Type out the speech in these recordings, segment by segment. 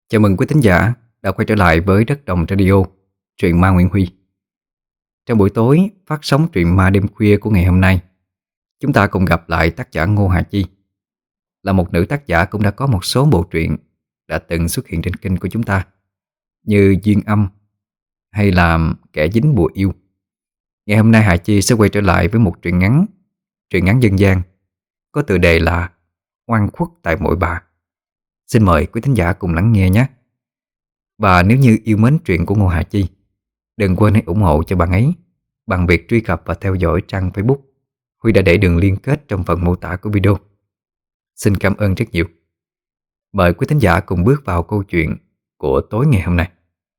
Chào mừng quý thính giả đã quay trở lại với Đất Đồng Radio, truyện ma Nguyễn Huy. Trong buổi tối phát sóng truyện ma đêm khuya của ngày hôm nay, chúng ta cùng gặp lại tác giả Ngô Hà Chi, là một nữ tác giả cũng đã có một số bộ truyện đã từng xuất hiện trên kênh của chúng ta, như Duyên Âm hay là Kẻ Dính Bùa Yêu. Ngày hôm nay Hà Chi sẽ quay trở lại với một truyện ngắn dân gian có tựa đề là Oan Khuất Tại Mội Bà. Xin mời quý thính giả cùng lắng nghe nhé. Và nếu như yêu mến truyện của Ngô Hà Chi, đừng quên hãy ủng hộ cho bạn ấy bằng việc truy cập và theo dõi trang Facebook. Huy đã để đường liên kết trong phần mô tả của video. Xin cảm ơn rất nhiều. Mời quý thính giả cùng bước vào câu chuyện của tối ngày hôm nay.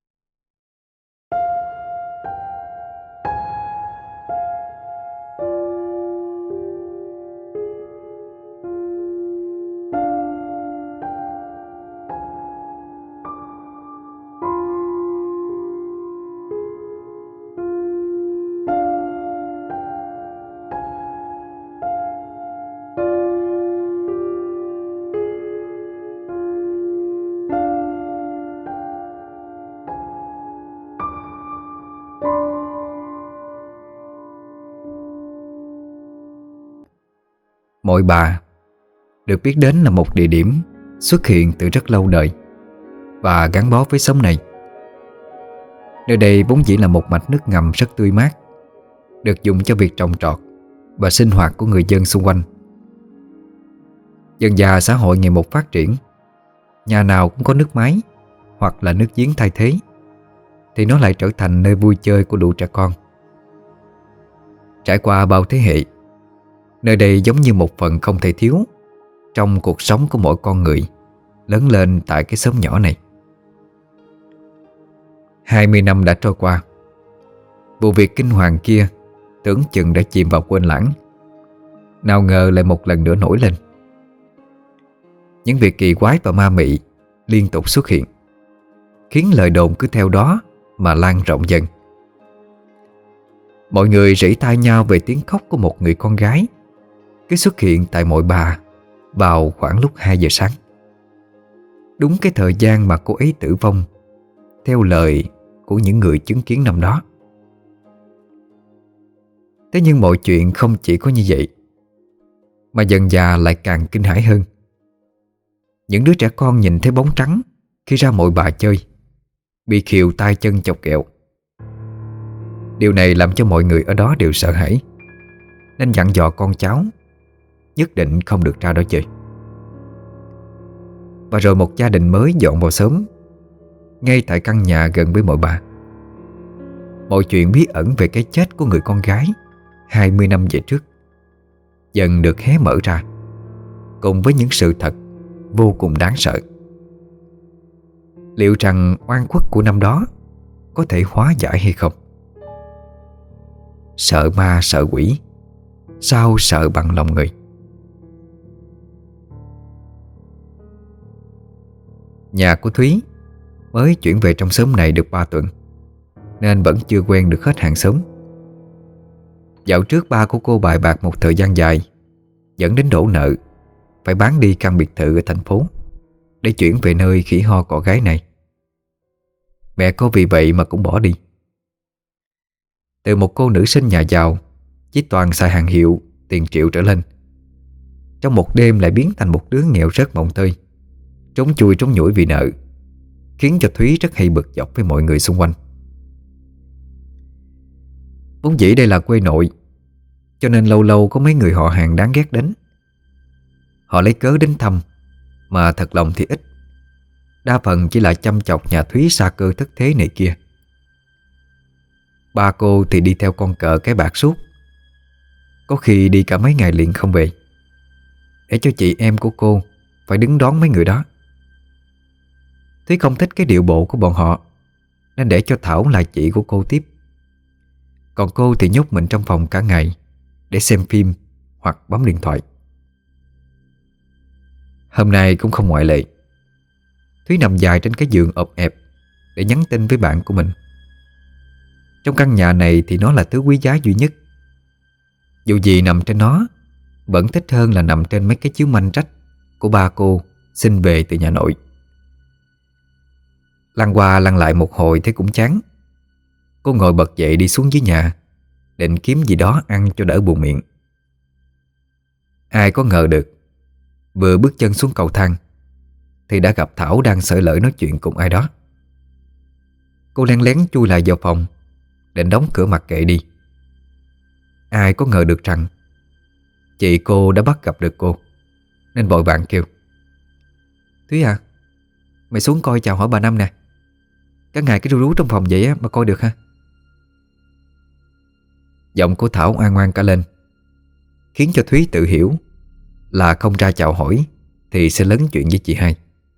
Mội Bà được biết đến là một địa điểm xuất hiện từ rất lâu đời và gắn bó với xóm này. Nơi đây vốn dĩ là một mạch nước ngầm rất tươi mát, được dùng cho việc trồng trọt và sinh hoạt của người dân xung quanh. Dần dà xã hội ngày một phát triển, nhà nào cũng có nước máy hoặc là nước giếng thay thế, thì nó lại trở thành nơi vui chơi của đủ trẻ con. Trải qua bao thế hệ, nơi đây giống như một phần không thể thiếu trong cuộc sống của mỗi con người lớn lên tại cái xóm nhỏ này. 20 năm đã trôi qua, vụ việc kinh hoàng kia tưởng chừng đã chìm vào quên lãng, nào ngờ lại một lần nữa nổi lên. Những việc kỳ quái và ma mị liên tục xuất hiện, khiến lời đồn cứ theo đó mà lan rộng dần. Mọi người rỉ tai nhau về tiếng khóc của một người con gái cứ xuất hiện tại Mội Bà vào khoảng lúc 2 giờ sáng, đúng cái thời gian mà cô ấy tử vong, theo lời của những người chứng kiến năm đó. Thế nhưng mọi chuyện không chỉ có như vậy, mà dần dà lại càng kinh hãi hơn. Những đứa trẻ con nhìn thấy bóng trắng khi ra Mội Bà chơi, bị khều tay chân chọc ghẹo. Điều này làm cho mọi người ở đó đều sợ hãi, nên dặn dò con cháu nhất định không được ra đó chơi. Và rồi một gia đình mới dọn vào xóm, ngay tại căn nhà gần với Mội Bà. Mọi chuyện bí ẩn về cái chết của người con gái 20 năm về trước dần được hé mở ra, cùng với những sự thật vô cùng đáng sợ. Liệu rằng oan khuất của năm đó có thể hóa giải hay không? Sợ ma sợ quỷ, sao sợ bằng lòng người. Nhà của Thúy mới chuyển về trong xóm này được 3 tuần, nên vẫn chưa quen được hết hàng xóm. Dạo trước ba của cô bài bạc một thời gian dài, dẫn đến đổ nợ, phải bán đi căn biệt thự ở thành phố để chuyển về nơi khỉ ho cọ gái này. Mẹ cô vì vậy mà cũng bỏ đi. Từ một cô nữ sinh nhà giàu, chỉ toàn xài hàng hiệu tiền triệu trở lên, trong một đêm lại biến thành một đứa nghèo rớt mồng tơi, trốn chui trốn nhủi vì nợ, khiến cho Thúy rất hay bực dọc với mọi người xung quanh. Vốn dĩ đây là quê nội, cho nên lâu lâu có mấy người họ hàng đáng ghét đến. Họ lấy cớ đến thăm, mà thật lòng thì ít, đa phần chỉ là chăm chọc nhà Thúy sa cơ thất thế này kia. Ba cô thì đi theo con cờ cái bạc suốt, có khi đi cả mấy ngày liền không về, để cho chị em của cô phải đứng đón mấy người đó. Thúy không thích cái điệu bộ của bọn họ, nên để cho Thảo là chị của cô tiếp. Còn cô thì nhốt mình trong phòng cả ngày để xem phim hoặc bấm điện thoại. Hôm nay cũng không ngoại lệ. Thúy nằm dài trên cái giường ộp ẹp để nhắn tin với bạn của mình. Trong căn nhà này thì nó là thứ quý giá duy nhất. Dù gì nằm trên nó vẫn thích hơn là nằm trên mấy cái chiếu manh trách của ba cô xin về từ nhà nội. Lăn qua lăn lại một hồi thấy cũng chán. Cô ngồi bật dậy đi xuống dưới nhà, định kiếm gì đó ăn cho đỡ buồn miệng. Ai có ngờ được, vừa bước chân xuống cầu thang thì đã gặp Thảo đang xởi lởi nói chuyện cùng ai đó. Cô len lén chui lại vào phòng, định đóng cửa mặc kệ đi. Ai có ngờ được rằng chị cô đã bắt gặp được cô, nên vội vàng kêu: Thúy à, mày xuống coi chào hỏi bà Năm nè. Cả ngày cái ru rú trong phòng vậy á mà coi được ha. Giọng của Thảo oan oan cả lên, khiến cho Thúy tự hiểu là không ra chào hỏi thì sẽ lấn chuyện với chị hai.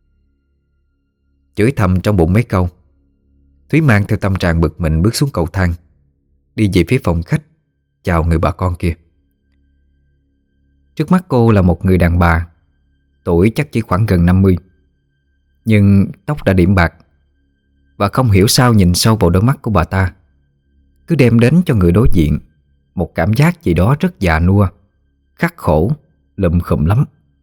Chửi thầm trong bụng mấy câu, Thúy mang theo tâm trạng bực mình bước xuống cầu thang, đi về phía phòng khách chào người bà con kia. Trước mắt cô là một người đàn bà, tuổi chắc chỉ khoảng gần 50, nhưng tóc đã điểm bạc, và không hiểu sao nhìn sâu vào đôi mắt của bà ta cứ đem đến cho người đối diện một cảm giác gì đó rất già nua, khắc khổ, lùm khùm lắm.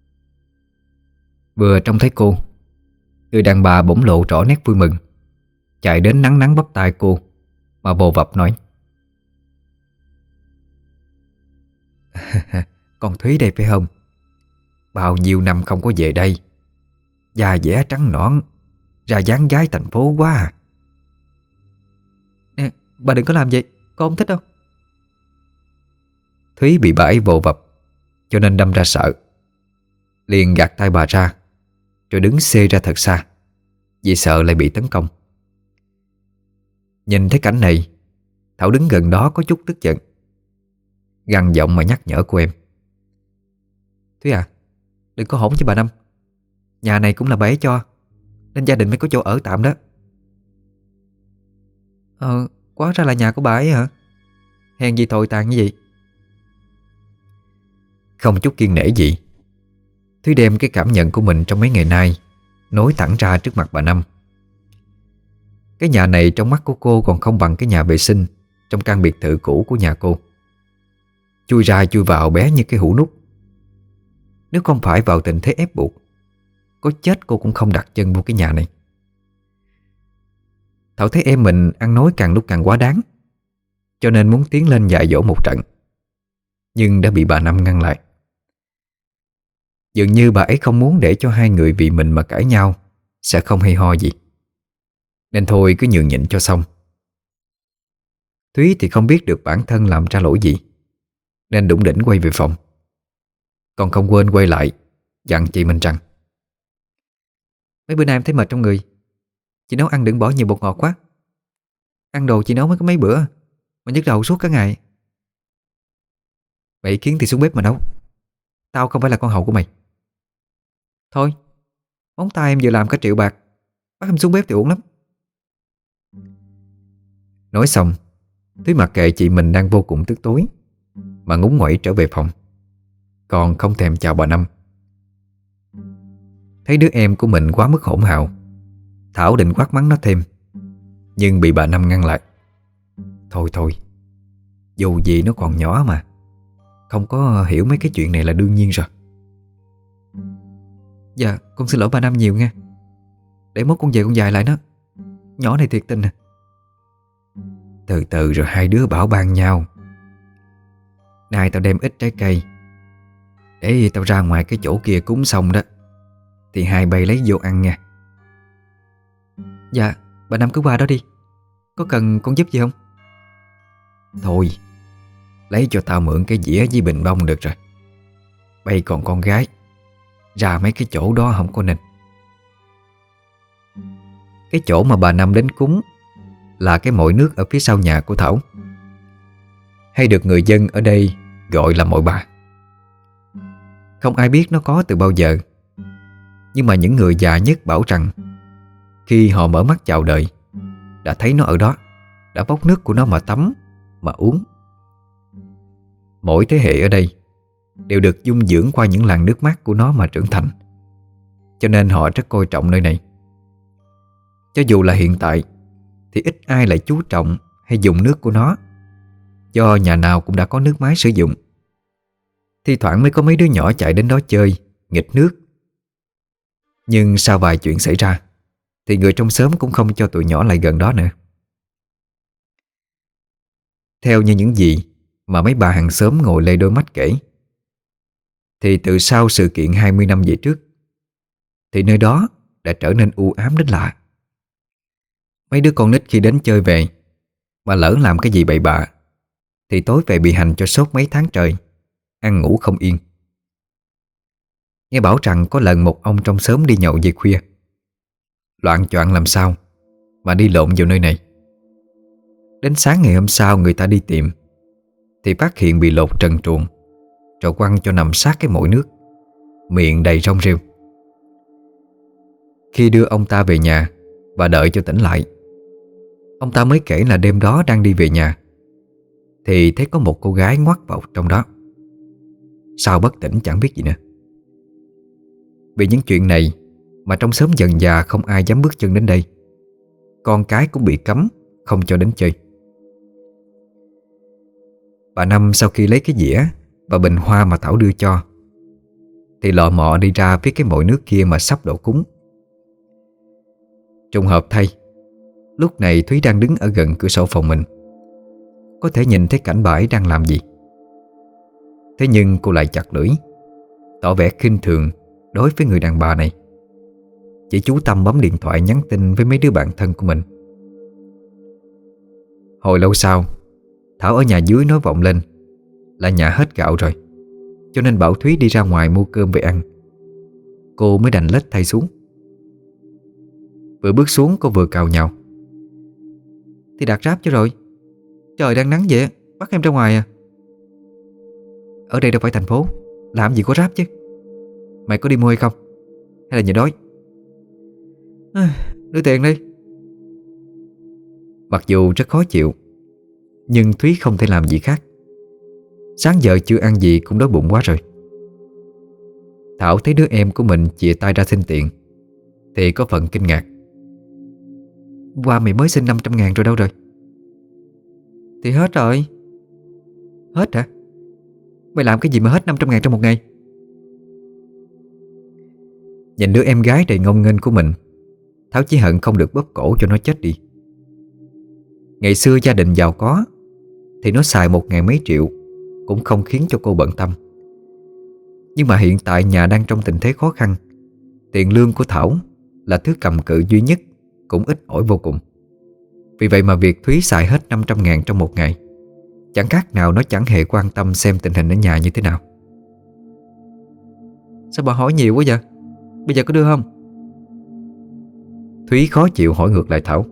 Vừa trông thấy cô, người đàn bà bỗng lộ rõ nét vui mừng, chạy đến nắn nắn bắp tay cô mà vồ vập nói: Con Thúy đây phải không? Bao nhiêu năm không có về đây, da dẻ trắng nõn, ra dáng gái thành phố quá à. Nè, bà đừng có làm vậy, con không thích đâu. Thúy bị bà ấy vồ vập cho nên đâm ra sợ, liền gạt tay bà ra, rồi đứng xê ra thật xa, vì sợ lại bị tấn công. Nhìn thấy cảnh này, Thảo đứng gần đó có chút tức giận, gằn giọng mà nhắc nhở cô em: Thúy à, đừng có hỗn với bà Năm. Nhà này cũng là bà ấy cho, nên gia đình mới có chỗ ở tạm đó. Quá ra là nhà của bà ấy hả? Hèn gì tồi tàn như vậy. Không chút kiêng nể gì, Thúy đem cái cảm nhận của mình trong mấy ngày nay nói thẳng ra trước mặt bà Năm. Cái nhà này trong mắt của cô còn không bằng cái nhà vệ sinh trong căn biệt thự cũ của nhà cô. Chui ra chui vào bé như cái hũ nút. Nếu không phải vào tình thế ép buộc, có chết cô cũng không đặt chân vô cái nhà này. Thảo thấy em mình ăn nói càng lúc càng quá đáng, cho nên muốn tiến lên dạy dỗ một trận, nhưng đã bị bà Năm ngăn lại. Dường như bà ấy không muốn để cho hai người vì mình mà cãi nhau sẽ không hay ho gì, nên thôi cứ nhường nhịn cho xong. Thúy thì không biết được bản thân làm ra lỗi gì, nên đủng đỉnh quay về phòng. Còn không quên quay lại dặn chị mình rằng: Mấy bữa nay em thấy mệt trong người, chị nấu ăn đừng bỏ nhiều bột ngọt quá. Ăn đồ chị nấu mới có mấy bữa mà nhức đầu suốt cả ngày. Vậy kiến thì xuống bếp mà nấu, tao không phải là con hầu của mày. Thôi, móng tay em vừa làm cả 1 triệu bạc, bắt em xuống bếp thì uổng lắm. Nói xong, Thúy mặc kệ chị mình đang vô cùng tức tối mà ngúng nguẩy trở về phòng, còn không thèm chào bà Năm. Thấy đứa em của mình quá mức hỗn hào, Thảo định quát mắng nó thêm, nhưng bị bà Năm ngăn lại. Thôi thôi, dù gì nó còn nhỏ mà, không có hiểu mấy cái chuyện này là đương nhiên rồi. Dạ, con xin lỗi bà Năm nhiều nha. Để mốt con về con dạy lại nó. Nhỏ này thiệt tình à. Từ từ rồi hai đứa bảo ban nhau. Nay tao đem ít trái cây, để tao ra ngoài cái chỗ kia cúng xong đó thì hai bay lấy vô ăn nha. Dạ, bà Năm cứ qua đó đi. Có cần con giúp gì không? Thôi, lấy cho tao mượn cái dĩa với bình bông được rồi. Bay còn con gái, ra mấy cái chỗ đó không có nên. Cái chỗ mà bà Năm đến cúng là cái mội nước ở phía sau nhà của Thảo, hay được người dân ở đây gọi là mội bà. Không ai biết nó có từ bao giờ, nhưng mà những người già nhất bảo rằng khi họ mở mắt chào đời đã thấy nó ở đó, đã bốc nước của nó mà tắm, mà uống. Mỗi thế hệ ở đây đều được dung dưỡng qua những làn nước mắt của nó mà trưởng thành, cho nên họ rất coi trọng nơi này. Cho dù là hiện tại thì ít ai lại chú trọng hay dùng nước của nó, do nhà nào cũng đã có nước máy sử dụng. Thi thoảng mới có mấy đứa nhỏ chạy đến đó chơi, nghịch nước. Nhưng sau vài chuyện xảy ra, thì người trong xóm cũng không cho tụi nhỏ lại gần đó nữa. Theo như những gì mà mấy bà hàng xóm ngồi lê đôi mắt kể, thì từ sau sự kiện 20 năm về trước, thì nơi đó đã trở nên u ám đến lạ. Mấy đứa con nít khi đến chơi về mà lỡ làm cái gì bậy bạ thì tối về bị hành cho sốt mấy tháng trời, ăn ngủ không yên. Nghe bảo rằng có lần một ông trong xóm đi nhậu về khuya, loạng choạng làm sao mà đi lộn vào nơi này. Đến sáng ngày hôm sau người ta đi tìm thì phát hiện bị lột trần truồng, rồi quăng cho nằm sát cái mồi nước, miệng đầy rong rêu. Khi đưa ông ta về nhà và đợi cho tỉnh lại, ông ta mới kể là đêm đó đang đi về nhà thì thấy có một cô gái ngoắt vào trong đó. Sau bất tỉnh chẳng biết gì nữa. Vì những chuyện này mà trong xóm dần già không ai dám bước chân đến đây. Con cái cũng bị cấm không cho đến chơi. Bà Năm sau khi lấy cái dĩa và bình hoa mà Thảo đưa cho thì lò mò đi ra phía cái mồi nước kia mà sắp đổ cúng. Trùng hợp thay, lúc này Thúy đang đứng ở gần cửa sổ phòng mình, có thể nhìn thấy cảnh bà ấy đang làm gì. Thế nhưng cô lại chặt lưỡi, tỏ vẻ khinh thường đối với người đàn bà này, chỉ chú tâm bấm điện thoại nhắn tin với mấy đứa bạn thân của mình. Hồi lâu sau, Thảo ở nhà dưới nói vọng lên là nhà hết gạo rồi, cho nên bảo Thúy đi ra ngoài mua cơm về ăn. Cô mới đành lết thay xuống. Vừa bước xuống cô vừa cào nhào: "Thì đặt Grab chứ rồi, trời đang nắng vậy bắt em ra ngoài à? Ở đây đâu phải thành phố, làm gì có Grab chứ. Mày có đi mua hay không? Hay là nhịn đói? Đưa tiền đi." Mặc dù rất khó chịu, nhưng Thúy không thể làm gì khác. Sáng giờ chưa ăn gì cũng đói bụng quá rồi. Thảo thấy đứa em của mình chìa tay ra xin tiền thì có phần kinh ngạc: "Qua mày mới xin 500.000 rồi đâu rồi?" "Thì hết rồi." "Hết hả? Mày làm cái gì mà hết 500.000 trong một ngày?" Nhìn đứa em gái đầy ngông nghênh của mình, Thảo chỉ hận không được bóp cổ cho nó chết đi. Ngày xưa gia đình giàu có thì nó xài một ngày mấy triệu cũng không khiến cho cô bận tâm. Nhưng mà hiện tại nhà đang trong tình thế khó khăn, tiền lương của Thảo là thứ cầm cự duy nhất, cũng ít ỏi vô cùng. Vì vậy mà việc Thúy xài hết 500.000 trong một ngày chẳng khác nào nó chẳng hề quan tâm xem tình hình ở nhà như thế nào. "Sao bà hỏi nhiều quá vậy? Bây giờ có đưa không?" Thúy khó chịu hỏi ngược lại Thảo.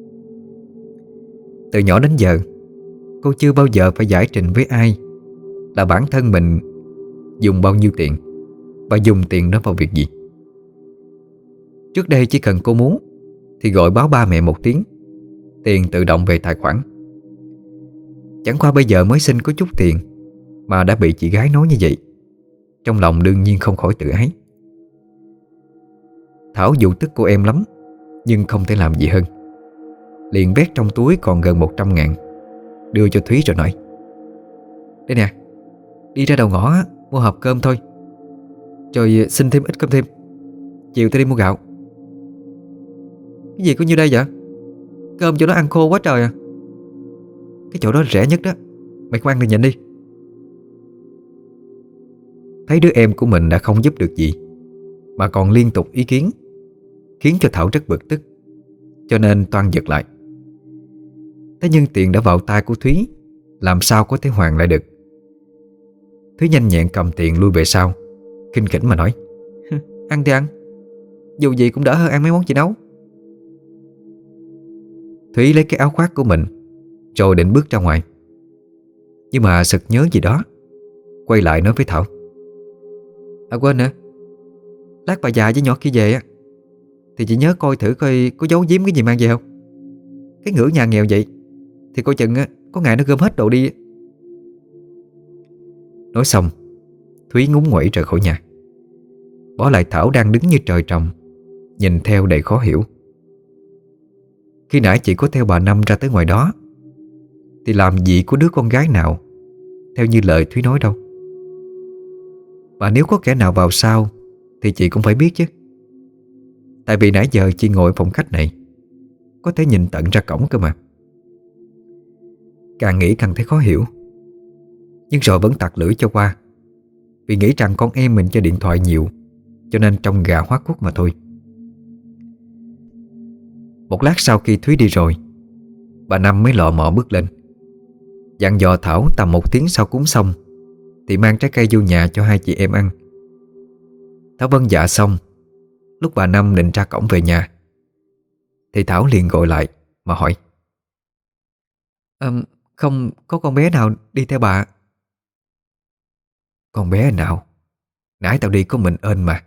Từ nhỏ đến giờ, cô chưa bao giờ phải giải trình với ai là bản thân mình dùng bao nhiêu tiền và dùng tiền đó vào việc gì. Trước đây chỉ cần cô muốn thì gọi báo ba mẹ một tiếng, tiền tự động về tài khoản. Chẳng qua bây giờ mới xin có chút tiền mà đã bị chị gái nói như vậy, trong lòng đương nhiên không khỏi tự ái. Thảo dù tức cô em lắm, nhưng không thể làm gì hơn. Liền vét trong túi còn gần 100.000 đưa cho Thúy rồi nói: "Đây nè, đi ra đầu ngõ á, mua hộp cơm thôi, rồi xin thêm ít cơm thêm, chiều tao đi mua gạo." "Cái gì có nhiêu đây vậy? Cơm chỗ đó ăn khô quá trời à. Cái chỗ đó rẻ nhất đó, mày không ăn thì nhịn đi." Thấy đứa em của mình đã không giúp được gì mà còn liên tục ý kiến, khiến cho Thảo rất bực tức, cho nên toan giật lại. Thế nhưng tiền đã vào tay của Thúy, làm sao có thể hoàn lại được. Thúy nhanh nhẹn cầm tiền lui về sau, khinh khỉnh mà nói: "Ăn thì ăn, dù gì cũng đỡ hơn ăn mấy món chị nấu." Thúy lấy cái áo khoác của mình rồi định bước ra ngoài, nhưng mà sực nhớ gì đó, quay lại nói với Thảo: "À quên nè, lát bà già với nhỏ kia về á thì chị nhớ coi thử coi có giấu giếm cái gì mang về không. Cái ngửa nhà nghèo vậy thì coi chừng á, có ngày nó gom hết đồ đi." Nói xong, Thúy ngúng nguẩy rời khỏi nhà, bỏ lại Thảo đang đứng như trời trồng, nhìn theo đầy khó hiểu. Khi nãy chị có theo bà Năm ra tới ngoài đó thì làm gì có đứa con gái nào theo như lời Thúy nói đâu. Mà nếu có kẻ nào vào sau thì chị cũng phải biết chứ. Tại vì nãy giờ chị ngồi phòng khách này, có thể nhìn tận ra cổng cơ mà. Càng nghĩ càng thấy khó hiểu, nhưng rồi vẫn tặc lưỡi cho qua, vì nghĩ rằng con em mình chơi điện thoại nhiều, cho nên trông gà hóa quốc mà thôi. Một lát sau khi Thúy đi rồi, bà Năm mới lọ mọ bước lên, dặn dò Thảo tầm 1 tiếng sau cúng xong thì mang trái cây vô nhà cho hai chị em ăn. Thảo vâng dạ xong. Lúc bà Năm định ra cổng về nhà thì Thảo liền gọi lại mà hỏi: Không có con bé nào đi theo bà? Con bé nào? Nãy tao đi có mình ên mà.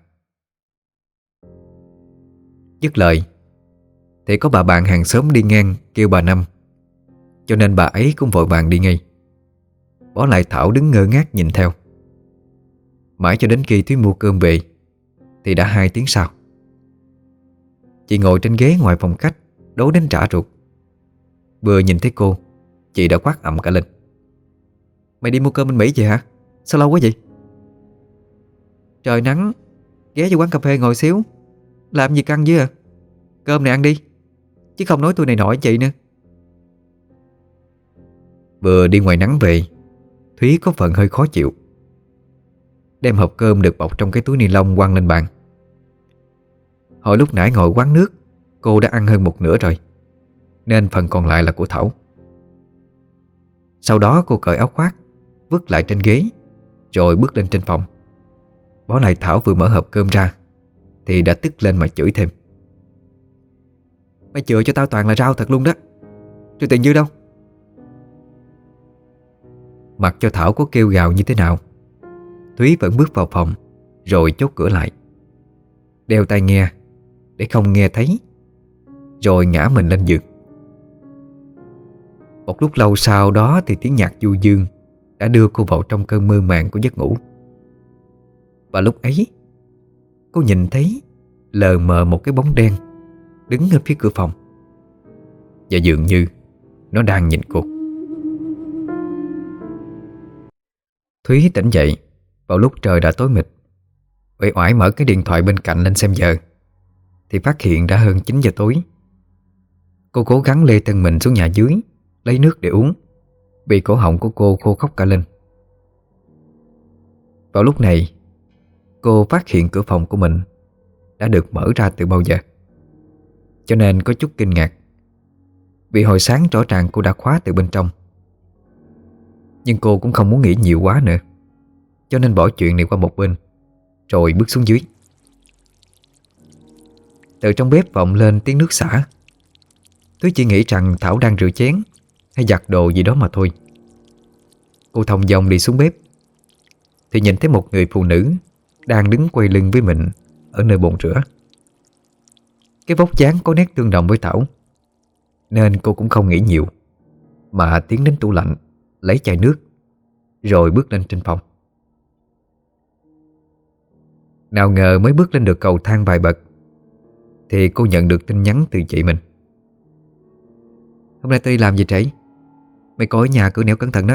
Dứt lời thì có bà bạn hàng xóm đi ngang kêu bà Năm, cho nên bà ấy cũng vội vàng đi ngay, bỏ lại Thảo đứng ngơ ngác nhìn theo. Mãi cho đến khi Thúy mua cơm về thì đã 2 tiếng sau. Chị ngồi trên ghế ngoài phòng khách đố đến trả ruột. Vừa nhìn thấy cô, chị đã quát ầm cả lên: Mày đi mua cơm bên Mỹ vậy hả? Sao lâu quá vậy? Trời nắng, ghé vô quán cà phê ngồi xíu, làm gì căng dữ à? Cơm này ăn đi, chứ không nói tôi này nọ với chị nữa. Vừa đi ngoài nắng về, Thúy có phần hơi khó chịu. Đem hộp cơm được bọc trong cái túi ni lông quăng lên bàn. Hồi lúc nãy ngồi quán nước, cô đã ăn hơn một nửa rồi, nên phần còn lại là của Thảo. Sau đó cô cởi áo khoác, vứt lại trên ghế, rồi bước lên trên phòng. Bỏ lại Thảo vừa mở hộp cơm ra thì đã tức lên mà chửi thêm: Mày chừa cho tao toàn là rau thật luôn đó. Rồi tiền dư đâu? Mặc cho Thảo có kêu gào như thế nào, Thúy vẫn bước vào phòng rồi chốt cửa lại, đeo tai nghe để không nghe thấy, rồi ngã mình lên giường. Một lúc lâu sau đó thì tiếng nhạc du dương đã đưa cô vào trong cơn mơ màng của giấc ngủ. Và lúc ấy, cô nhìn thấy lờ mờ một cái bóng đen đứng ở phía cửa phòng, và dường như nó đang nhìn cô. Thúy tỉnh dậy vào lúc trời đã tối mịt, uể oải mở cái điện thoại bên cạnh lên xem giờ thì phát hiện đã hơn 9 giờ tối. Cô cố gắng lê thân mình xuống nhà dưới lấy nước để uống, vì cổ họng của cô khô khóc cả lên. Vào lúc này, cô phát hiện cửa phòng của mình đã được mở ra từ bao giờ, cho nên có chút kinh ngạc, vì hồi sáng rõ ràng cô đã khóa từ bên trong. Nhưng cô cũng không muốn nghĩ nhiều quá nữa, cho nên bỏ chuyện này qua một bên, rồi bước xuống dưới. Từ trong bếp vọng lên tiếng nước xả. Tôi chỉ nghĩ rằng Thảo đang rửa chén hay giặt đồ gì đó mà thôi. Cô thong dong đi xuống bếp thì nhìn thấy một người phụ nữ đang đứng quay lưng với mình ở nơi bồn rửa. Cái vóc dáng có nét tương đồng với Thảo, nên cô cũng không nghĩ nhiều mà tiến đến tủ lạnh lấy chai nước, rồi bước lên trên phòng. Nào ngờ mới bước lên được cầu thang vài bậc thì cô nhận được tin nhắn từ chị mình: Hôm nay tôi đi làm gì trễ, mày coi ở nhà cửa nẻo cẩn thận đó.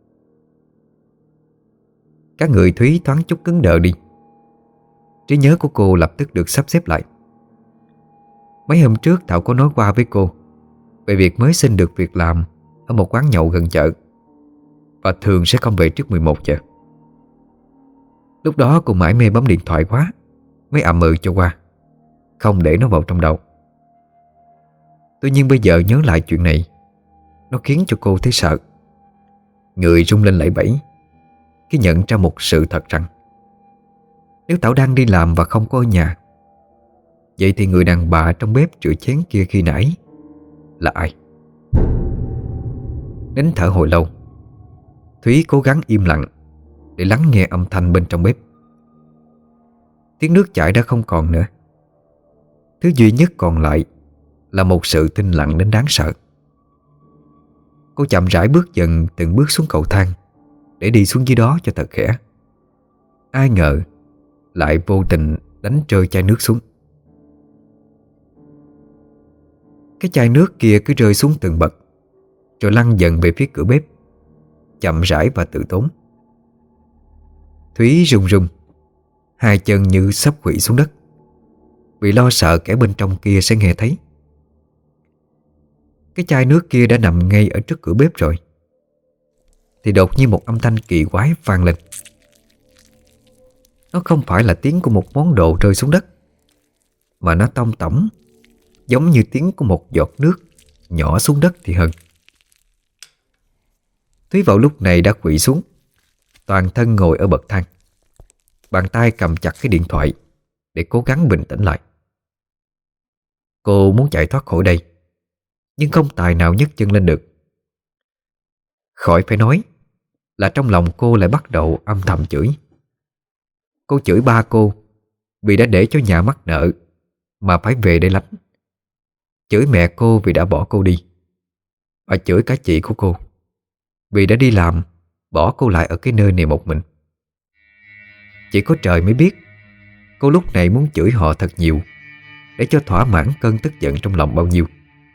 Các người Thúy thoáng chút cứng đờ đi. Trí nhớ của cô lập tức được sắp xếp lại. Mấy hôm trước Thảo có nói qua với cô về việc mới xin được việc làm ở một quán nhậu gần chợ, và thường sẽ không về trước 11 giờ. Lúc đó cô mải mê bấm điện thoại quá, mới ậm ừ cho qua, không để nó vào trong đầu. Tuy nhiên bây giờ nhớ lại chuyện này, nó khiến cho cô thấy sợ. Người rung lên lẩy bẩy khi nhận ra một sự thật rằng nếu Thảo đang đi làm và không có ở nhà, vậy thì người đàn bà trong bếp rửa chén kia khi nãy là ai? Nín thở hồi lâu, Thúy cố gắng im lặng để lắng nghe âm thanh bên trong bếp. Tiếng nước chảy đã không còn nữa. Thứ duy nhất còn lại là một sự tĩnh lặng đến đáng sợ. Cô chậm rãi bước dần từng bước xuống cầu thang để đi xuống dưới đó cho thật khẽ. Ai ngờ lại vô tình đánh rơi chai nước xuống. Cái chai nước kia cứ rơi xuống từng bậc, rồi lăn dần về phía cửa bếp, chậm rãi và tự tốn. Thúy run run, hai chân như sắp quỵ xuống đất. vì lo sợ kẻ bên trong kia sẽ nghe thấy. Cái chai nước kia đã nằm ngay ở trước cửa bếp rồi, thì đột nhiên một âm thanh kỳ quái vang lên. Nó không phải là tiếng của một món đồ rơi xuống đất, mà nó tông tổng, giống như tiếng của một giọt nước nhỏ xuống đất thì hơn. Thúy vào lúc này đã quỵ xuống, toàn thân ngồi ở bậc thang, bàn tay cầm chặt cái điện thoại để cố gắng bình tĩnh lại. Cô muốn chạy thoát khỏi đây, nhưng không tài nào nhấc chân lên được. Khỏi phải nói là trong lòng cô lại bắt đầu âm thầm chửi. Cô chửi ba cô vì đã để cho nhà mắc nợ mà phải về đây lánh, chửi mẹ cô vì đã bỏ cô đi, và chửi cả chị của cô vì đã đi làm bỏ cô lại ở cái nơi này một mình. Chỉ có trời mới biết cô lúc này muốn chửi họ thật nhiều để cho thỏa mãn cơn tức giận trong lòng bao nhiêu.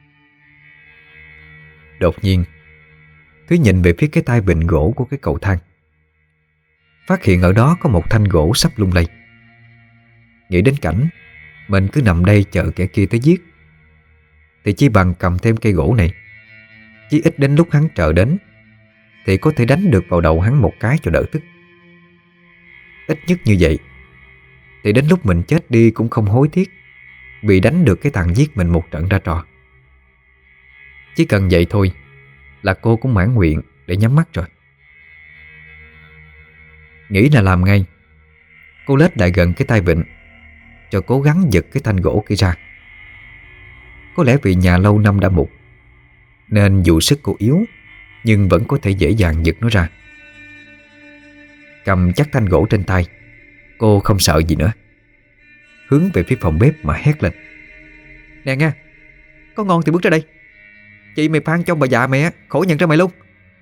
Đột nhiên Thúy nhìn về phía cái tay vịn gỗ của cái cầu thang, phát hiện ở đó có một thanh gỗ sắp lung lay. Nghĩ đến cảnh mình cứ nằm đây chờ kẻ kia tới giết, thì chi bằng cầm thêm cây gỗ này, chí ít đến lúc hắn chờ đến thì có thể đánh được vào đầu hắn một cái cho đỡ tức. Ít nhất như vậy thì đến lúc mình chết đi cũng không hối tiếc vì đánh được cái thằng giết mình một trận ra trò. Chỉ cần vậy thôi là cô cũng mãn nguyện để nhắm mắt rồi. Nghĩ là làm ngay, cô lết lại gần cái tay vịn cho cố gắng giật cái thanh gỗ kia ra. Có lẽ vì nhà lâu năm đã mục, nên dù sức cô yếu nhưng vẫn có thể dễ dàng giật nó ra. Cầm chắc thanh gỗ trên tay, cô không sợ gì nữa, hướng về phía phòng bếp mà hét lên: "Nè nha, có ngon thì bước ra đây. Chị mày phan cho ông bà già mày á, khổ nhận ra mày luôn."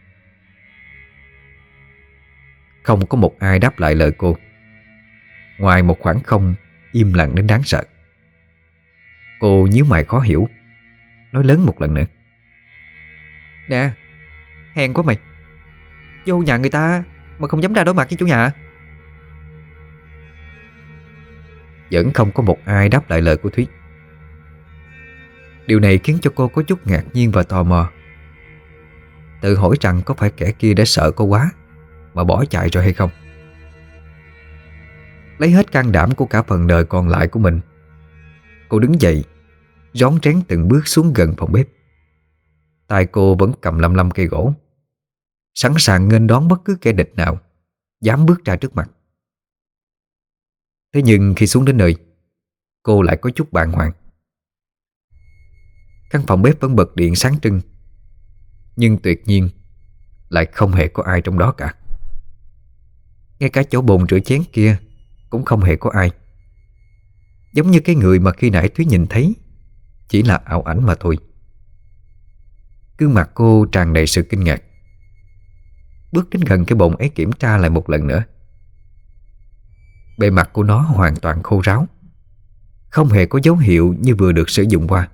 Không có một ai đáp lại lời cô, ngoài một khoảng không im lặng đến đáng sợ. Cô nhíu mày khó hiểu, nói lớn một lần nữa: "Nè, hèn quá mày, vô nhà người ta mà không dám ra đối mặt với chủ nhà." Vẫn không có một ai đáp lại lời của Thúy. Điều này khiến cho cô có chút ngạc nhiên và tò mò, tự hỏi rằng có phải kẻ kia đã sợ cô quá mà bỏ chạy rồi hay không. Lấy hết can đảm của cả phần đời còn lại của mình, cô đứng dậy, rón rén từng bước xuống gần phòng bếp. Tay cô vẫn cầm lăm lăm cây gỗ, sẵn sàng nghênh đón bất cứ kẻ địch nào dám bước ra trước mặt. Thế nhưng khi xuống đến nơi, cô lại có chút bàng hoàng. Căn phòng bếp vẫn bật điện sáng trưng, nhưng tuyệt nhiên lại không hề có ai trong đó cả. Ngay cả chỗ bồn rửa chén kia cũng không hề có ai. Giống như cái người mà khi nãy Thúy nhìn thấy chỉ là ảo ảnh mà thôi. Gương mặt cô tràn đầy sự kinh ngạc, bước đến gần cái bồn ấy kiểm tra lại một lần nữa. Bề mặt của nó hoàn toàn khô ráo, không hề có dấu hiệu như vừa được sử dụng qua.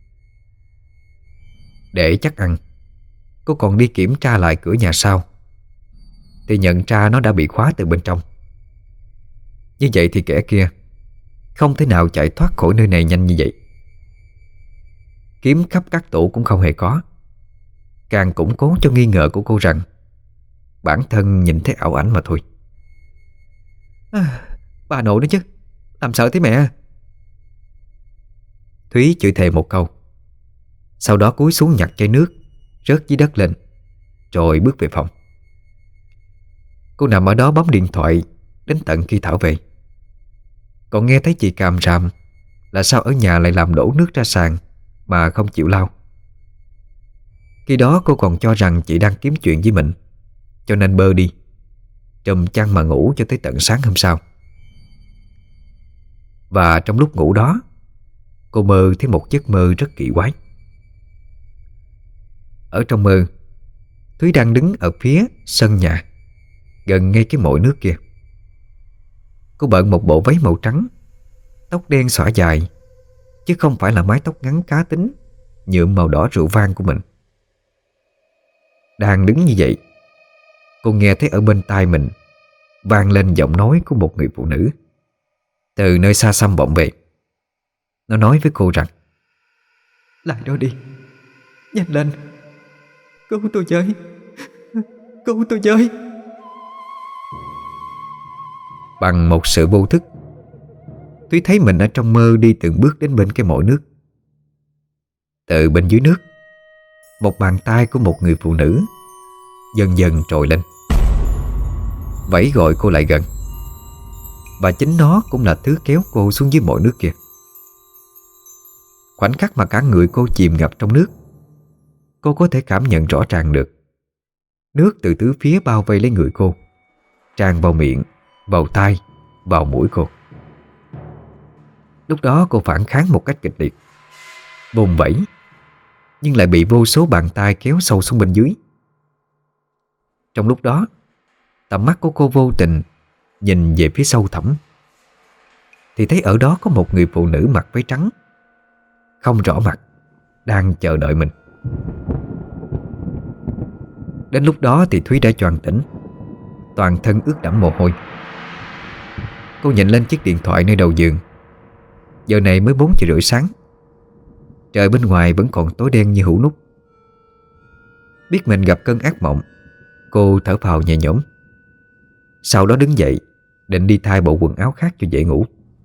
Để chắc ăn, cô còn đi kiểm tra lại cửa nhà sau, thì nhận ra nó đã bị khóa từ bên trong. Như vậy thì kẻ kia không thể nào chạy thoát khỏi nơi này nhanh như vậy. Kiếm khắp các tủ cũng không hề có, càng củng cố cho nghi ngờ của cô rằng bản thân nhìn thấy ảo ảnh mà thôi. Bà nội nữa chứ, làm sợ thế mẹ. Thúy chửi thề một câu, sau đó cúi xuống nhặt chai nước rớt dưới đất lên, rồi bước về phòng. Cô nằm ở đó bấm điện thoại đến tận khi Thảo về. Còn nghe thấy chị càm ràm là sao ở nhà lại làm đổ nước ra sàn mà không chịu lau. Khi đó cô còn cho rằng chị đang kiếm chuyện với mình, cho nên bơ đi, trùm chăn mà ngủ cho tới tận sáng hôm sau. Và trong lúc ngủ đó, cô mơ thấy một giấc mơ rất kỳ quái. Ở trong mơ, Thúy đang đứng ở phía sân nhà, gần ngay cái mội nước kia. Cô bận một bộ váy màu trắng, tóc đen xõa dài, chứ không phải là mái tóc ngắn cá tính nhuộm màu đỏ rượu vang của mình. Đang đứng như vậy, cô nghe thấy ở bên tai mình vang lên giọng nói của một người phụ nữ từ nơi xa xăm vọng về. Nó nói với cô rằng: Lại đó đi, nhanh lên, cứu tôi với, cứu tôi với. Bằng một sự vô thức, Thúy thấy mình ở trong mơ đi từng bước đến bên cái mỏi nước. Từ bên dưới nước, một bàn tay của một người phụ nữ dần dần trồi lên, vẫy gọi cô lại gần. Và chính nó cũng là thứ kéo cô xuống dưới mỏi nước kia. Khoảnh khắc mà cả người cô chìm ngập trong nước, cô có thể cảm nhận rõ ràng được nước từ tứ phía bao vây lấy người cô, tràn vào miệng, vào tai, vào mũi cô. Lúc đó cô phản kháng một cách kịch liệt, vùng vẫy, nhưng lại bị vô số bàn tay kéo sâu xuống bên dưới. Trong lúc đó, tầm mắt của cô vô tình nhìn về phía sâu thẳm, thì thấy ở đó có một người phụ nữ mặc váy trắng, không rõ mặt, đang chờ đợi mình. Đến lúc đó thì Thúy đã choàng tỉnh, toàn thân ướt đẫm mồ hôi. Cô nhìn lên chiếc điện thoại nơi đầu giường. Giờ này mới 4 giờ rưỡi sáng. Trời bên ngoài vẫn còn tối đen như hũ nút. Biết mình gặp cơn ác mộng, cô thở phào nhẹ nhõm. Sau đó đứng dậy, định đi thay bộ quần áo khác cho dễ ngủ.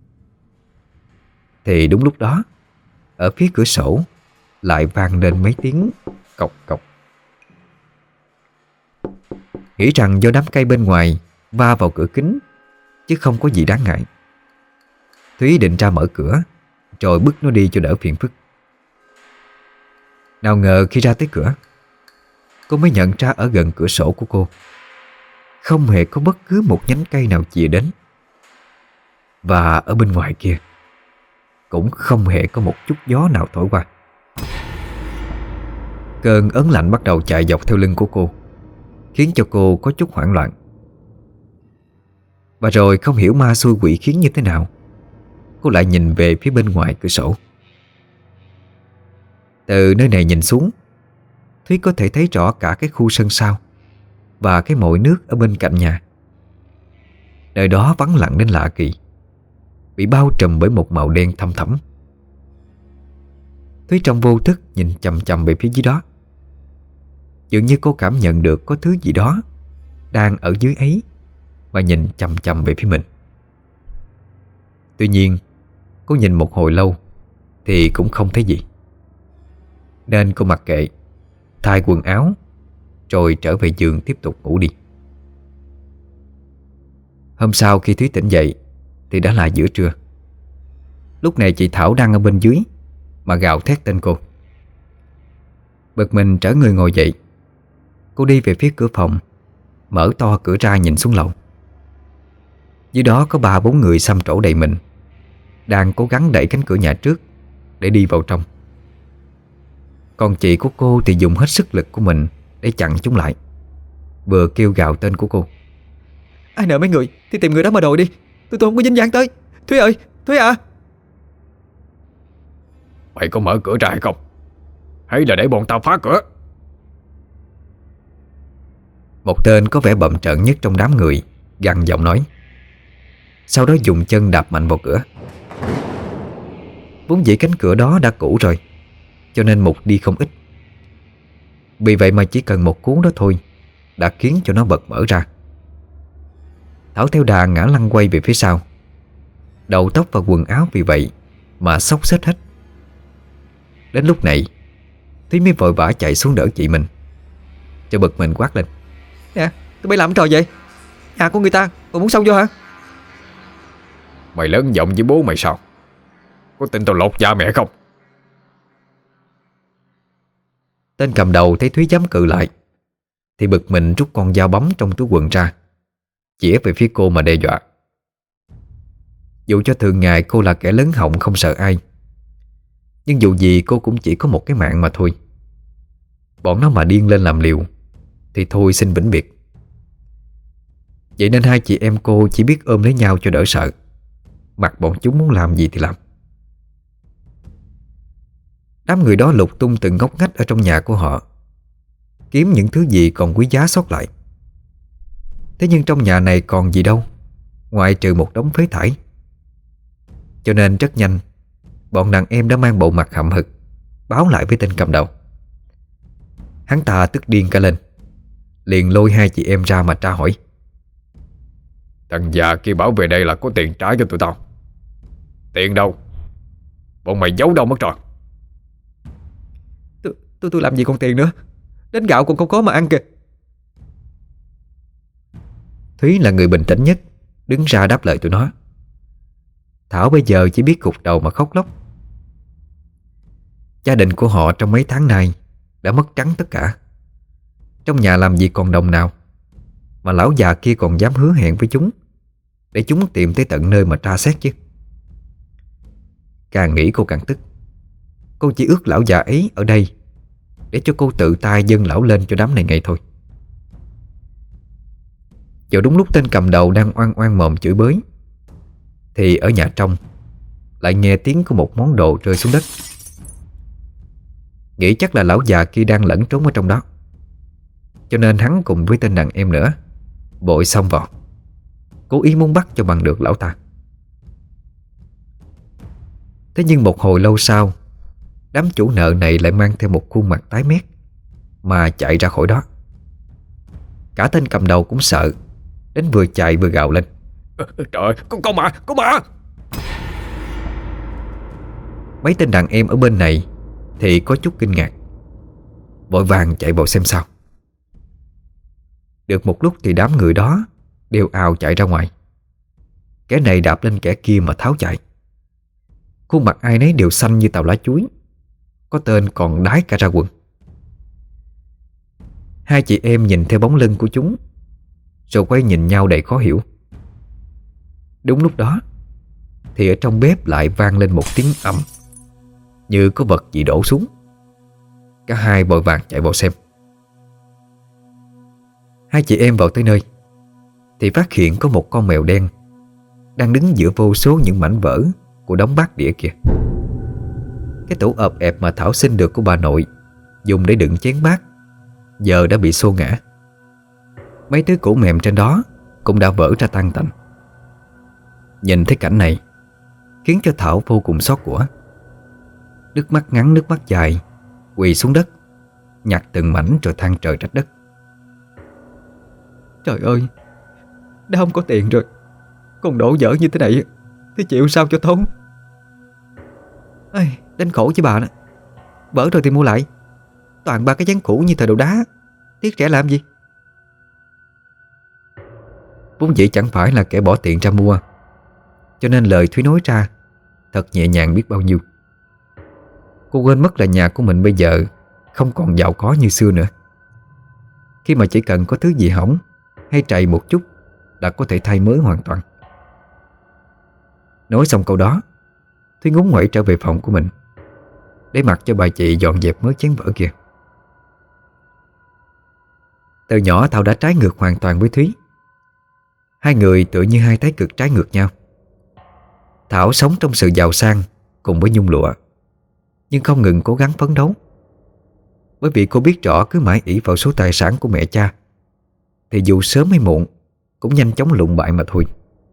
Thì đúng lúc đó, ở phía cửa sổ lại vang lên mấy tiếng cộc cộc. Nghĩ rằng do đám cây bên ngoài va vào cửa kính, chứ không có gì đáng ngại. Thúy định ra mở cửa, rồi bước nó đi cho đỡ phiền phức. Nào ngờ khi ra tới cửa, cô mới nhận ra ở gần cửa sổ của cô không hề có bất cứ một nhánh cây nào chìa đến. Và ở bên ngoài kia cũng không hề có một chút gió nào thổi qua. Cơn ớn lạnh bắt đầu chạy dọc theo lưng của cô, khiến cho cô có chút hoảng loạn. Và rồi không hiểu ma xui quỷ khiến như thế nào, cô lại nhìn về phía bên ngoài cửa sổ. Từ nơi này nhìn xuống, Thúy có thể thấy rõ cả cái khu sân sau và cái mồi nước ở bên cạnh nhà. Nơi đó vắng lặng đến lạ kỳ, bị bao trùm bởi một màu đen thâm thẳm. Thúy trong vô thức nhìn chằm chằm về phía dưới đó. Dường như cô cảm nhận được có thứ gì đó đang ở dưới ấy và nhìn chằm chằm về phía mình. Tuy nhiên, cô nhìn một hồi lâu thì cũng không thấy gì, nên cô mặc kệ, thay quần áo, rồi trở về giường tiếp tục ngủ đi. Hôm sau khi Thúy tỉnh dậy thì đã là giữa trưa. Lúc này chị Thảo đang ở bên dưới mà gào thét tên cô. Bực mình trở người ngồi dậy, cô đi về phía cửa phòng, mở to cửa ra nhìn xuống lầu. Dưới đó có 3-4 người xăm trổ đầy mình, đang cố gắng đẩy cánh cửa nhà trước để đi vào trong. Còn chị của cô thì dùng hết sức lực của mình để chặn chúng lại, vừa kêu gào tên của cô. Ai nợ mấy người thì tìm người đó mà đòi đi, tôi không có dính dáng tới. Thúy ơi, Thúy à. Mày có mở cửa ra hay không, hay là để bọn tao phá cửa? Một tên có vẻ bậm trợn nhất trong đám người gằn giọng nói, sau đó dùng chân đạp mạnh vào cửa. Vốn dĩ cánh cửa đó đã cũ rồi, cho nên mục đi không ít. Vì vậy mà chỉ cần một cú đó thôi đã khiến cho nó bật mở ra. Thảo theo đà ngã lăn quay về phía sau, đầu tóc và quần áo vì vậy mà xốc xếch hết. Đến lúc này Thúy mới vội vã chạy xuống đỡ chị mình, cho bực mình quát lên. Nè, tụi bay làm trò vậy? Nhà của người ta còn muốn xông vô hả? Mày lớn giọng với bố mày sao? Có tin tao lột da mẹ không? Tên cầm đầu thấy Thúy dám cự lại thì bực mình rút con dao bấm trong túi quần ra, chĩa về phía cô mà đe dọa. Dù cho thường ngày cô là kẻ lớn họng không sợ ai, nhưng dù gì cô cũng chỉ có một cái mạng mà thôi. Bọn nó mà điên lên làm liều thì thôi xin vĩnh biệt. Vậy nên hai chị em cô chỉ biết ôm lấy nhau cho đỡ sợ, mặc bọn chúng muốn làm gì thì làm. Đám người đó lục tung từng ngóc ngách ở trong nhà của họ, kiếm những thứ gì còn quý giá sót lại. Thế nhưng trong nhà này còn gì đâu, ngoại trừ một đống phế thải. Cho nên rất nhanh bọn đàn em đã mang bộ mặt hậm hực báo lại với tên cầm đầu. Hắn ta tức điên cả lên, liền lôi hai chị em ra mà tra hỏi. Thằng già kia bảo về đây là có tiền trả cho tụi tao. Tiền đâu? Bọn mày giấu đâu mất rồi? Tôi làm gì còn tiền nữa, đến gạo còn không có mà ăn kìa. Thúy là người bình tĩnh nhất, đứng ra đáp lời tụi nó. Thảo bây giờ chỉ biết gục đầu mà khóc lóc. Gia đình của họ trong mấy tháng nay đã mất trắng tất cả. Trong nhà làm gì còn đồng nào, mà lão già kia còn dám hứa hẹn với chúng để chúng tìm tới tận nơi mà tra xét chứ. Càng nghĩ cô càng tức. Cô chỉ ước lão già ấy ở đây để cho cô tự tay dâng lão lên cho đám này ngay thôi. Vào đúng lúc tên cầm đầu đang oan oan mồm chửi bới, thì ở nhà trong lại nghe tiếng của một món đồ rơi xuống đất. Nghĩ chắc là lão già kia đang lẫn trốn ở trong đó, cho nên hắn cùng với tên đàn em nữa bội xông vào, cố ý muốn bắt cho bằng được lão ta. Thế nhưng một hồi lâu sau, đám chủ nợ này lại mang theo một khuôn mặt tái mét mà chạy ra khỏi đó. Cả tên cầm đầu cũng sợ, đến vừa chạy vừa gào lên. Trời ơi, con mà. Mấy tên đàn em ở bên này thì có chút kinh ngạc, vội vàng chạy vào xem sao. Được một lúc thì đám người đó đều ào chạy ra ngoài. Kẻ này đạp lên kẻ kia mà tháo chạy. Khuôn mặt ai nấy đều xanh như tàu lá chuối, có tên còn đái cả ra quần. Hai chị em nhìn theo bóng lưng của chúng, rồi quay nhìn nhau đầy khó hiểu. Đúng lúc đó thì ở trong bếp lại vang lên một tiếng ầm, như có vật gì đổ xuống. Cả hai vội vàng chạy vào xem. Hai chị em vào tới nơi thì phát hiện có một con mèo đen đang đứng giữa vô số những mảnh vỡ của đống bát đĩa kia. Cái tủ ợp ẹp mà Thảo xin được của bà nội dùng để đựng chén bát giờ đã bị xô ngã. Mấy thứ củ mềm trên đó cũng đã vỡ ra tan tành. Nhìn thấy cảnh này khiến cho Thảo vô cùng xót của. Nước mắt ngắn nước mắt dài quỳ xuống đất, nhặt từng mảnh rồi than trời trách đất. Trời ơi, đã không có tiền rồi, còn đổ vỡ như thế này thì chịu sao cho tốn. Ây, đánh khổ chứ bà đó. Vỡ rồi thì mua lại. Toàn ba cái chén cũ như thời đồ đá, tiếc rẻ làm gì. Vốn dĩ chẳng phải là kẻ bỏ tiền ra mua, cho nên lời Thúy nói ra thật nhẹ nhàng biết bao nhiêu. Cô quên mất là nhà của mình bây giờ không còn giàu có như xưa nữa, khi mà chỉ cần có thứ gì hỏng hay trầy một chút là có thể thay mới hoàn toàn. Nói xong câu đó, Thúy ngúng nguẩy trở về phòng của mình để mặc cho bà chị dọn dẹp mớ chén vỡ kia. Từ nhỏ Thảo đã trái ngược hoàn toàn với Thúy. Hai người tựa như hai thái cực trái ngược nhau. Thảo sống trong sự giàu sang cùng với nhung lụa, nhưng không ngừng cố gắng phấn đấu. Bởi vì cô biết rõ cứ mãi ỷ vào số tài sản của mẹ cha thì dù sớm hay muộn cũng nhanh chóng lụng bại mà thôi.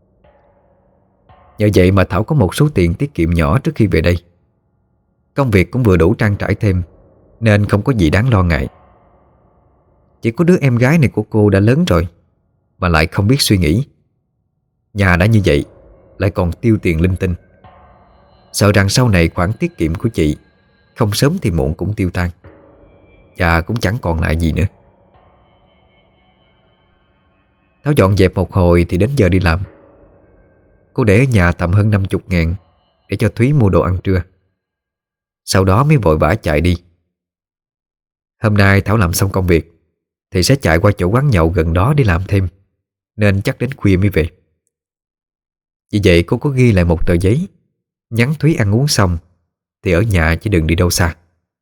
Nhờ vậy mà Thảo có một số tiền tiết kiệm nhỏ trước khi về đây. Công việc cũng vừa đủ trang trải thêm, nên không có gì đáng lo ngại. Chỉ có đứa em gái này của cô đã lớn rồi mà lại không biết suy nghĩ. Nhà đã như vậy lại còn tiêu tiền linh tinh, sợ rằng sau này khoản tiết kiệm của chị không sớm thì muộn cũng tiêu tan, và cũng chẳng còn lại gì nữa. Thảo dọn dẹp một hồi thì đến giờ đi làm. Cô để ở nhà tầm hơn 50.000 để cho Thúy mua đồ ăn trưa, sau đó mới vội vã chạy đi. Hôm nay Thảo làm xong công việc thì sẽ chạy qua chỗ quán nhậu gần đó để làm thêm, nên chắc đến khuya mới về. Vì vậy cô có ghi lại một tờ giấy, nhắn Thúy ăn uống xong thì ở nhà chứ đừng đi đâu xa.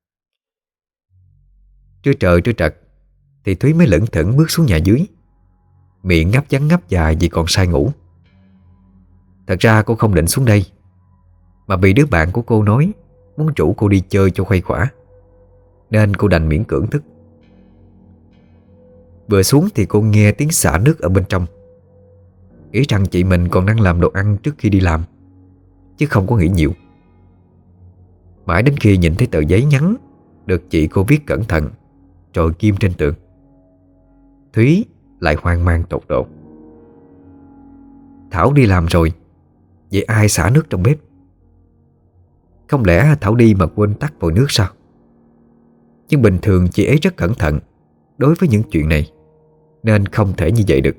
Trưa trời trưa trật thì Thúy mới lững thững bước xuống nhà dưới, miệng ngáp ngắn ngáp dài vì còn say ngủ. Thật ra cô không định xuống đây, mà vì đứa bạn của cô nói muốn rủ cô đi chơi cho khuây khỏa, nên cô đành miễn cưỡng thức. Vừa xuống thì cô nghe tiếng xả nước ở bên trong, nghĩ rằng chị mình còn đang làm đồ ăn trước khi đi làm, chứ không có nghĩ nhiều. Mãi đến khi nhìn thấy tờ giấy nhắn được chị cô viết cẩn thận rồi ghim trên tường, Thúy lại hoang mang tột độ. Thảo đi làm rồi, vậy ai xả nước trong bếp? Không lẽ Thảo đi mà quên tắt vòi nước sao? Nhưng bình thường chị ấy rất cẩn thận đối với những chuyện này, nên không thể như vậy được.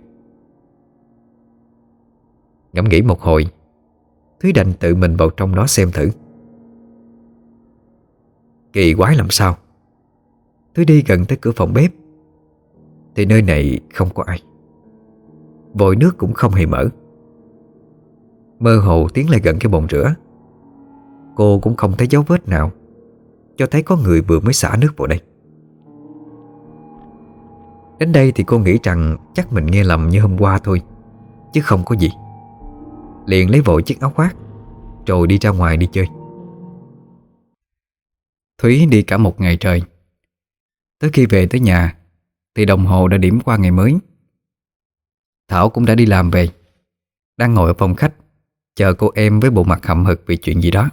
Ngẫm nghĩ một hồi, Thúy đành tự mình vào trong đó xem thử. Kỳ quái làm sao, Thúy đi gần tới cửa phòng bếp thì nơi này không có ai, vòi nước cũng không hề mở. Mơ hồ tiến lại gần cái bồn rửa, cô cũng không thấy dấu vết nào cho thấy có người vừa mới xả nước vào đây. Đến đây thì cô nghĩ rằng chắc mình nghe lầm như hôm qua thôi, chứ không có gì. Liền lấy vội chiếc áo khoác rồi đi ra ngoài đi chơi. Thúy đi cả một ngày trời. Tới khi về tới nhà thì đồng hồ đã điểm qua ngày mới. Thảo cũng đã đi làm về, đang ngồi ở phòng khách chờ cô em với bộ mặt hậm hực vì chuyện gì đó.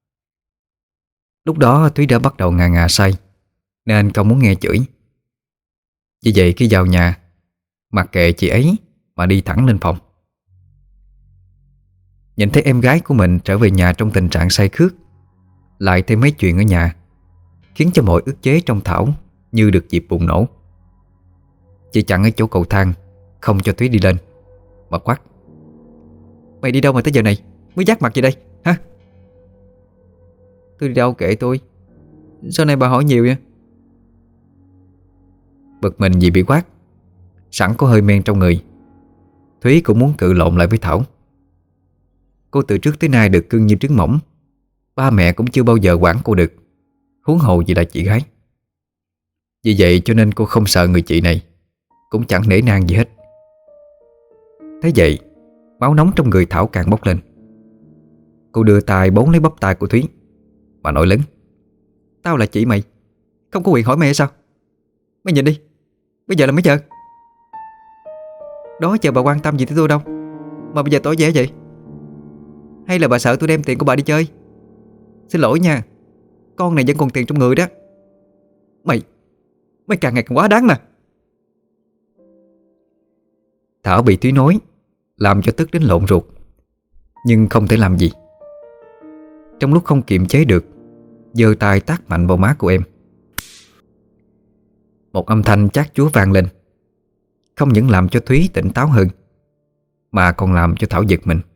Lúc đó Thúy đã bắt đầu ngà ngà say nên không muốn nghe chửi. Vì vậy khi vào nhà, mặc kệ chị ấy mà đi thẳng lên phòng. Nhìn thấy em gái của mình trở về nhà trong tình trạng say khướt, lại thêm mấy chuyện ở nhà, khiến cho mọi ức chế trong Thảo như được dịp bùng nổ. Chị chặn ở chỗ cầu thang, không cho Thúy đi lên, mà quát: "Mày đi đâu mà tới giờ này mới dắt mặt gì đây hả?" "Tôi đi đâu kệ tôi, sao nay bà hỏi nhiều vậy?" Bực mình vì bị quát, sẵn có hơi men trong người, Thúy cũng muốn cự lộn lại với Thảo. Cô từ trước tới nay được cưng như trứng mỏng, ba mẹ cũng chưa bao giờ quản cô được, huống hồ gì là chị gái. Vì vậy cho nên cô không sợ người chị này, cũng chẳng nể nang gì hết. Thế vậy, máu nóng trong người Thảo càng bốc lên. Cô đưa tay bấu lấy bắp tay của Thúy mà nổi lớn: "Tao là chị mày, không có quyền hỏi mày hay sao? Mày nhìn đi, bây giờ là mấy giờ? Đó giờ bà quan tâm gì tới tôi đâu mà bây giờ tỏ vẻ vậy? Hay là bà sợ tôi đem tiền của bà đi chơi? Xin lỗi nha, con này vẫn còn tiền trong người đó. Mày Mày càng ngày càng quá đáng nè." Thảo bị Thúy nói làm cho tức đến lộn ruột, nhưng không thể làm gì. Trong lúc không kiềm chế được, giơ tay tát mạnh vào má của em. Một âm thanh chát chúa vang lên, không những làm cho Thúy tỉnh táo hơn, mà còn làm cho Thảo giật mình.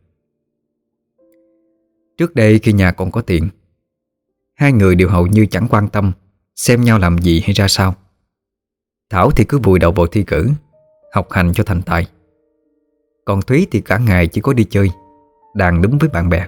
Trước đây khi nhà còn có tiền, hai người đều hầu như chẳng quan tâm xem nhau làm gì hay ra sao. Thảo thì cứ vùi đầu vào thi cử, học hành cho thành tài. Còn Thúy thì cả ngày chỉ có đi chơi, đàn đúng với bạn bè.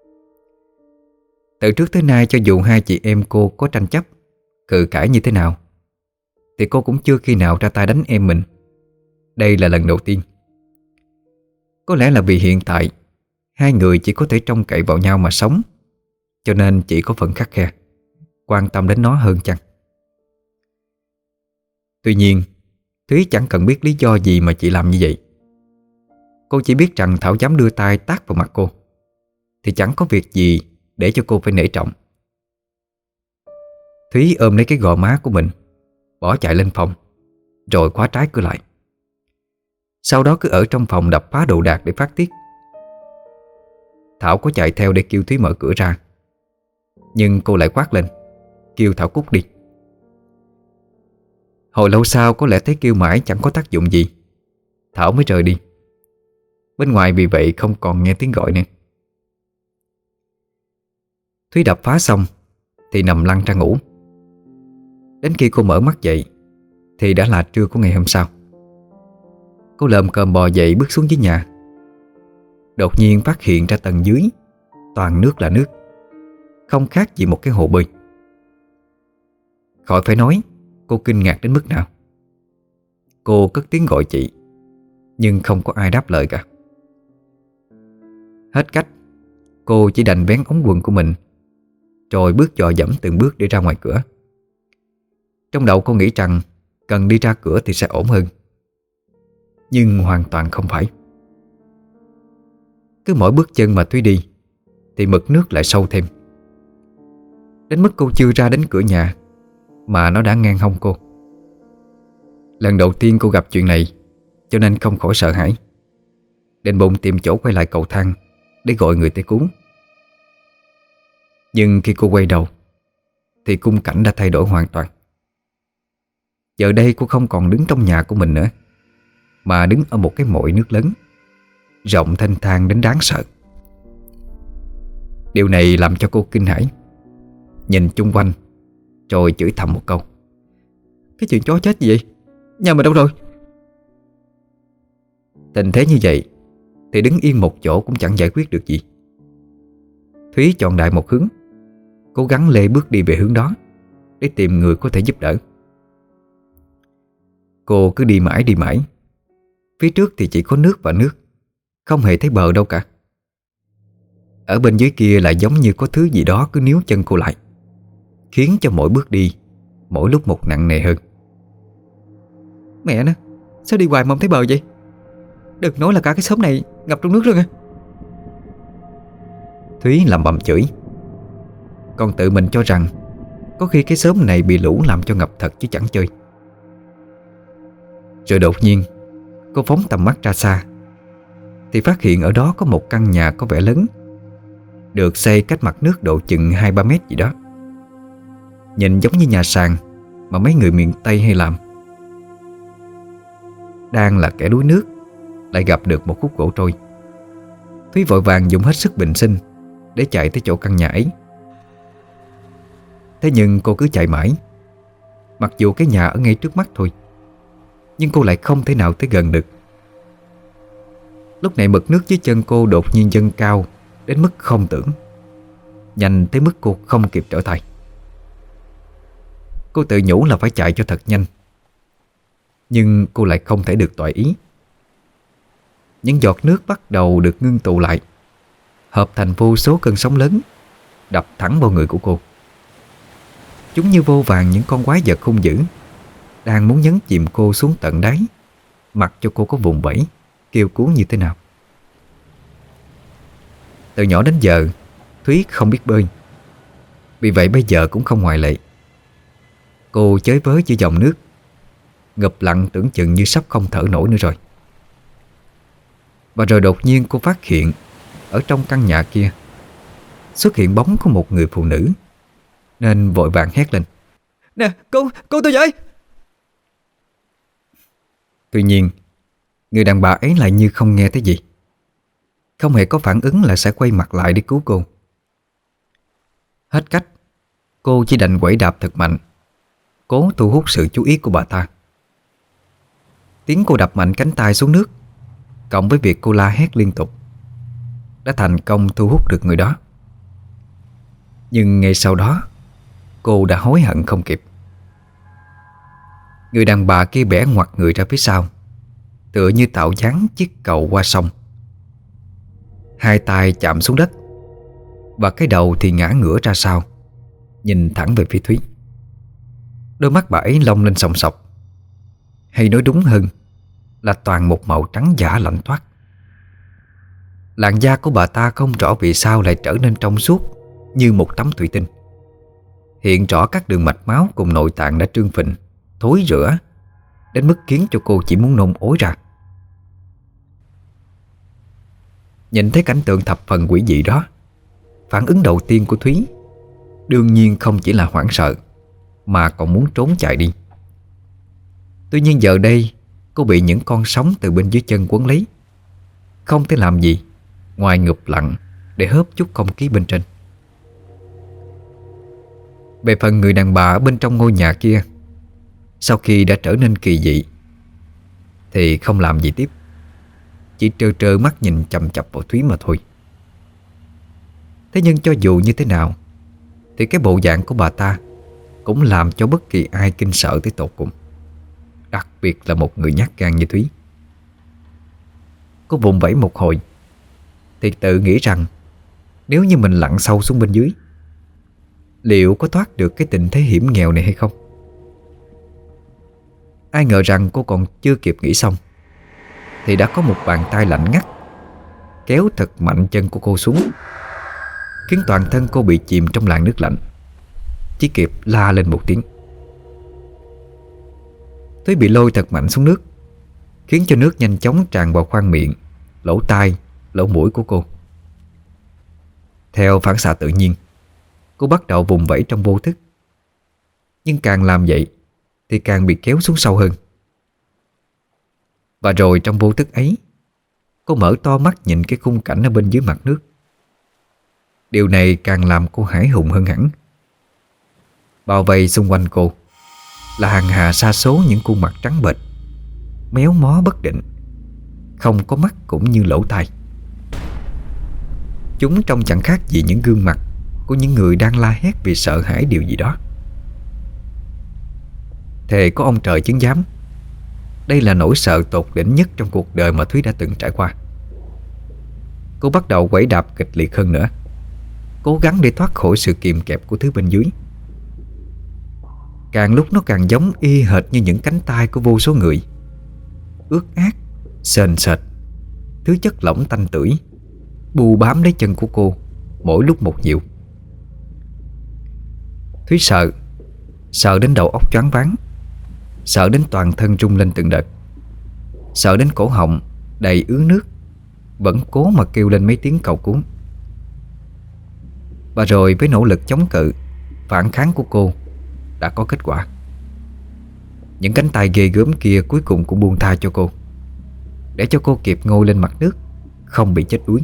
Từ trước tới nay, cho dù hai chị em cô có tranh chấp, cự cãi như thế nào, thì cô cũng chưa khi nào ra tay đánh em mình. Đây là lần đầu tiên. Có lẽ là vì hiện tại hai người chỉ có thể trông cậy vào nhau mà sống, cho nên chỉ có phần khắt khe, quan tâm đến nó hơn chăng. Tuy nhiên, Thúy chẳng cần biết lý do gì mà chị làm như vậy. Cô chỉ biết rằng Thảo dám đưa tay tát vào mặt cô thì chẳng có việc gì để cho cô phải nể trọng. Thúy ôm lấy cái gò má của mình, bỏ chạy lên phòng, rồi khóa trái cửa lại. Sau đó cứ ở trong phòng đập phá đồ đạc để phát tiết. Thảo có chạy theo để kêu Thúy mở cửa ra, nhưng cô lại quát lên, kêu Thảo cút đi. Hồi lâu sau, có lẽ thấy kêu mãi chẳng có tác dụng gì, Thảo mới rời đi. Bên ngoài vì vậy không còn nghe tiếng gọi nữa. Thúy đập phá xong thì nằm lăn ra ngủ. Đến khi cô mở mắt dậy thì đã là trưa của ngày hôm sau. Cô lồm cồm bò dậy bước xuống dưới nhà. Đột nhiên phát hiện ra tầng dưới toàn nước là nước, không khác gì một cái hồ bơi. Khỏi phải nói cô kinh ngạc đến mức nào. Cô cất tiếng gọi chị, nhưng không có ai đáp lời cả. Hết cách, cô chỉ đành vén ống quần của mình, rồi bước dò dẫm từng bước để ra ngoài cửa. Trong đầu cô nghĩ rằng cần đi ra cửa thì sẽ ổn hơn, nhưng hoàn toàn không phải. Cứ mỗi bước chân mà Thúy đi thì mực nước lại sâu thêm. đến mức cô chưa ra đến cửa nhà mà nó đã ngang hông cô. Lần đầu tiên cô gặp chuyện này cho nên không khỏi sợ hãi, định bụng tìm chỗ quay lại cầu thang để gọi người tới cứu. Nhưng khi cô quay đầu thì khung cảnh đã thay đổi hoàn toàn. Giờ đây cô không còn đứng trong nhà của mình nữa, mà đứng ở một cái mội nước lớn, rộng thênh thang đến đáng sợ. Điều này làm cho cô kinh hãi, nhìn chung quanh rồi chửi thầm một câu: Cái chuyện chó chết gì vậy? Nhà mình đâu rồi? Tình thế như vậy thì đứng yên một chỗ cũng chẳng giải quyết được gì. Thúy chọn đại một hướng, cố gắng lê bước đi về hướng đó để tìm người có thể giúp đỡ. Cô cứ đi mãi. Phía trước thì chỉ có nước và nước, không hề thấy bờ đâu cả. Ở bên dưới kia lại giống như có thứ gì đó cứ níu chân cô lại, khiến cho mỗi bước đi mỗi lúc một nặng nề hơn. Mẹ nó, sao đi hoài mà không thấy bờ vậy? Đừng nói là cả cái xóm này ngập trong nước rồi nha. Thúy lẩm bẩm chửi, còn tự mình cho rằng có khi cái xóm này bị lũ làm cho ngập thật chứ chẳng chơi. Rồi đột nhiên cô phóng tầm mắt ra xa thì phát hiện ở đó có một căn nhà có vẻ lớn, được xây cách mặt nước độ chừng 2-3 mét gì đó. Nhìn giống như nhà sàn mà mấy người miền Tây hay làm. Đang là kẻ đuối nước lại gặp được một khúc gỗ trôi. Thúy vội vàng dùng hết sức bình sinh để chạy tới chỗ căn nhà ấy. Thế nhưng cô cứ chạy mãi, mặc dù cái nhà ở ngay trước mắt thôi, nhưng cô lại không thể nào tới gần được. Lúc này mực nước dưới chân cô đột nhiên dâng cao đến mức không tưởng, nhanh tới mức cô không kịp trở tay. Cô tự nhủ là phải chạy cho thật nhanh, nhưng cô lại không thể được toại ý. Những giọt nước bắt đầu được ngưng tụ lại, hợp thành vô số cơn sóng lớn đập thẳng vào người của cô. Chúng như vô vàn những con quái vật hung dữ đang muốn nhấn chìm cô xuống tận đáy, mặc cho cô có vùng vẫy kêu cứu như thế nào. Từ nhỏ đến giờ Thúy không biết bơi, vì vậy bây giờ cũng không ngoại lệ. Cô chới với giữa dòng nước, ngập lặng tưởng chừng như sắp không thở nổi nữa rồi. Và rồi đột nhiên cô phát hiện ở trong căn nhà kia xuất hiện bóng của một người phụ nữ, nên vội vàng hét lên: Nè, cứu tôi với! Tuy nhiên người đàn bà ấy lại như không nghe thấy gì, không hề có phản ứng là sẽ quay mặt lại để cứu cô. Hết cách, cô chỉ đành quẩy đạp thật mạnh, cố thu hút sự chú ý của bà ta. Tiếng cô đập mạnh cánh tay xuống nước, cộng với việc cô la hét liên tục, đã thành công thu hút được người đó. Nhưng ngay sau đó cô đã hối hận không kịp. Người đàn bà kia bẻ ngoặt người ra phía sau, tựa như tạo dáng chiếc cầu qua sông. Hai tay chạm xuống đất, và cái đầu thì ngã ngửa ra sau, nhìn thẳng về phía Thúy. Đôi mắt bà ấy long lên sòng sọc, hay nói đúng hơn là toàn một màu trắng giả lạnh toát. Làn da của bà ta không rõ vì sao lại trở nên trong suốt như một tấm thủy tinh. Hiện rõ các đường mạch máu cùng nội tạng đã trương phình, thối rữa đến mức khiến cho cô chỉ muốn nôn ói ra. Nhìn thấy cảnh tượng thập phần quỷ dị đó, phản ứng đầu tiên của Thúy đương nhiên không chỉ là hoảng sợ, mà còn muốn trốn chạy đi. Tuy nhiên giờ đây cô bị những con sóng từ bên dưới chân quấn lấy, không thể làm gì ngoài ngụp lặng để hớp chút không khí bên trên. Về phần người đàn bà ở bên trong ngôi nhà kia, sau khi đã trở nên kỳ dị thì không làm gì tiếp, chỉ trơ trơ mắt nhìn chằm chằm vào Thúy mà thôi. Thế nhưng cho dù như thế nào thì cái bộ dạng của bà ta cũng làm cho bất kỳ ai kinh sợ tới tột cùng, đặc biệt là một người nhát gan như Thúy. Cô vùng vẫy một hồi thì tự nghĩ rằng nếu như mình lặn sâu xuống bên dưới, liệu có thoát được cái tình thế hiểm nghèo này hay không? Ai ngờ rằng cô còn chưa kịp nghĩ xong thì đã có một bàn tay lạnh ngắt kéo thật mạnh chân của cô xuống, khiến toàn thân cô bị chìm trong làn nước lạnh. chỉ kịp la lên một tiếng. Thúy bị lôi thật mạnh xuống nước, khiến cho nước nhanh chóng tràn vào khoang miệng, lỗ tai, lỗ mũi của cô. Theo phản xạ tự nhiên, cô bắt đầu vùng vẫy trong vô thức. Nhưng càng làm vậy thì càng bị kéo xuống sâu hơn. Và rồi trong vô thức ấy, cô mở to mắt nhìn cái khung cảnh ở bên dưới mặt nước. Điều này càng làm cô hãi hùng hơn hẳn. Bao vây xung quanh cô là hàng hà sa số những khuôn mặt trắng bệch, méo mó bất định, không có mắt cũng như lỗ tai. Chúng trông chẳng khác gì những gương mặt của những người đang la hét vì sợ hãi điều gì đó. Thề có ông trời chứng giám, đây là nỗi sợ tột đỉnh nhất trong cuộc đời mà Thúy đã từng trải qua. Cô bắt đầu quẩy đạp kịch liệt hơn nữa, cố gắng để thoát khỏi sự kìm kẹp của thứ bên dưới. Càng lúc nó càng giống y hệt như những cánh tay của vô số người, ướt át, sền sệt, thứ chất lỏng tanh tưởi bù bám lấy chân của cô mỗi lúc một nhiều. Thúy sợ, sợ đến đầu óc choáng váng, sợ đến toàn thân rung lên từng đợt, sợ đến cổ họng đầy ứ nước, vẫn cố mà kêu lên mấy tiếng cầu cứu. Và rồi với nỗ lực chống cự, phản kháng của cô đã có kết quả. Những cánh tay ghê gớm kia cuối cùng cũng buông tha cho cô, để cho cô kịp ngồi lên mặt nước, không bị chết đuối.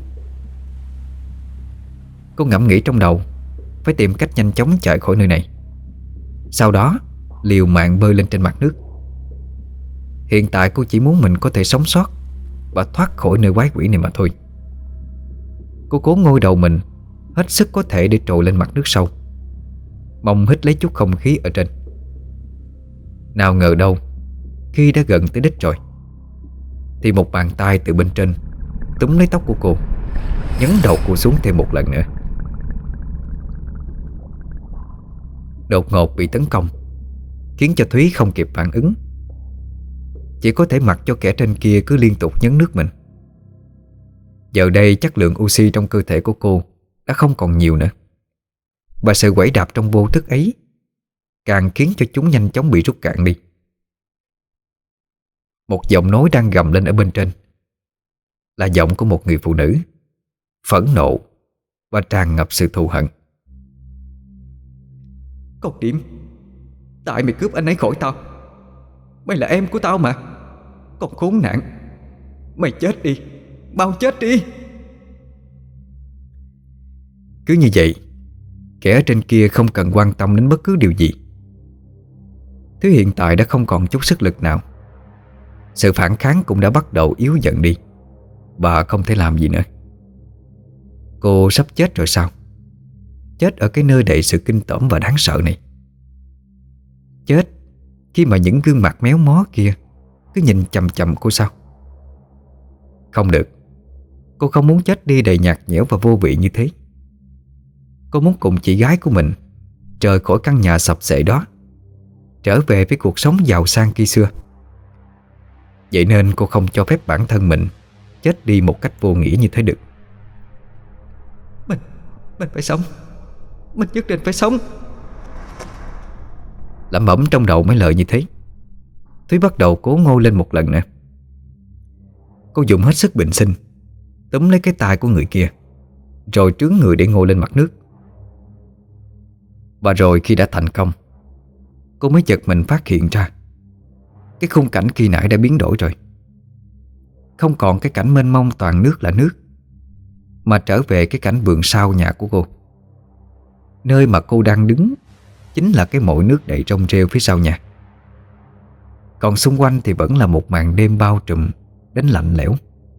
Cô ngẫm nghĩ trong đầu phải tìm cách nhanh chóng chạy khỏi nơi này, sau đó liều mạng bơi lên trên mặt nước. Hiện tại cô chỉ muốn mình có thể sống sót và thoát khỏi nơi quái quỷ này mà thôi. Cô cố ngoi đầu mình hết sức có thể để trồi lên mặt nước sâu, mong hít lấy chút không khí ở trên. Nào ngờ đâu, khi đã gần tới đích rồi thì một bàn tay từ bên trên túm lấy tóc của cô, nhấn đầu cô xuống thêm một lần nữa. Đột ngột bị tấn công khiến cho Thúy không kịp phản ứng, chỉ có thể mặc cho kẻ trên kia cứ liên tục nhấn nước mình. Giờ đây chất lượng oxy trong cơ thể của cô đã không còn nhiều nữa, và sự quẩy đạp trong vô thức ấy càng khiến cho chúng nhanh chóng bị rút cạn đi. Một giọng nói đang gầm lên ở bên trên, là giọng của một người phụ nữ, phẫn nộ và tràn ngập sự thù hận. Con Điểm, tại mày cướp anh ấy khỏi tao. Mày là em của tao mà. Con khốn nạn, mày chết đi, mau chết đi. Cứ như vậy, kẻ ở trên kia không cần quan tâm đến bất cứ điều gì. Thứ hiện tại đã không còn chút sức lực nào. Sự phản kháng cũng đã bắt đầu yếu dần đi, và không thể làm gì nữa. Cô sắp chết rồi sao? Chết ở cái nơi đầy sự kinh tởm và đáng sợ này. Chết khi mà những gương mặt méo mó kia cứ nhìn chằm chằm cô sao? Không được. Cô không muốn chết đi đầy nhạt nhẽo và vô vị như thế. Cô muốn cùng chị gái của mình rời khỏi căn nhà sập xệ đó, trở về với cuộc sống giàu sang khi xưa. Vậy nên cô không cho phép bản thân mình chết đi một cách vô nghĩa như thế được. Mình phải sống. Mình nhất định phải sống. Lẩm bẩm trong đầu mấy lời như thế, Thúy bắt đầu cố ngồi lên một lần nữa. Cô dùng hết sức bình sinh túm lấy cái tay của người kia, rồi trướng người để ngồi lên mặt nước. Và rồi khi đã thành công, cô mới giật mình phát hiện ra cái khung cảnh khi nãy đã biến đổi rồi. Không còn cái cảnh mênh mông toàn nước là nước, mà trở về cái cảnh vườn sau nhà của cô. Nơi mà cô đang đứng chính là cái mội nước đầy rong rêu phía sau nhà. Còn xung quanh thì vẫn là một màn đêm bao trùm đến lạnh lẽo.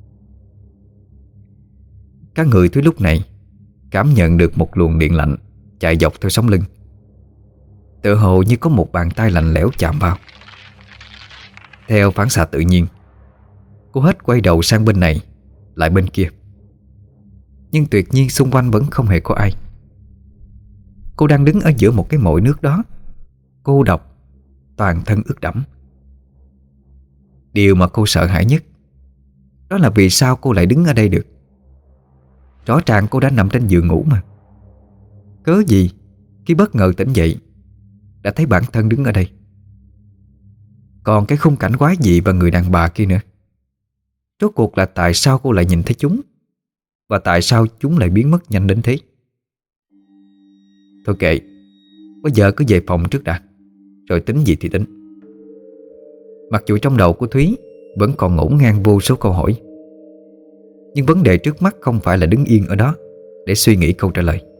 Các người Thúy lúc này cảm nhận được một luồng điện lạnh chạy dọc theo sống lưng, tựa hồ như có một bàn tay lạnh lẽo chạm vào. Theo phản xạ tự nhiên, cô hết quay đầu sang bên này lại bên kia, nhưng tuyệt nhiên xung quanh vẫn không hề có ai. Cô đang đứng ở giữa một cái mội nước đó, cô độc, toàn thân ướt đẫm. Điều mà cô sợ hãi nhất đó là vì sao cô lại đứng ở đây được. Rõ ràng cô đã nằm trên giường ngủ mà. Cớ gì Khi bất ngờ tỉnh dậy, đã thấy bản thân đứng ở đây. Còn cái khung cảnh quái dị và người đàn bà kia nữa. Rốt cuộc là tại sao cô lại nhìn thấy chúng, và tại sao chúng lại biến mất nhanh đến thế? Thôi kệ, bây giờ cứ về phòng trước đã, rồi tính gì thì tính. Mặc dù trong đầu của Thúy vẫn còn ngổn ngang vô số câu hỏi, nhưng vấn đề trước mắt không phải là đứng yên ở đó để suy nghĩ câu trả lời.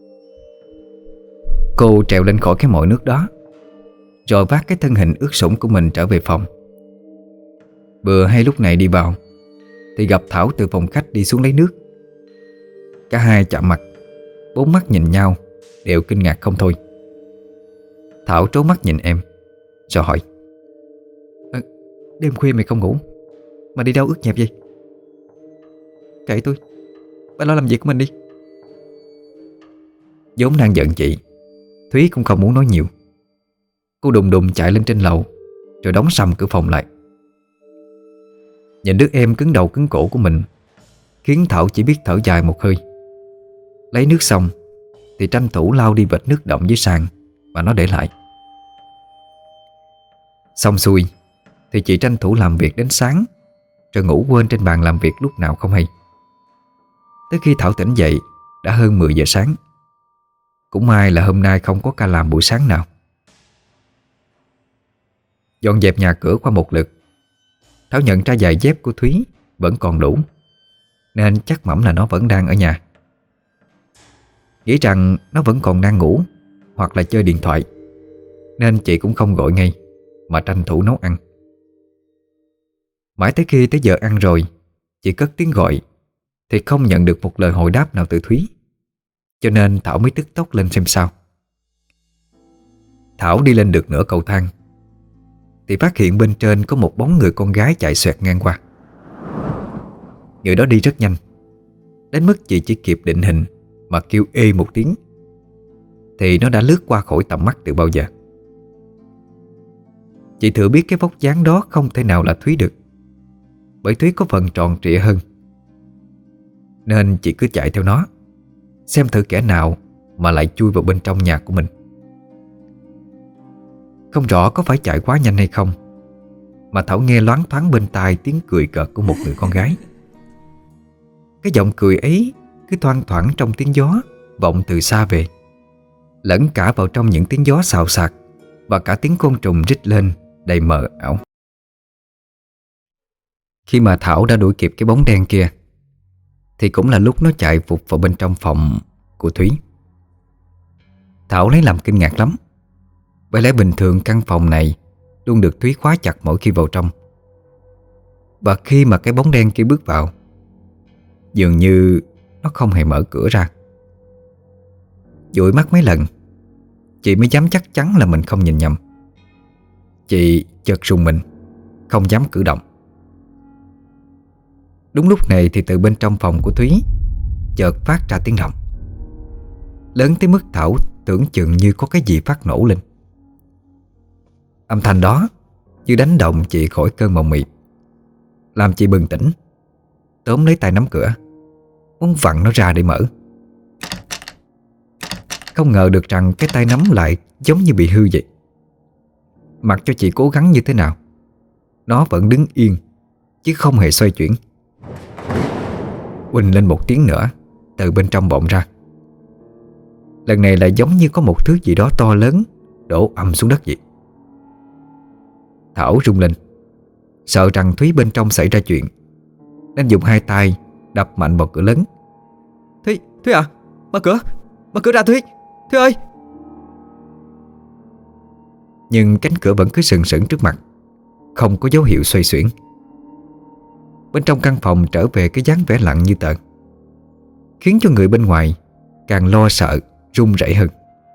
Cô trèo lên khỏi cái mồi nước đó, rồi vác cái thân hình ướt sũng của mình trở về phòng. Vừa hay lúc này đi vào thì gặp Thảo từ phòng khách đi xuống lấy nước. Cả hai chạm mặt, bốn mắt nhìn nhau, đều kinh ngạc không thôi. Thảo trố mắt nhìn em, rồi hỏi: Đêm khuya mày không ngủ mà đi đâu ướt nhẹp vậy? Kệ tôi, bà lo làm việc của mình đi. vốn đang giận chị, Thúy cũng không muốn nói nhiều. Cô đùng đùng chạy lên trên lầu, rồi đóng sầm cửa phòng lại. Nhìn đứa em cứng đầu cứng cổ của mình khiến Thảo chỉ biết thở dài một hơi. Lấy nước xong thì tranh thủ lau đi vệt nước đọng dưới sàn mà nó để lại. Xong xuôi thì chị tranh thủ làm việc đến sáng, rồi ngủ quên trên bàn làm việc lúc nào không hay. Tới khi Thảo tỉnh dậy đã hơn 10 giờ sáng. Cũng may là hôm nay không có ca làm buổi sáng nào. Dọn dẹp nhà cửa qua một lượt, Thảo nhận ra giày dép của Thúy vẫn còn đủ, nên chắc mẩm là nó vẫn đang ở nhà. Nghĩ rằng nó vẫn còn đang ngủ hoặc là chơi điện thoại, nên chị cũng không gọi ngay mà tranh thủ nấu ăn. Mãi tới khi tới giờ ăn rồi, chị cất tiếng gọi thì không nhận được một lời hồi đáp nào từ Thúy, cho nên Thảo mới tức tốc lên xem sao. Thảo đi lên được nửa cầu thang thì phát hiện bên trên có một bóng người con gái chạy xoẹt ngang qua. Người đó đi rất nhanh, đến mức chị chỉ kịp định hình mà kêu ê một tiếng thì nó đã lướt qua khỏi tầm mắt từ bao giờ. Chị thừa biết cái vóc dáng đó không thể nào là Thúy được, bởi Thúy có phần tròn trịa hơn. Nên chị cứ chạy theo nó, xem thử kẻ nào mà lại chui vào bên trong nhà của mình. Không rõ có phải chạy quá nhanh hay không, mà Thảo nghe loáng thoáng bên tai tiếng cười cợt của một người con gái. Cái giọng cười ấy cứ thoang thoảng trong tiếng gió vọng từ xa về, lẫn cả vào trong những tiếng gió xào xạc và cả tiếng côn trùng rít lên đầy mờ ảo. Khi mà Thảo đã đuổi kịp cái bóng đen kia thì cũng là lúc nó chạy vụt vào bên trong phòng của Thúy. Thảo lấy làm kinh ngạc lắm, bởi lẽ bình thường căn phòng này luôn được Thúy khóa chặt mỗi khi vào trong. Và khi mà cái bóng đen kia bước vào, dường như nó không hề mở cửa ra. Dụi mắt mấy lần, chị mới dám chắc chắn là mình không nhìn nhầm. Chị chợt rùng mình, không dám cử động. Đúng lúc này thì từ bên trong phòng của Thúy chợt phát ra tiếng động lớn tới mức Thảo tưởng chừng như có cái gì phát nổ lên. Âm thanh đó như đánh động chị khỏi cơn mộng mị, làm chị bừng tỉnh, tóm lấy tay nắm cửa, muốn vặn nó ra để mở. Không ngờ được rằng cái tay nắm lại giống như bị hư vậy. Mặc cho chị cố gắng như thế nào, nó vẫn đứng yên chứ không hề xoay chuyển. Huỳnh lên một tiếng nữa từ bên trong vọng ra. Lần này lại giống như có một thứ gì đó to lớn đổ ầm xuống đất vậy. Thảo rung lên, sợ rằng Thúy bên trong xảy ra chuyện, nên dùng hai tay đập mạnh vào cửa lớn. Thúy à, mở cửa ra Thúy ơi. Nhưng cánh cửa vẫn cứ sừng sững trước mặt, không có dấu hiệu xoay xuyển. Bên trong căn phòng trở về cái dáng vẻ lặng như tờ, khiến cho người bên ngoài càng lo sợ, run rẩy hơn.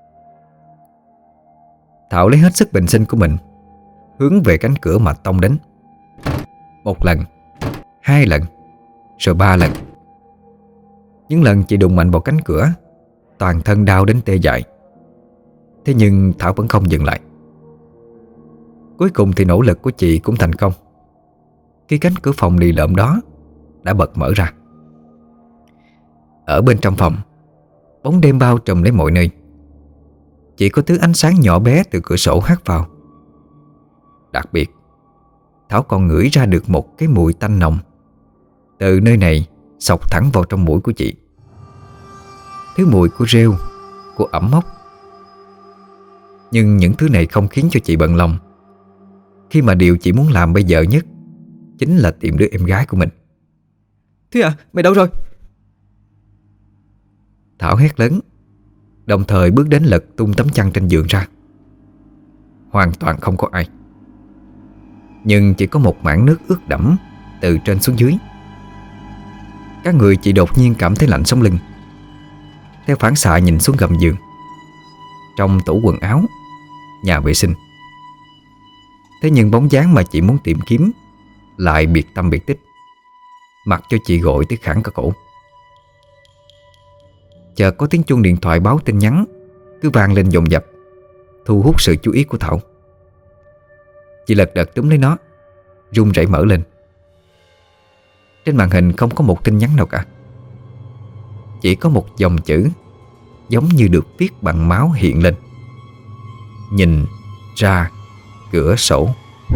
Thảo lấy hết sức bình sinh của mình, hướng về cánh cửa mà tông đến. Một lần, hai lần, rồi ba lần. Những lần chị đụng mạnh vào cánh cửa, toàn thân đau đến tê dại. Thế nhưng Thảo vẫn không dừng lại. Cuối cùng thì nỗ lực của chị cũng thành công, khi cánh cửa phòng lì lợm đó đã bật mở ra. Ở bên trong phòng, bóng đêm bao trùm lấy mọi nơi. chỉ có thứ ánh sáng nhỏ bé từ cửa sổ hắt vào. Đặc biệt, Thảo còn ngửi ra được một cái mùi tanh nồng từ nơi này xộc thẳng vào trong mũi của chị. Thứ mùi của rêu, của ẩm mốc. Nhưng những thứ này không khiến cho chị bận lòng, khi mà điều chị muốn làm bây giờ nhất chính là tìm đứa em gái của mình. Thúy à, mày đâu rồi? Thảo hét lớn, đồng thời bước đến lật tung tấm chăn trên giường ra. Hoàn toàn không có ai, nhưng chỉ có một mảng nước ướt đẫm từ trên xuống dưới. Các người chị đột nhiên cảm thấy lạnh sống lưng. Theo phản xạ nhìn xuống gầm giường, trong tủ quần áo, nhà vệ sinh. Thế nhưng bóng dáng mà chị muốn tìm kiếm lại biệt tâm biệt tích, mặc cho chị gọi tới khản cả cổ. Chợt có tiếng chuông điện thoại báo tin nhắn cứ vang lên dồn dập, thu hút sự chú ý của Thảo. Chị lật đật túm lấy nó, run rẩy mở lên. Trên màn hình không có một tin nhắn nào cả. Chỉ có một dòng chữ giống như được viết bằng máu hiện lên: nhìn ra cửa sổ.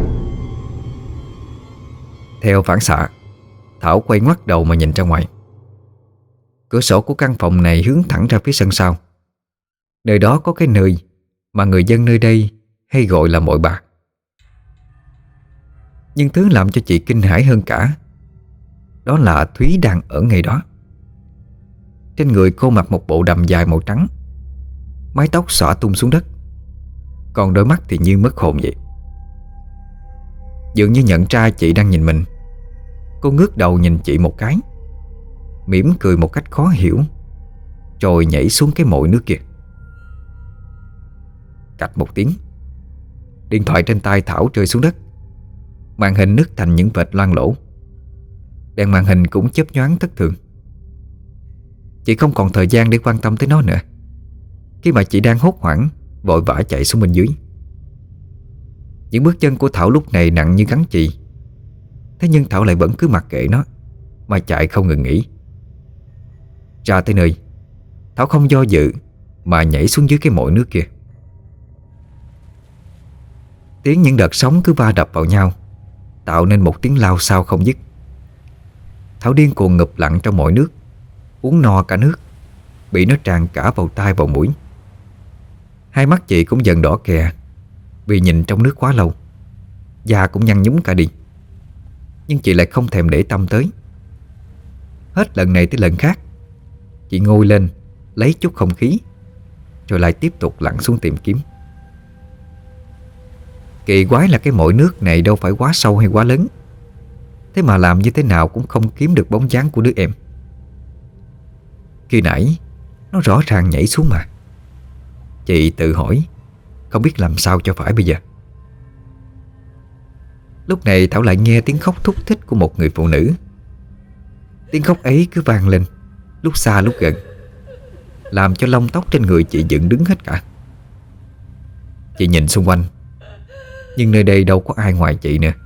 Theo phản xạ, Thảo quay ngoắt đầu mà nhìn ra ngoài. Cửa sổ của căn phòng này hướng thẳng ra phía sân sau. Nơi đó có cái nơi mà người dân nơi đây hay gọi là mội bà. Nhưng thứ làm cho chị kinh hãi hơn cả, đó là Thúy đang ở ngay đó. Trên người cô mặc một bộ đầm dài màu trắng, mái tóc xõa tung xuống đất, còn đôi mắt thì như mất hồn vậy. Dường như nhận ra chị đang nhìn mình, cô ngước đầu nhìn chị một cái, mỉm cười một cách khó hiểu, rồi nhảy xuống cái mội nước kia. Cạch một tiếng, điện thoại trên tay Thảo rơi xuống đất. Màn hình nứt thành những vệt loang lổ. Đèn màn hình cũng chớp nhoáng thất thường. Chị không còn thời gian để quan tâm tới nó nữa, khi mà chị đang hốt hoảng vội vã chạy xuống bên dưới. Những bước chân của Thảo lúc này nặng như gắn chì. Thế nhưng Thảo lại vẫn cứ mặc kệ nó mà chạy không ngừng nghỉ. Ra tới nơi, Thảo không do dự mà nhảy xuống dưới cái mội nước kia. Tiếng những đợt sóng cứ va đập vào nhau, tạo nên một tiếng lao xao không dứt. Thảo điên cuồng ngụp lặn trong mội nước, uống no cả nước, bị nó tràn cả vào tai vào mũi. Hai mắt chị cũng dần đỏ kè vì nhìn trong nước quá lâu, da cũng nhăn nhúm cả đi. Nhưng chị lại không thèm để tâm tới. Hết lần này tới lần khác, chị ngồi lên lấy chút không khí, rồi lại tiếp tục lặn xuống tìm kiếm. Kỳ quái là cái mội nước này đâu phải quá sâu hay quá lớn, thế mà làm như thế nào cũng không kiếm được bóng dáng của đứa em. Khi nãy nó rõ ràng nhảy xuống mà. Chị tự hỏi không biết làm sao cho phải bây giờ. Lúc này Thảo lại nghe tiếng khóc thúc thích của một người phụ nữ. Tiếng khóc ấy cứ vang lên, lúc xa lúc gần, làm cho lông tóc trên người chị dựng đứng hết cả. Chị nhìn xung quanh, nhưng nơi đây đâu có ai ngoài chị nữa.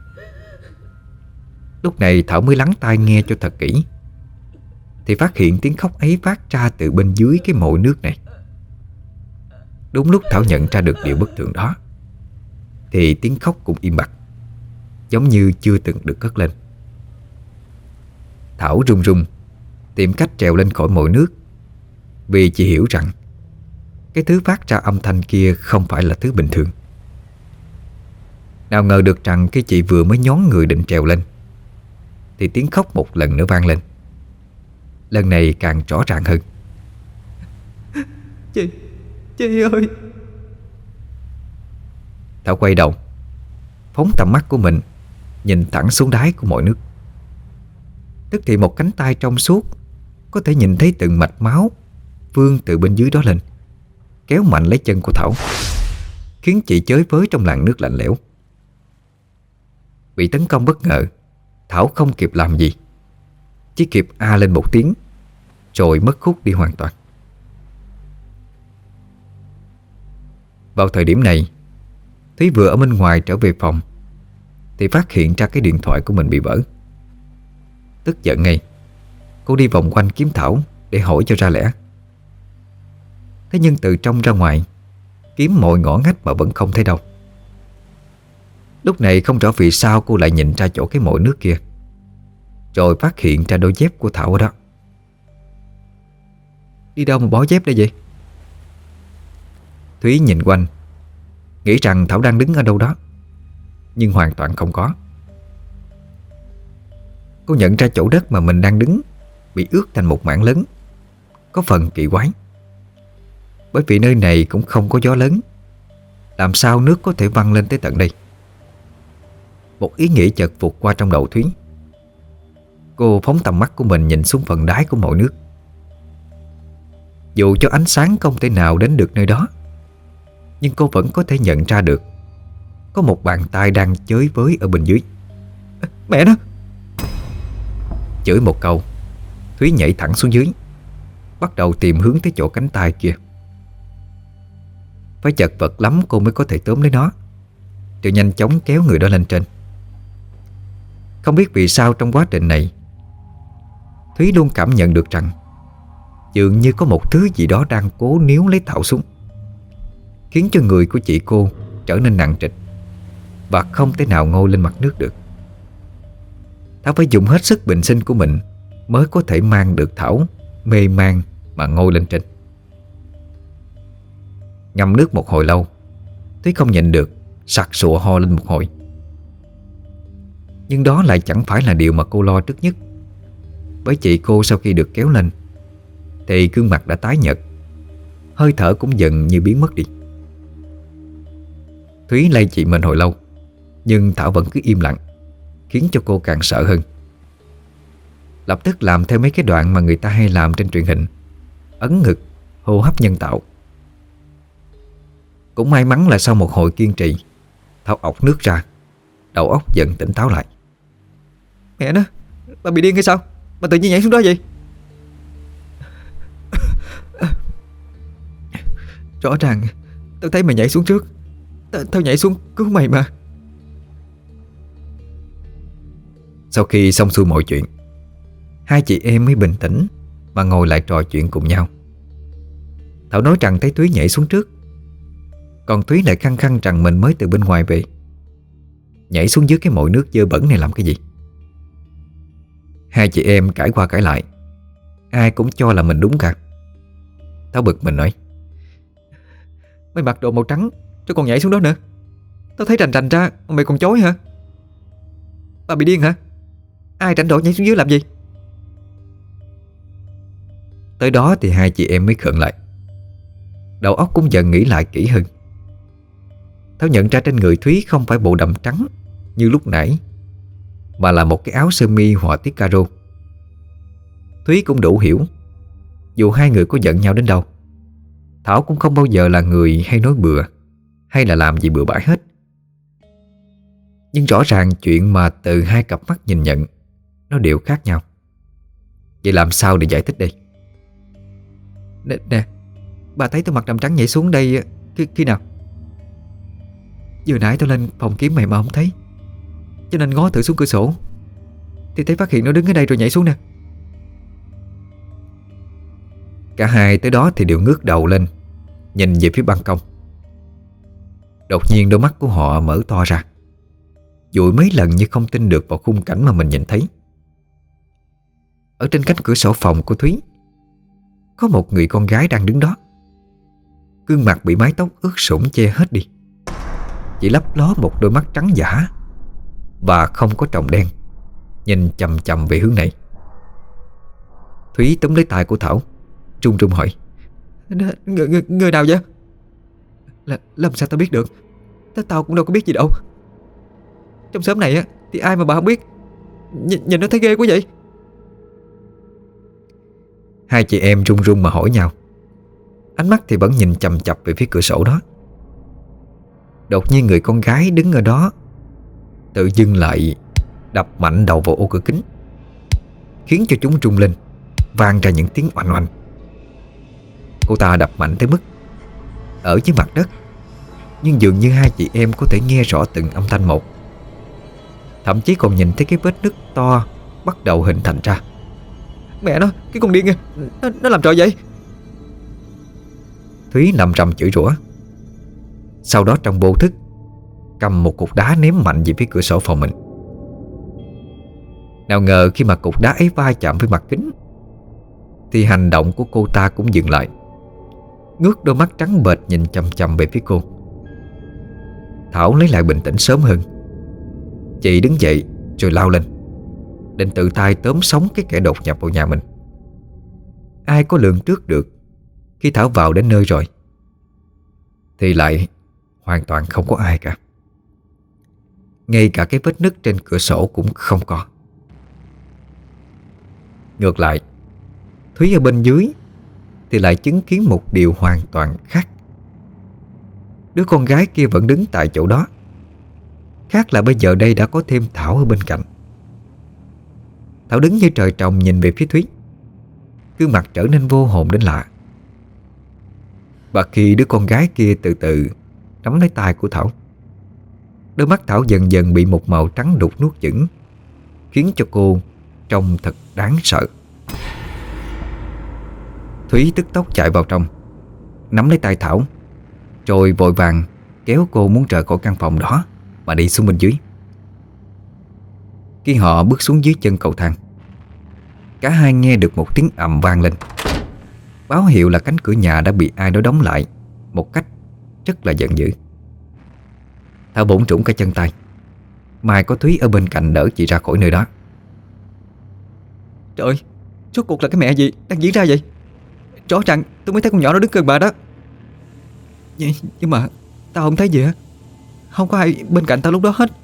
Lúc này Thảo mới lắng tai nghe cho thật kỹ, thì phát hiện tiếng khóc ấy phát ra từ bên dưới cái mội nước này. Đúng lúc Thảo nhận ra được điều bất thường đó, thì tiếng khóc cũng im bặt, giống như chưa từng được cất lên. Thảo run run tìm cách trèo lên khỏi mồi nước, vì chị hiểu rằng cái thứ phát ra âm thanh kia không phải là thứ bình thường. Nào ngờ được rằng khi chị vừa mới nhón người định trèo lên, thì tiếng khóc một lần nữa vang lên. Lần này càng rõ ràng hơn. Chị ơi! Thảo quay đầu, phóng tầm mắt của mình nhìn thẳng xuống đáy của mồi nước. Tức thì một cánh tay trong suốt có thể nhìn thấy từng mạch máu vươn từ bên dưới đó lên, kéo mạnh lấy chân của Thảo, khiến chị chới với trong làn nước lạnh lẽo. Bị tấn công bất ngờ, Thảo không kịp làm gì, chỉ kịp a lên một tiếng, rồi mất hút đi hoàn toàn. Vào thời điểm này, Thúy vừa ở bên ngoài trở về phòng thì phát hiện ra cái điện thoại của mình bị vỡ. Tức giận ngay, cô đi vòng quanh kiếm Thảo để hỏi cho ra lẽ. Thế nhưng từ trong ra ngoài kiếm mọi ngõ ngách mà vẫn không thấy đâu. Lúc này không rõ vì sao cô lại nhìn ra chỗ cái mồi nước kia, rồi phát hiện ra đôi dép của Thảo ở đó. Đi đâu mà bỏ dép đây vậy? Thúy nhìn quanh, nghĩ rằng Thảo đang đứng ở đâu đó, nhưng hoàn toàn không có. Cô nhận ra chỗ đất mà mình đang đứng bị ướt thành một mảng lớn, có phần kỳ quái. Bởi vì nơi này cũng không có gió lớn, làm sao nước có thể văng lên tới tận đây? Một ý nghĩ chợt vụt qua trong đầu Thúy. Cô phóng tầm mắt của mình nhìn xuống phần đáy của mồi nước. Dù cho ánh sáng không thể nào đến được nơi đó, nhưng cô vẫn có thể nhận ra được có một bàn tay đang chới với ở bên dưới. Mẹ nó! Chửi một câu, Thúy nhảy thẳng xuống dưới, bắt đầu tìm hướng tới chỗ cánh tay kia. Phải chật vật lắm cô mới có thể tóm lấy nó, rồi nhanh chóng kéo người đó lên trên. Không biết vì sao trong quá trình này, Thúy luôn cảm nhận được rằng dường như có một thứ gì đó đang cố níu lấy Thảo xuống, khiến cho người của chị cô trở nên nặng trịch và không thể nào ngôi lên mặt nước được. Thảo phải dùng hết sức bình sinh của mình mới có thể mang được Thảo mê man mà ngôi lên trên. Ngâm nước một hồi lâu, Thúy không nhịn được sặc sụa ho lên một hồi. Nhưng đó lại chẳng phải là điều mà cô lo trước nhất. Bởi chị cô sau khi được kéo lên thì gương mặt đã tái nhợt, hơi thở cũng dần như biến mất đi. Thúy lay chị mình hồi lâu, nhưng Thảo vẫn cứ im lặng, khiến cho cô càng sợ hơn. Lập tức làm theo mấy cái đoạn mà người ta hay làm trên truyền hình, ấn ngực, hô hấp nhân tạo. Cũng may mắn là sau một hồi kiên trì, Thảo ọc nước ra, đầu óc dần tỉnh táo lại. Mẹ nó, bà bị điên hay sao mà tự nhiên nhảy xuống đó vậy? Rõ ràng tao thấy mày nhảy xuống trước. Tao nhảy xuống cứu mày mà. Sau khi xong xuôi mọi chuyện, hai chị em mới bình tĩnh mà ngồi lại trò chuyện cùng nhau. Thảo nói rằng thấy Thúy nhảy xuống trước, còn Thúy lại khăng khăng rằng mình mới từ bên ngoài về, nhảy xuống dưới cái mồi nước dơ bẩn này làm cái gì. Hai chị em cãi qua cãi lại, ai cũng cho là mình đúng cả. Thảo bực mình nói: Mày mặc đồ màu trắng rồi còn nhảy xuống đó nữa. Tao thấy rành rành ra mà mày còn chối hả? Bà bị điên hả? Ai rảnh rỗi nhảy xuống dưới làm gì? Tới đó thì hai chị em mới khựng lại, đầu óc cũng dần nghĩ lại kỹ hơn. Thảo nhận ra trên người Thúy không phải bộ đầm trắng như lúc nãy, mà là một cái áo sơ mi họa tiết caro. Thúy cũng đủ hiểu, dù hai người có giận nhau đến đâu, Thảo cũng không bao giờ là người hay nói bừa hay là làm gì bừa bãi hết. Nhưng rõ ràng chuyện mà từ hai cặp mắt nhìn nhận nó đều khác nhau. Vậy làm sao để giải thích đây? Nè, bà thấy tôi mặc đầm trắng nhảy xuống đây khi nào? Vừa nãy tôi lên phòng kiếm mày mà không thấy, cho nên ngó thử xuống cửa sổ thì thấy phát hiện nó đứng ở đây rồi nhảy xuống nè. Cả hai tới đó thì đều ngước đầu lên, nhìn về phía ban công. Đột nhiên đôi mắt của họ mở to ra, dụi mấy lần như không tin được vào khung cảnh mà mình nhìn thấy. Ở trên cánh cửa sổ phòng của Thúy có một người con gái đang đứng đó. Gương mặt bị mái tóc ướt sũng che hết đi, chỉ lấp ló một đôi mắt trắng dã và không có tròng đen, nhìn chằm chằm về hướng này. Thúy túm lấy tay của Thảo, run run hỏi: Người nào vậy? Làm sao tao biết được? Tao cũng đâu có biết gì đâu. Trong xóm này á thì ai mà bà không biết. Nhìn nó thấy ghê quá vậy. Hai chị em run run mà hỏi nhau, ánh mắt thì vẫn nhìn chằm chằm về phía cửa sổ đó. Đột nhiên người con gái đứng ở đó tự dưng lại đập mạnh đầu vào ô cửa kính, khiến cho chúng rung lên, vang ra những tiếng oanh oanh. Cô ta đập mạnh tới mức ở dưới mặt đất, nhưng dường như hai chị em có thể nghe rõ từng âm thanh một, thậm chí còn nhìn thấy cái vết nứt to bắt đầu hình thành ra. Mẹ nó, cái con điên kìa, nó làm trò vậy. Thúy lầm rầm chửi rủa, Sau đó trong vô thức cầm một cục đá ném mạnh về phía cửa sổ phòng mình. Nào ngờ khi mà cục đá ấy va chạm với mặt kính thì hành động của cô ta cũng dừng lại, ngước đôi mắt trắng bệch nhìn chằm chằm về phía cô. Thảo lấy lại bình tĩnh sớm hơn. Chị đứng dậy rồi lao lên, định tự tay tóm sống cái kẻ đột nhập vào nhà mình. Ai có lường trước được khi Thảo vào đến nơi rồi thì lại hoàn toàn không có ai cả. Ngay cả cái vết nứt trên cửa sổ cũng không có. Ngược lại, Thúy ở bên dưới thì lại chứng kiến một điều hoàn toàn khác. Đứa con gái kia vẫn đứng tại chỗ đó. Khác là bây giờ đây đã có thêm Thảo ở bên cạnh. Thảo đứng như trời trồng nhìn về phía Thúy, gương mặt trở nên vô hồn đến lạ. Và khi đứa con gái kia từ từ nắm lấy tay của Thảo, đôi mắt Thảo dần dần bị một màu trắng đục nuốt chửng, khiến cho cô trông thật đáng sợ. Thúy tức tốc chạy vào trong, nắm lấy tay Thảo, rồi vội vàng kéo cô muốn rời khỏi căn phòng đó mà đi xuống bên dưới. Khi họ bước xuống dưới chân cầu thang, cả hai nghe được một tiếng ầm vang lên, báo hiệu là cánh cửa nhà đã bị ai đó đóng lại một cách rất là giận dữ. Thảo bủn rủn cả chân tay, may có Thúy ở bên cạnh đỡ chị ra khỏi nơi đó. Trời ơi, rốt cuộc là cái mẹ gì đang diễn ra vậy? Rõ ràng tôi mới thấy con nhỏ nó đứng gần bà đó. Nhưng mà tao không thấy gì hết. Không có ai bên cạnh tao lúc đó hết.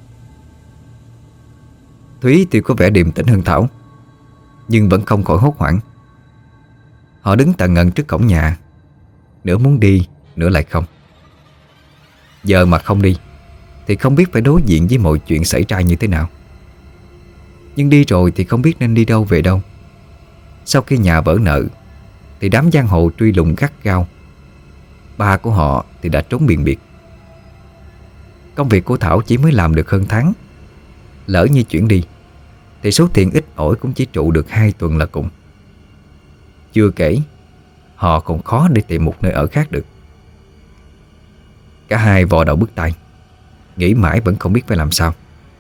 Thúy thì có vẻ điềm tĩnh hơn Thảo, nhưng vẫn không khỏi hốt hoảng. Họ đứng tần ngần trước cổng nhà, nửa muốn đi, nửa lại không. Giờ mà không đi thì không biết phải đối diện với mọi chuyện xảy ra như thế nào. Nhưng đi rồi thì không biết nên đi đâu về đâu. Sau khi nhà vỡ nợ thì đám giang hồ truy lùng gắt gao. Ba của họ thì đã trốn biệt biệt. Công việc của Thảo chỉ mới làm được hơn tháng. Lỡ như chuyển đi thì số tiền ít ỏi cũng chỉ trụ được 2 tuần là cùng. Chưa kể họ còn khó để tìm một nơi ở khác được. Cả hai vò đầu bứt tai, nghĩ mãi vẫn không biết phải làm sao.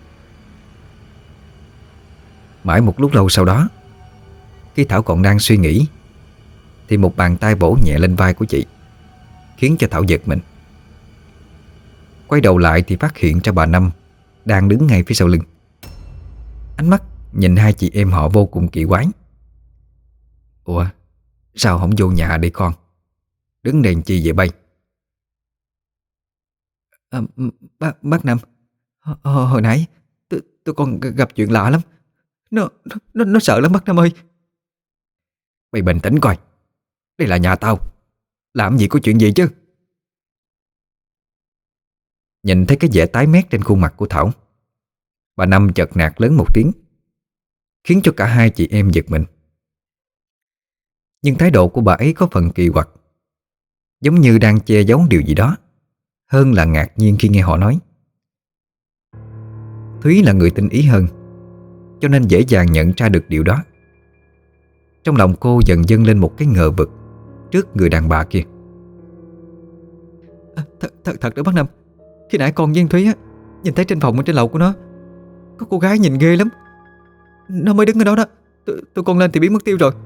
Mãi một lúc lâu sau đó, khi Thảo còn đang suy nghĩ thì một bàn tay vỗ nhẹ lên vai của chị, khiến cho Thảo giật mình. Quay đầu lại thì phát hiện ra bà Năm đang đứng ngay phía sau lưng. Ánh mắt nhìn hai chị em họ vô cùng kỳ quái. Ủa, sao không vô nhà đi con? Đứng đèn chi vậy bay? Bác Năm, hồi nãy tôi còn gặp chuyện lạ lắm. Nó sợ lắm bác Năm ơi. Mày bình tĩnh coi. Đây là nhà tao. Làm gì có chuyện gì chứ? Nhìn thấy cái vẻ tái mét trên khuôn mặt của Thảo, bà Năm chợt nạt lớn một tiếng, khiến cho cả hai chị em giật mình. Nhưng thái độ của bà ấy có phần kỳ quặc, giống như đang che giấu điều gì đó, hơn là ngạc nhiên khi nghe họ nói. Thúy là người tinh ý hơn, cho nên dễ dàng nhận ra được điều đó. Trong lòng cô dần dâng lên một cái ngờ vực trước người đàn bà kia. Thật đó bác Năm. Khi nãy con với anh Thúy á, nhìn thấy trên phòng ở trên lầu của nó có cô gái nhìn ghê lắm. Nó mới đứng ở đó đó. Tụi con lên thì biến mất tiêu rồi.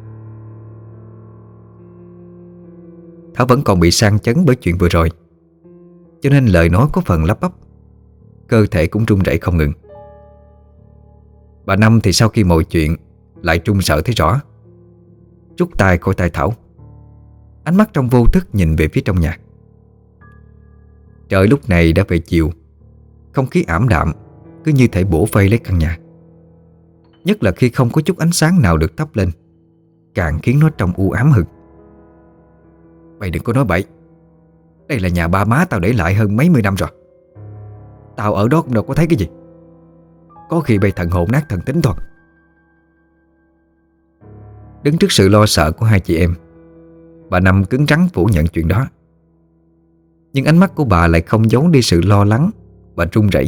Thảo vẫn còn bị sang chấn bởi chuyện vừa rồi, cho nên lời nói có phần lắp bắp, cơ thể cũng run rẩy không ngừng. Bà Năm thì sau khi mọi chuyện lại run sợ thấy rõ, rút tay khỏi tay Thảo, ánh mắt trong vô thức nhìn về phía trong nhà. Trời lúc này đã về chiều, không khí ảm đạm cứ như thể bủa vây lấy căn nhà. Nhất là khi không có chút ánh sáng nào được thắp lên, càng khiến nó trông u ám hơn. Mày đừng có nói bậy. Đây là nhà ba má tao để lại hơn mấy mươi năm rồi. Tao ở đó cũng đâu có thấy cái gì. Có khi bị thần hồn nát thần tính thôi. Đứng trước sự lo sợ của hai chị em, bà Năm cứng rắn phủ nhận chuyện đó. Nhưng ánh mắt của bà lại không giấu đi sự lo lắng và run rẩy.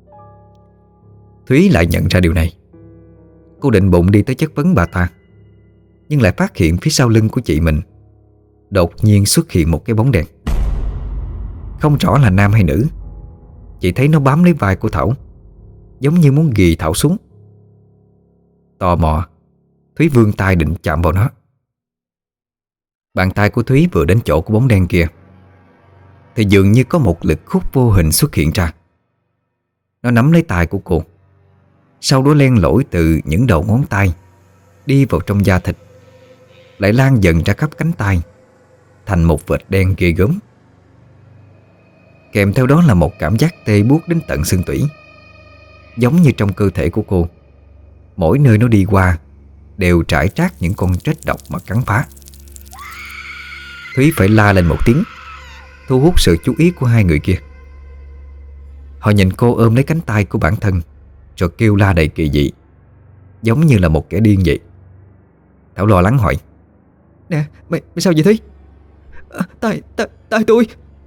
Thúy lại nhận ra điều này. Cô định bụng đi tới chất vấn bà ta, nhưng lại phát hiện phía sau lưng của chị mình đột nhiên xuất hiện một cái bóng đèn. Không rõ là nam hay nữ. Chỉ thấy nó bám lấy vai của Thảo, giống như muốn ghì Thảo xuống. Tò mò, Thúy vươn tay định chạm vào nó. Bàn tay của Thúy vừa đến chỗ của bóng đen kia thì dường như có một lực hút vô hình xuất hiện ra. Nó nắm lấy tay của cô, sau đó len lỏi từ những đầu ngón tay đi vào trong da thịt, lại lan dần ra khắp cánh tay, thành một vệt đen ghê gớm. Kèm theo đó là một cảm giác tê buốt đến tận xương tủy, giống như trong cơ thể của cô, mỗi nơi nó đi qua đều trải trát những con trết độc mà cắn phá. Thúy phải la lên một tiếng, thu hút sự chú ý của hai người kia. Họ nhìn cô ôm lấy cánh tay của bản thân, rồi kêu la đầy kỳ dị, giống như là một kẻ điên vậy. Thảo lo lắng hỏi: Nè, mày sao vậy Thúy? Tay tôi.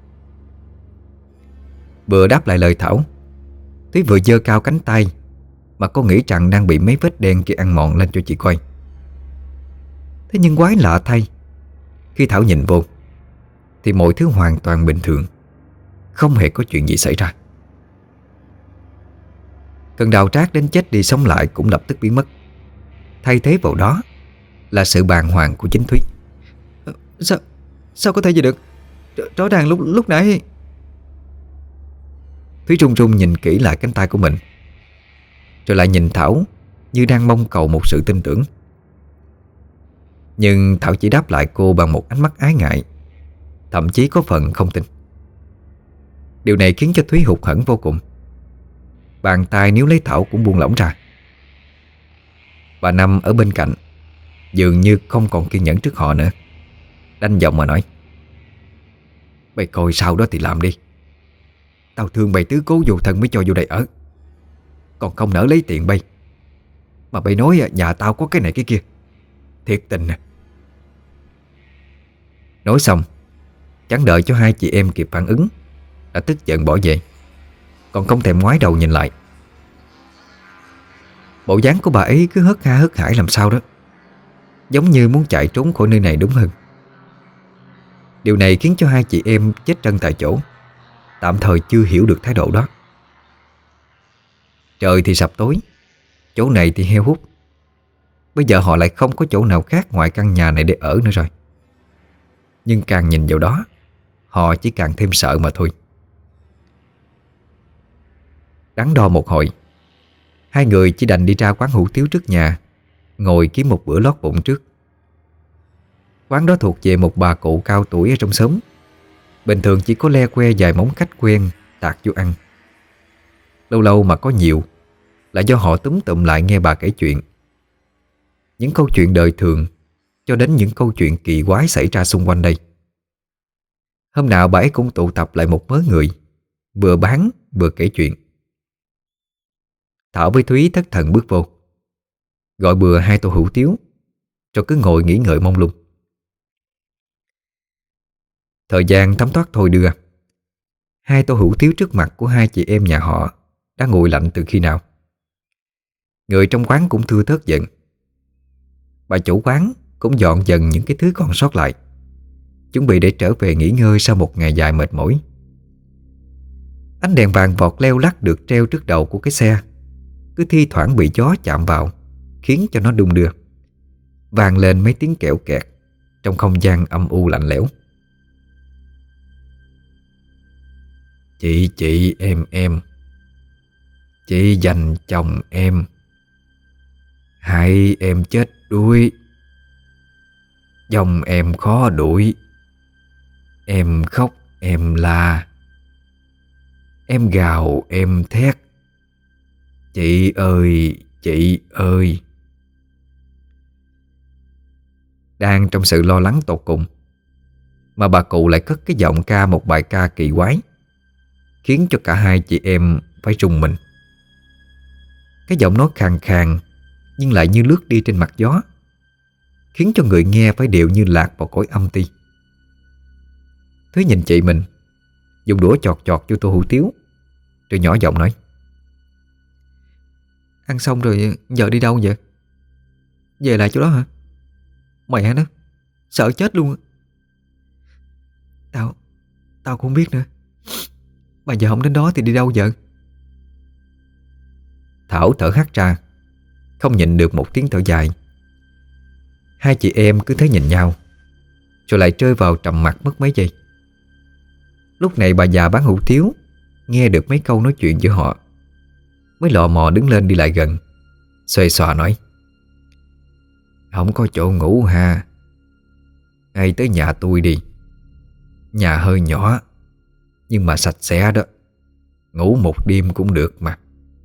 Vừa đáp lại lời Thảo, Thúy vừa giơ cao cánh tay mà cô nghĩ rằng đang bị mấy vết đen kia ăn mòn lên cho chị coi. Thế nhưng quái lạ thay, khi Thảo nhìn vô thì mọi thứ hoàn toàn bình thường, không hề có chuyện gì xảy ra. Cơn đau rát đến chết đi sống lại cũng lập tức biến mất, thay thế vào đó là sự bàng hoàng của chính Thúy. Sao có thể vậy được? Rõ ràng lúc nãy. Thúy run run nhìn kỹ lại cánh tay của mình, rồi lại nhìn Thảo như đang mong cầu một sự tin tưởng. Nhưng Thảo chỉ đáp lại cô bằng một ánh mắt ái ngại, thậm chí có phần không tin. Điều này khiến cho Thúy hụt hẫng vô cùng. Bàn tay níu lấy Thảo cũng buông lỏng ra. Bà Năm ở bên cạnh dường như không còn kiên nhẫn trước họ nữa, đanh giọng mà nói: "Mày coi sau đó thì làm đi. Tao thương mày tứ cố vô thân mới cho vô đây ở, còn không nỡ lấy tiền bay. Mà bay nói nhà tao có cái này cái kia, thiệt tình nè." Nói xong, chẳng đợi cho hai chị em kịp phản ứng, đã tức giận bỏ về, còn không thèm ngoái đầu nhìn lại. Bộ dáng của bà ấy cứ hớt ha hớt hải làm sao đó, giống như muốn chạy trốn khỏi nơi này đúng hơn. Điều này khiến cho hai chị em chết chân tại chỗ, tạm thời chưa hiểu được thái độ đó. Trời thì sập tối, chỗ này thì heo hút. Bây giờ họ lại không có chỗ nào khác ngoài căn nhà này để ở nữa rồi. Nhưng càng nhìn vào đó, họ chỉ càng thêm sợ mà thôi. Đắn đo một hồi, hai người chỉ đành đi ra quán hủ tiếu trước nhà, ngồi kiếm một bữa lót bụng trước. Quán đó thuộc về một bà cụ cao tuổi ở trong xóm, bình thường chỉ có le que vài món khách quen tạt vô ăn. Lâu lâu mà có nhiều là do họ túm tụm lại nghe bà kể chuyện. Những câu chuyện đời thường cho đến những câu chuyện kỳ quái xảy ra xung quanh đây. Hôm nào bà ấy cũng tụ tập lại một mớ người, vừa bán vừa kể chuyện. Thảo với Thúy thất thần bước vô, gọi bừa 2 tô hủ tiếu, rồi cứ ngồi nghĩ ngợi mông lung. Thời gian thấm thoát thôi đưa. 2 tô hủ tiếu trước mặt của hai chị em nhà họ đã nguội lạnh từ khi nào. Người trong quán cũng thưa thớt dần. Bà chủ quán cũng dọn dần những cái thứ còn sót lại, chuẩn bị để trở về nghỉ ngơi sau một ngày dài mệt mỏi. Ánh đèn vàng vọt leo lắc được treo trước đầu của cái xe cứ thi thoảng bị gió chạm vào, khiến cho nó đung đưa, vang lên mấy tiếng kẽo kẹt trong không gian âm u lạnh lẽo. Chị em, chị dành chồng em, hại em chết đuối. Dòng em khó đuổi, em khóc em la, em gào em thét. Chị ơi, chị ơi. Đang trong sự lo lắng tột cùng mà bà cụ lại cất cái giọng ca một bài ca kỳ quái, khiến cho cả hai chị em phải rùng mình. Cái giọng nói khàn khàn nhưng lại như lướt đi trên mặt gió, khiến cho người nghe phải đều như lạc vào cõi âm ti. Thúy nhìn chị mình, dùng đũa chọt chọt vô tô hủ tiếu, rồi nhỏ giọng nói: Ăn xong rồi giờ đi đâu vậy? Về lại chỗ đó hả? Mẹ nó, sợ chết luôn. Tao cũng không biết nữa. Mà giờ không đến đó thì đi đâu vợ? Thảo thở hắt ra, không nhịn được một tiếng thở dài. Hai chị em cứ thế nhìn nhau, rồi lại rơi vào trầm mặc mất mấy giây. Lúc này bà già bán hủ tiếu nghe được mấy câu nói chuyện giữa họ, mới lò mò đứng lên đi lại gần, xuề xòa nói: "Không có chỗ ngủ ha? Ngay tới nhà tôi đi. Nhà hơi nhỏ, nhưng mà sạch sẽ đó. Ngủ một đêm cũng được mà."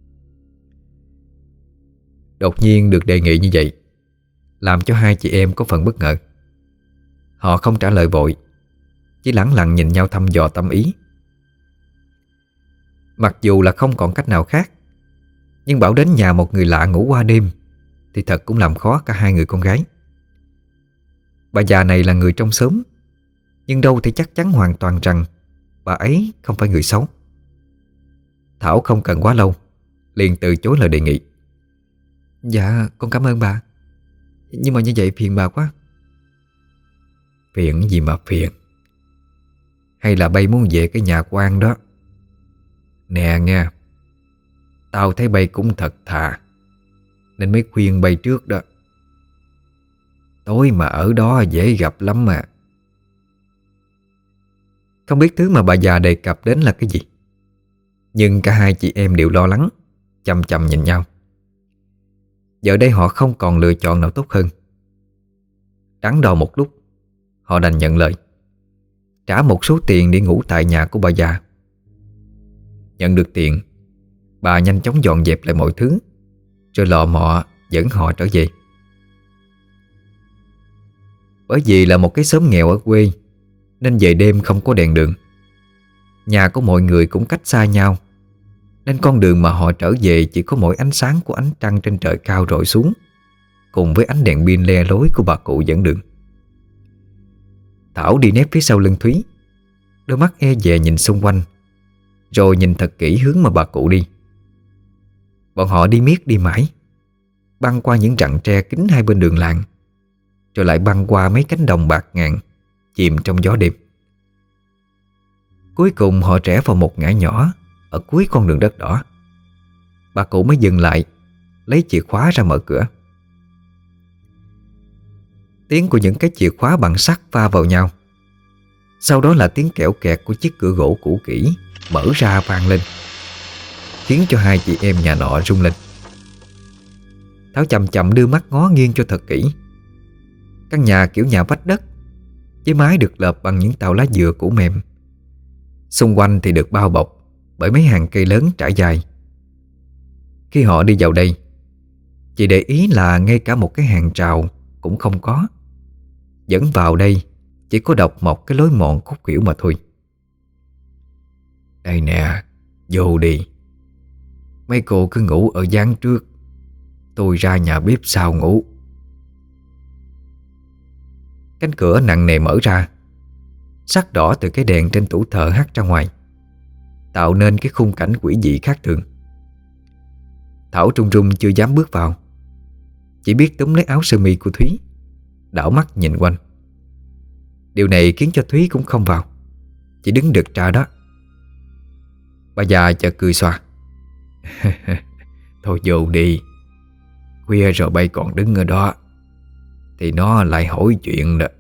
Đột nhiên được đề nghị như vậy làm cho hai chị em có phần bất ngờ. Họ không trả lời vội, chỉ lẳng lặng nhìn nhau thăm dò tâm ý. Mặc dù là không còn cách nào khác, nhưng bảo đến nhà một người lạ ngủ qua đêm thì thật cũng làm khó cả hai người con gái. Bà già này là người trong xóm, nhưng đâu thì chắc chắn hoàn toàn rằng bà ấy không phải người xấu. Thảo không cần quá lâu liền từ chối lời đề nghị. Dạ con cảm ơn bà, nhưng mà như vậy phiền bà quá. Phiền gì mà phiền? Hay là bay muốn về cái nhà quan đó? Nè nghe, tao thấy bay cũng thật thà, nên mới khuyên bay trước đó. Tối mà ở đó dễ gặp lắm mà. Không biết thứ mà bà già đề cập đến là cái gì, nhưng cả hai chị em đều lo lắng, chằm chằm nhìn nhau. Giờ đây họ không còn lựa chọn nào tốt hơn. Đắn đo một lúc, họ đành nhận lời, trả một số tiền để ngủ tại nhà của bà già. Nhận được tiền, bà nhanh chóng dọn dẹp lại mọi thứ, rồi lọ mọ dẫn họ trở về. Bởi vì là một cái xóm nghèo ở quê, nên về đêm không có đèn đường. Nhà của mọi người cũng cách xa nhau, nên con đường mà họ trở về chỉ có mỗi ánh sáng của ánh trăng trên trời cao rọi xuống, cùng với ánh đèn pin le lối của bà cụ dẫn đường. Thảo đi nép phía sau lưng Thúy, đôi mắt e dè nhìn xung quanh, rồi nhìn thật kỹ hướng mà bà cụ đi. Bọn họ đi miết đi mãi, băng qua những rặng tre kín hai bên đường làng, rồi lại băng qua mấy cánh đồng bạc ngàn chìm trong gió đêm. Cuối cùng họ rẽ vào một ngã nhỏ ở cuối con đường đất đỏ. Bà cụ mới dừng lại, lấy chìa khóa ra mở cửa. Tiếng của những cái chìa khóa bằng sắt va vào nhau, sau đó là tiếng kẽo kẹt của chiếc cửa gỗ cũ kỹ mở ra vang lên, khiến cho hai chị em nhà nọ rung lên. Thảo chậm chậm đưa mắt ngó nghiêng cho thật kỹ. Căn nhà kiểu nhà vách đất, với mái được lợp bằng những tàu lá dừa cũ mềm. Xung quanh thì được bao bọc bởi mấy hàng cây lớn trải dài. Khi họ đi vào đây, chị để ý là ngay cả một cái hàng rào cũng không có. Dẫn vào đây chỉ có độc một cái lối mòn khúc khuỷu mà thôi. Đây nè, vô đi. Mấy cô cứ ngủ ở gián trước, tôi ra nhà bếp sau ngủ. Cánh cửa nặng nề mở ra, sắc đỏ từ cái đèn trên tủ thờ hắt ra ngoài, tạo nên cái khung cảnh quỷ dị khác thường. Thảo run run chưa dám bước vào, chỉ biết túm lấy áo sơ mi của Thúy, đảo mắt nhìn quanh. Điều này khiến cho Thúy cũng không vào, chỉ đứng đực ra đó. Bà già chợt cười xòa. Thôi vô đi, khuya rồi bay còn đứng ở đó thì nó lại hỏi chuyện đó.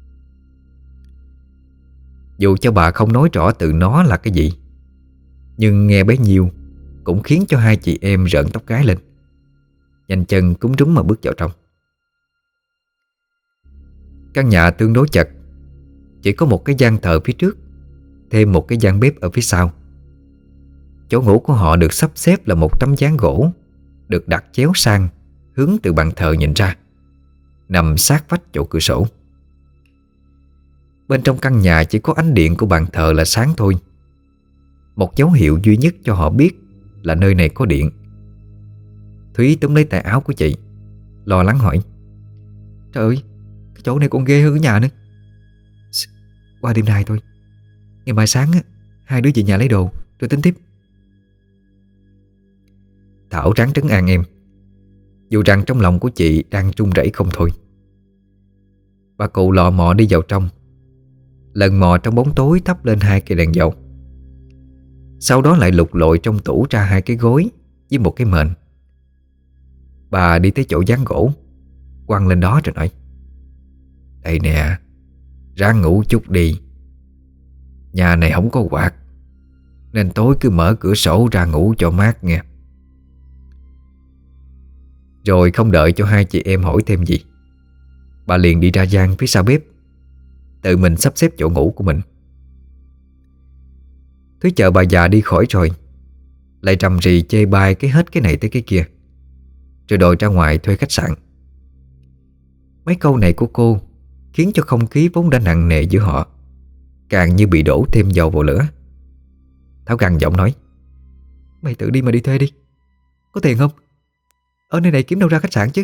Dù cho bà không nói rõ từ nó là cái gì, nhưng nghe bấy nhiêu cũng khiến cho hai chị em rợn tóc gáy lên, nhanh chân cúm rúm mà bước vào trong. Căn nhà tương đối chật, chỉ có một cái gian thờ phía trước, thêm một cái gian bếp ở phía sau. Chỗ ngủ của họ được sắp xếp là một tấm ván gỗ được đặt chéo sang, hướng từ bàn thờ nhìn ra, nằm sát vách chỗ cửa sổ. Bên trong căn nhà chỉ có ánh điện của bàn thờ là sáng thôi, một dấu hiệu duy nhất cho họ biết là nơi này có điện. Thúy túm lấy tay áo của chị, lo lắng hỏi: Trời ơi, cái chỗ này còn ghê hơn cái nhà nữa. Qua đêm nay thôi, ngày mai sáng á, hai đứa về nhà lấy đồ rồi tính tiếp. Thảo ráng trấn an em, dù rằng trong lòng của chị đang run rẩy không thôi. Bà cụ lò mò đi vào trong, lần mò trong bóng tối thắp lên hai cây đèn dầu. Sau đó lại lục lội trong tủ ra 2 cái gối với một cái mền. Bà đi tới chỗ dán gỗ, quăng lên đó rồi nói: "Đây nè, ráng ngủ chút đi. Nhà này không có quạt, nên tối cứ mở cửa sổ ra ngủ cho mát nghe." Rồi không đợi cho hai chị em hỏi thêm gì, bà liền đi ra gian phía sau bếp, tự mình sắp xếp chỗ ngủ của mình. Thúy chờ bà già đi khỏi rồi, lại rầm rì chê bai cái hết cái này tới cái kia, rồi đòi ra ngoài thuê khách sạn. Mấy câu này của cô khiến cho không khí vốn đã nặng nề giữa họ càng như bị đổ thêm dầu vào lửa. Thảo gằn giọng nói: Mày tự đi mà đi thuê đi. Có tiền không? Ở nơi này kiếm đâu ra khách sạn chứ.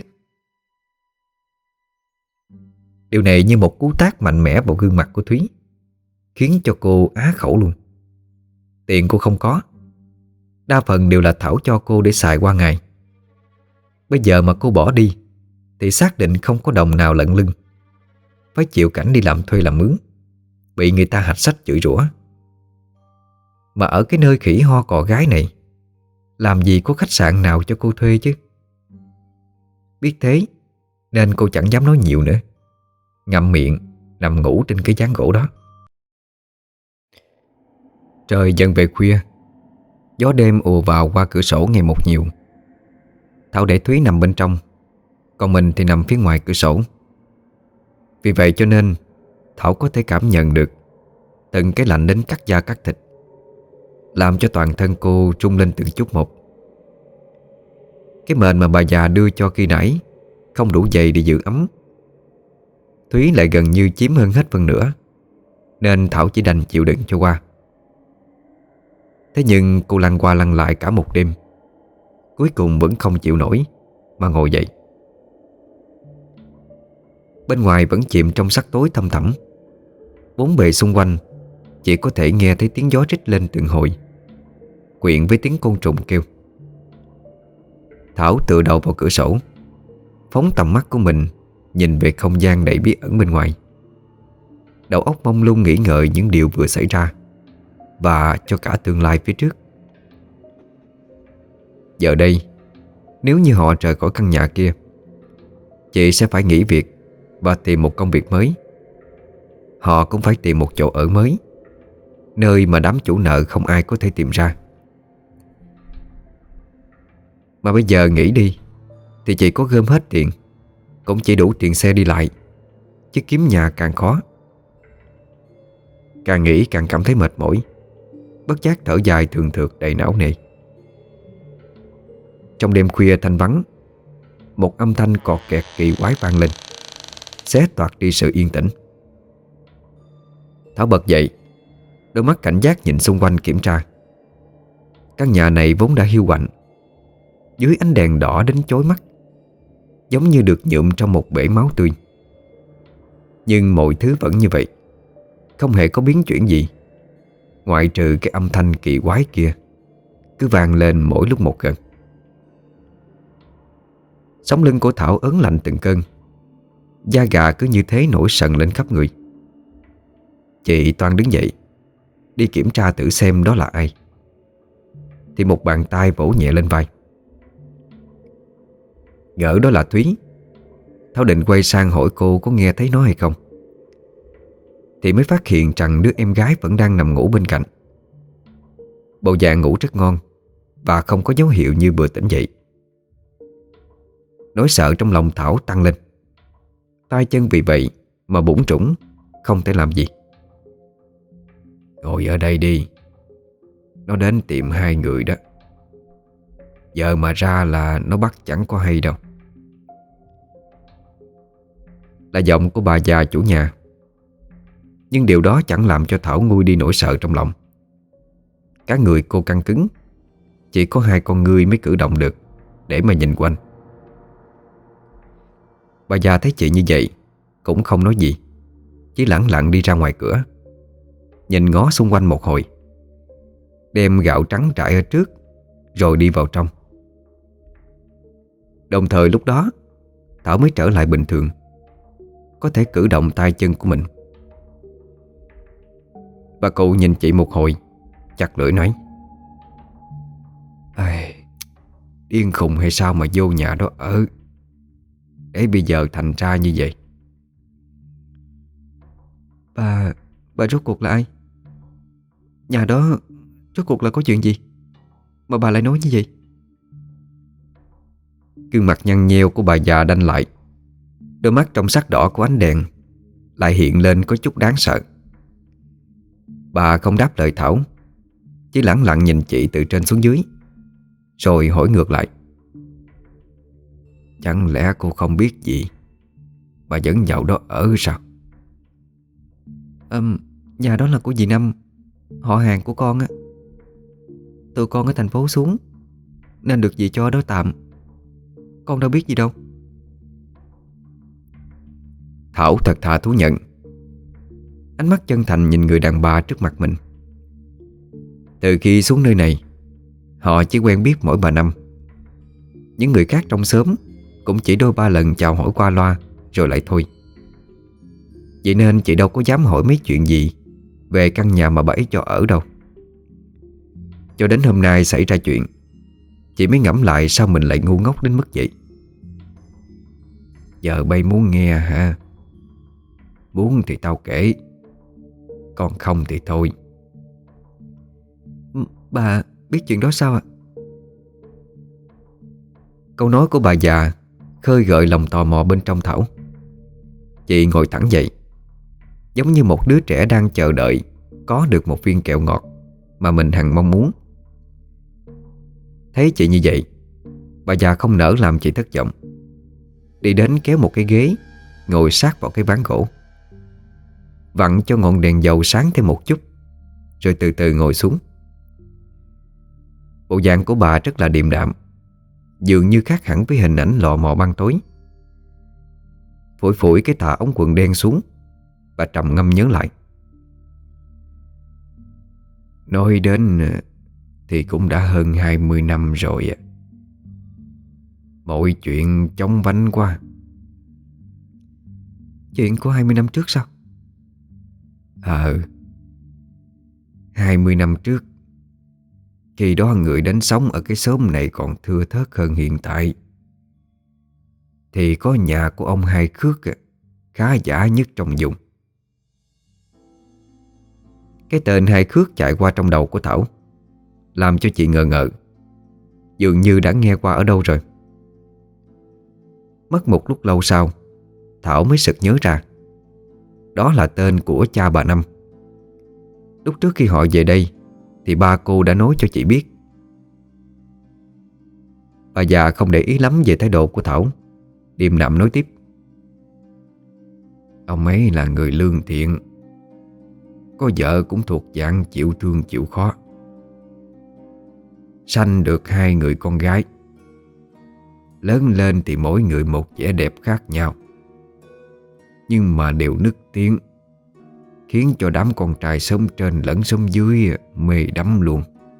Điều này như một cú tát mạnh mẽ vào gương mặt của Thúy, khiến cho cô á khẩu luôn. Tiền cô không có, đa phần đều là Thảo cho cô để xài qua ngày. Bây giờ mà cô bỏ đi thì xác định không có đồng nào lận lưng, phải chịu cảnh đi làm thuê làm mướn, bị người ta hạch sách chửi rủa. Mà ở cái nơi khỉ ho cò gái này, làm gì có khách sạn nào cho cô thuê chứ. Biết thế nên cô chẳng dám nói nhiều nữa, ngậm miệng nằm ngủ trên cái gián gỗ đó. Trời dần về khuya, gió đêm ùa vào qua cửa sổ ngày một nhiều. Thảo để Thúy nằm bên trong, còn mình thì nằm phía ngoài cửa sổ. Vì vậy cho nên Thảo có thể cảm nhận được từng cái lạnh đến cắt da cắt thịt, làm cho toàn thân cô rung lên từng chút một. Cái mền mà bà già đưa cho khi nãy không đủ dày để giữ ấm. Thúy lại gần như chiếm hơn hết phần nửa, nên Thảo chỉ đành chịu đựng cho qua. Thế nhưng cô lăn qua lăn lại cả một đêm, cuối cùng vẫn không chịu nổi mà ngồi dậy. Bên ngoài vẫn chìm trong sắc tối thăm thẳm, bốn bề xung quanh chỉ có thể nghe thấy tiếng gió rít lên từng hồi, quyện với tiếng côn trùng kêu. Thảo tựa đầu vào cửa sổ, phóng tầm mắt của mình nhìn về không gian đầy bí ẩn bên ngoài. Đầu óc mông lung nghĩ ngợi những điều vừa xảy ra và cho cả tương lai phía trước. Giờ đây, nếu như họ rời khỏi căn nhà kia, chị sẽ phải nghỉ việc và tìm một công việc mới. Họ cũng phải tìm một chỗ ở mới, nơi mà đám chủ nợ không ai có thể tìm ra. Mà bây giờ nghỉ đi thì chị có gom hết tiền cũng chỉ đủ tiền xe đi lại, chứ kiếm nhà càng khó. Càng nghĩ càng cảm thấy mệt mỏi, bất giác thở dài thường thượt đầy não nề. Trong đêm khuya thanh vắng, một âm thanh cọt kẹt kỳ quái vang lên, xé toạc đi sự yên tĩnh. Thảo bật dậy, đôi mắt cảnh giác nhìn xung quanh kiểm tra. Căn nhà này vốn đã hiu quạnh, dưới ánh đèn đỏ đến chói mắt, giống như được nhuộm trong một bể máu tươi. Nhưng mọi thứ vẫn như vậy, không hề có biến chuyển gì, ngoại trừ cái âm thanh kỳ quái kia cứ vang lên mỗi lúc một gần. Sống lưng của Thảo ớn lạnh từng cơn, da gà cứ như thế nổi sần lên khắp người. Chị toan đứng dậy đi kiểm tra thử xem đó là ai, thì một bàn tay vỗ nhẹ lên vai. Ngỡ đó là Thúy, Thảo định quay sang hỏi cô có nghe thấy nó hay không, thì mới phát hiện rằng đứa em gái vẫn đang nằm ngủ bên cạnh. Bộ dạng ngủ rất ngon và không có dấu hiệu như vừa tỉnh dậy. Nỗi sợ trong lòng Thảo tăng lên, tay chân vì vậy mà bủn rủn, không thể làm gì. Ngồi ở đây đi, nó đến tìm hai người đó. Giờ mà ra là nó bắt chẳng có hay đâu. Là giọng của bà già chủ nhà. Nhưng điều đó chẳng làm cho Thảo nguôi đi nỗi sợ trong lòng. Cả người cô căng cứng, chỉ có hai con ngươi mới cử động được để mà nhìn quanh. Bà già thấy chị như vậy cũng không nói gì, chỉ lẳng lặng đi ra ngoài cửa, nhìn ngó xung quanh một hồi, đem gạo trắng trải ở trước rồi đi vào trong. Đồng thời lúc đó Thảo mới trở lại bình thường, có thể cử động tay chân của mình. Bà cụ nhìn chị một hồi, chặt lưỡi nói: điên khùng hay sao mà vô nhà đó ở, để bây giờ thành ra như vậy? Bà rốt cuộc là ai? Nhà đó rốt cuộc là có chuyện gì mà bà lại nói như vậy? Gương mặt nhăn nheo của bà già đanh lại. Đôi mắt trong sắc đỏ của ánh đèn lại hiện lên có chút đáng sợ. Bà không đáp lời Thảo, chỉ lẳng lặng nhìn chị từ trên xuống dưới, rồi hỏi ngược lại: Chẳng lẽ cô không biết gì mà vẫn vào đó ở sao? Nhà đó là của dì Năm, họ hàng của con á. Tụi con ở thành phố xuống nên được dì cho đó tạm. Con đâu biết gì đâu. Thảo thật thà thú nhận. Ánh mắt chân thành nhìn người đàn bà trước mặt mình. Từ khi xuống nơi này, họ chỉ quen biết mỗi bà Năm. Những người khác trong xóm cũng chỉ đôi ba lần chào hỏi qua loa rồi lại thôi. Vậy nên chị đâu có dám hỏi mấy chuyện gì về căn nhà mà bà ấy cho ở đâu. Cho đến hôm nay xảy ra chuyện, chị mới ngẫm lại sao mình lại ngu ngốc đến mức vậy. Giờ bay muốn nghe hả? Muốn thì tao kể, còn không thì thôi. Bà biết chuyện đó sao ạ? Câu nói của bà già khơi gợi lòng tò mò bên trong Thảo. Chị ngồi thẳng dậy, giống như một đứa trẻ đang chờ đợi có được một viên kẹo ngọt mà mình hằng mong muốn. Thấy chị như vậy, bà già không nỡ làm chị thất vọng, đi đến kéo một cái ghế, ngồi sát vào cái ván gỗ, vặn cho ngọn đèn dầu sáng thêm một chút, rồi từ từ ngồi xuống. Bộ dạng của bà rất là điềm đạm, dường như khác hẳn với hình ảnh lò mò ban tối. Phủi phủi cái tà ống quần đen xuống, bà trầm ngâm nhớ lại. Nói đến thì cũng đã hơn 20 năm rồi. Mọi chuyện chóng vánh quá. Chuyện của 20 năm trước sao? 20 năm trước, khi đó người đến sống ở cái xóm này còn thưa thớt hơn hiện tại, thì có nhà của ông Hai Khước khá giả nhất trong vùng. Cái tên Hai Khước chạy qua trong đầu của Thảo, làm cho chị ngờ ngợ, dường như đã nghe qua ở đâu rồi. Mất một lúc lâu sau, Thảo mới sực nhớ ra đó là tên của cha bà Năm. Lúc trước khi họ về đây thì ba cô đã nói cho chị biết. Bà già không để ý lắm về thái độ của Thảo, điềm đạm nói tiếp: Ông ấy là người lương thiện, có vợ cũng thuộc dạng chịu thương chịu khó. Sanh được 2 người con gái, lớn lên thì mỗi người một vẻ đẹp khác nhau, nhưng mà đều nức tiếng, khiến cho đám con trai xóm trên lẫn xóm dưới mê đắm luôn.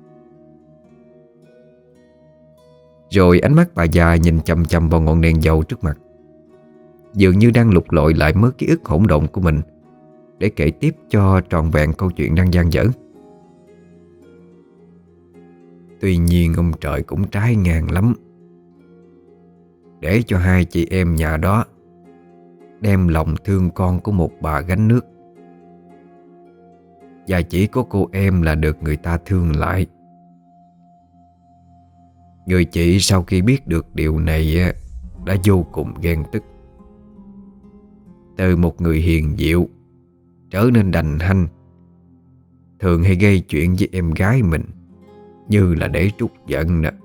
Rồi ánh mắt bà già nhìn chằm chằm vào ngọn đèn dầu trước mặt, dường như đang lục lọi lại mớ ký ức hỗn độn của mình để kể tiếp cho trọn vẹn câu chuyện đang dang dở. Tuy nhiên ông trời cũng trái ngang lắm, để cho 2 chị em nhà đó đem lòng thương con của một bà gánh nước, và chỉ có cô em là được người ta thương lại. Người chị sau khi biết được điều này đã vô cùng ghen tức. Từ một người hiền dịu trở nên đành hanh, thường hay gây chuyện với em gái mình như là để trút giận nè.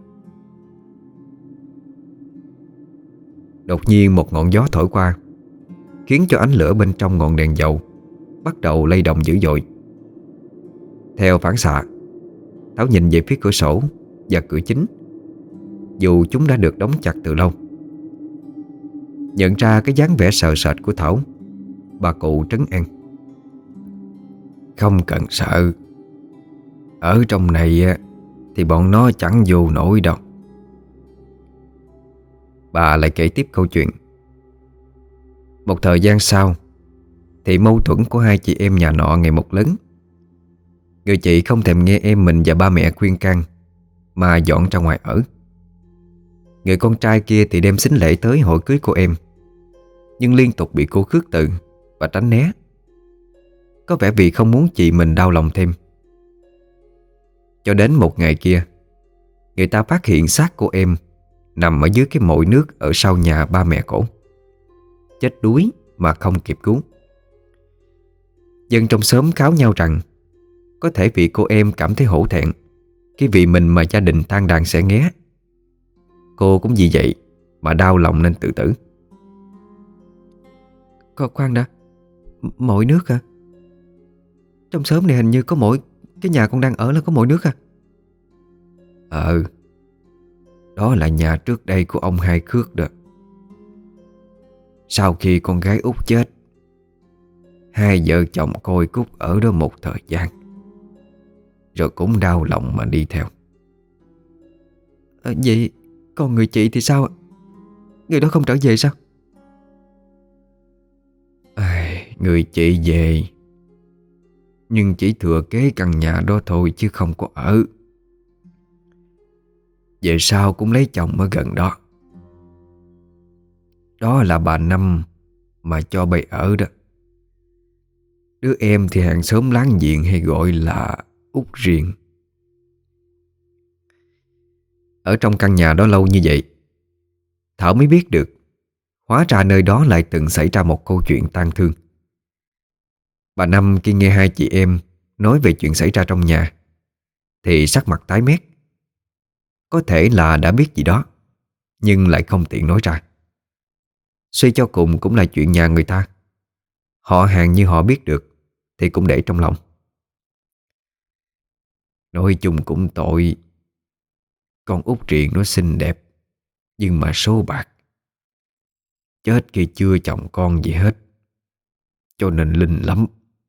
Đột nhiên một ngọn gió thổi qua, khiến cho ánh lửa bên trong ngọn đèn dầu bắt đầu lay động dữ dội. Theo phản xạ, Thảo nhìn về phía cửa sổ và cửa chính, dù chúng đã được đóng chặt từ lâu. Nhận ra cái dáng vẻ sợ sệt của Thảo, bà cụ trấn an: Không cần sợ, ở trong này thì bọn nó chẳng vô nổi đâu. Bà lại kể tiếp câu chuyện. Một thời gian sau thì mâu thuẫn của 2 chị em nhà nọ ngày một lớn. Người chị không thèm nghe em mình và ba mẹ khuyên can mà dọn ra ngoài ở. Người con trai kia thì đem sính lễ tới hội cưới cô em, nhưng liên tục bị cô khước từ và tránh né. Có vẻ vì không muốn chị mình đau lòng thêm. Cho đến một ngày kia, người ta phát hiện xác cô em nằm ở dưới cái mội nước ở sau nhà ba mẹ cổ, chết đuối mà không kịp cứu. Dân trong xóm kháo nhau rằng có thể vì cô em cảm thấy hổ thẹn khi vì mình mà gia đình than đàn sẽ nghé. Cô cũng vì vậy mà đau lòng nên tự tử. Khoan đã, mội nước hả? Trong xóm này hình như có mỗi cái nhà con đang ở là có mội nước à? Đó là nhà trước đây của ông Hai Khước đó. Sau khi con gái út chết, hai vợ chồng Côi Cúc ở đó một thời gian, rồi cũng đau lòng mà đi theo. Vậy còn người chị thì sao ạ? Người đó không trở về sao? Người chị về, nhưng chỉ thừa kế căn nhà đó thôi chứ không có ở. Về sau cũng lấy chồng ở gần đó. Đó là bà Năm mà cho bay ở đó. Đứa em thì hàng xóm láng giềng hay gọi là út riêng. Ở trong căn nhà đó lâu như vậy, Thảo mới biết được hóa ra nơi đó lại từng xảy ra một câu chuyện tang thương. Bà Năm khi nghe hai chị em nói về chuyện xảy ra trong nhà thì sắc mặt tái mét. Có thể là đã biết gì đó, nhưng lại không tiện nói ra. Suy cho cùng cũng là chuyện nhà người ta, họ hàng như họ biết được thì cũng để trong lòng. Nói chung cũng tội. Con út Triền nó xinh đẹp, nhưng mà số bạc. Chết khi chưa chồng con gì hết, cho nên linh lắm.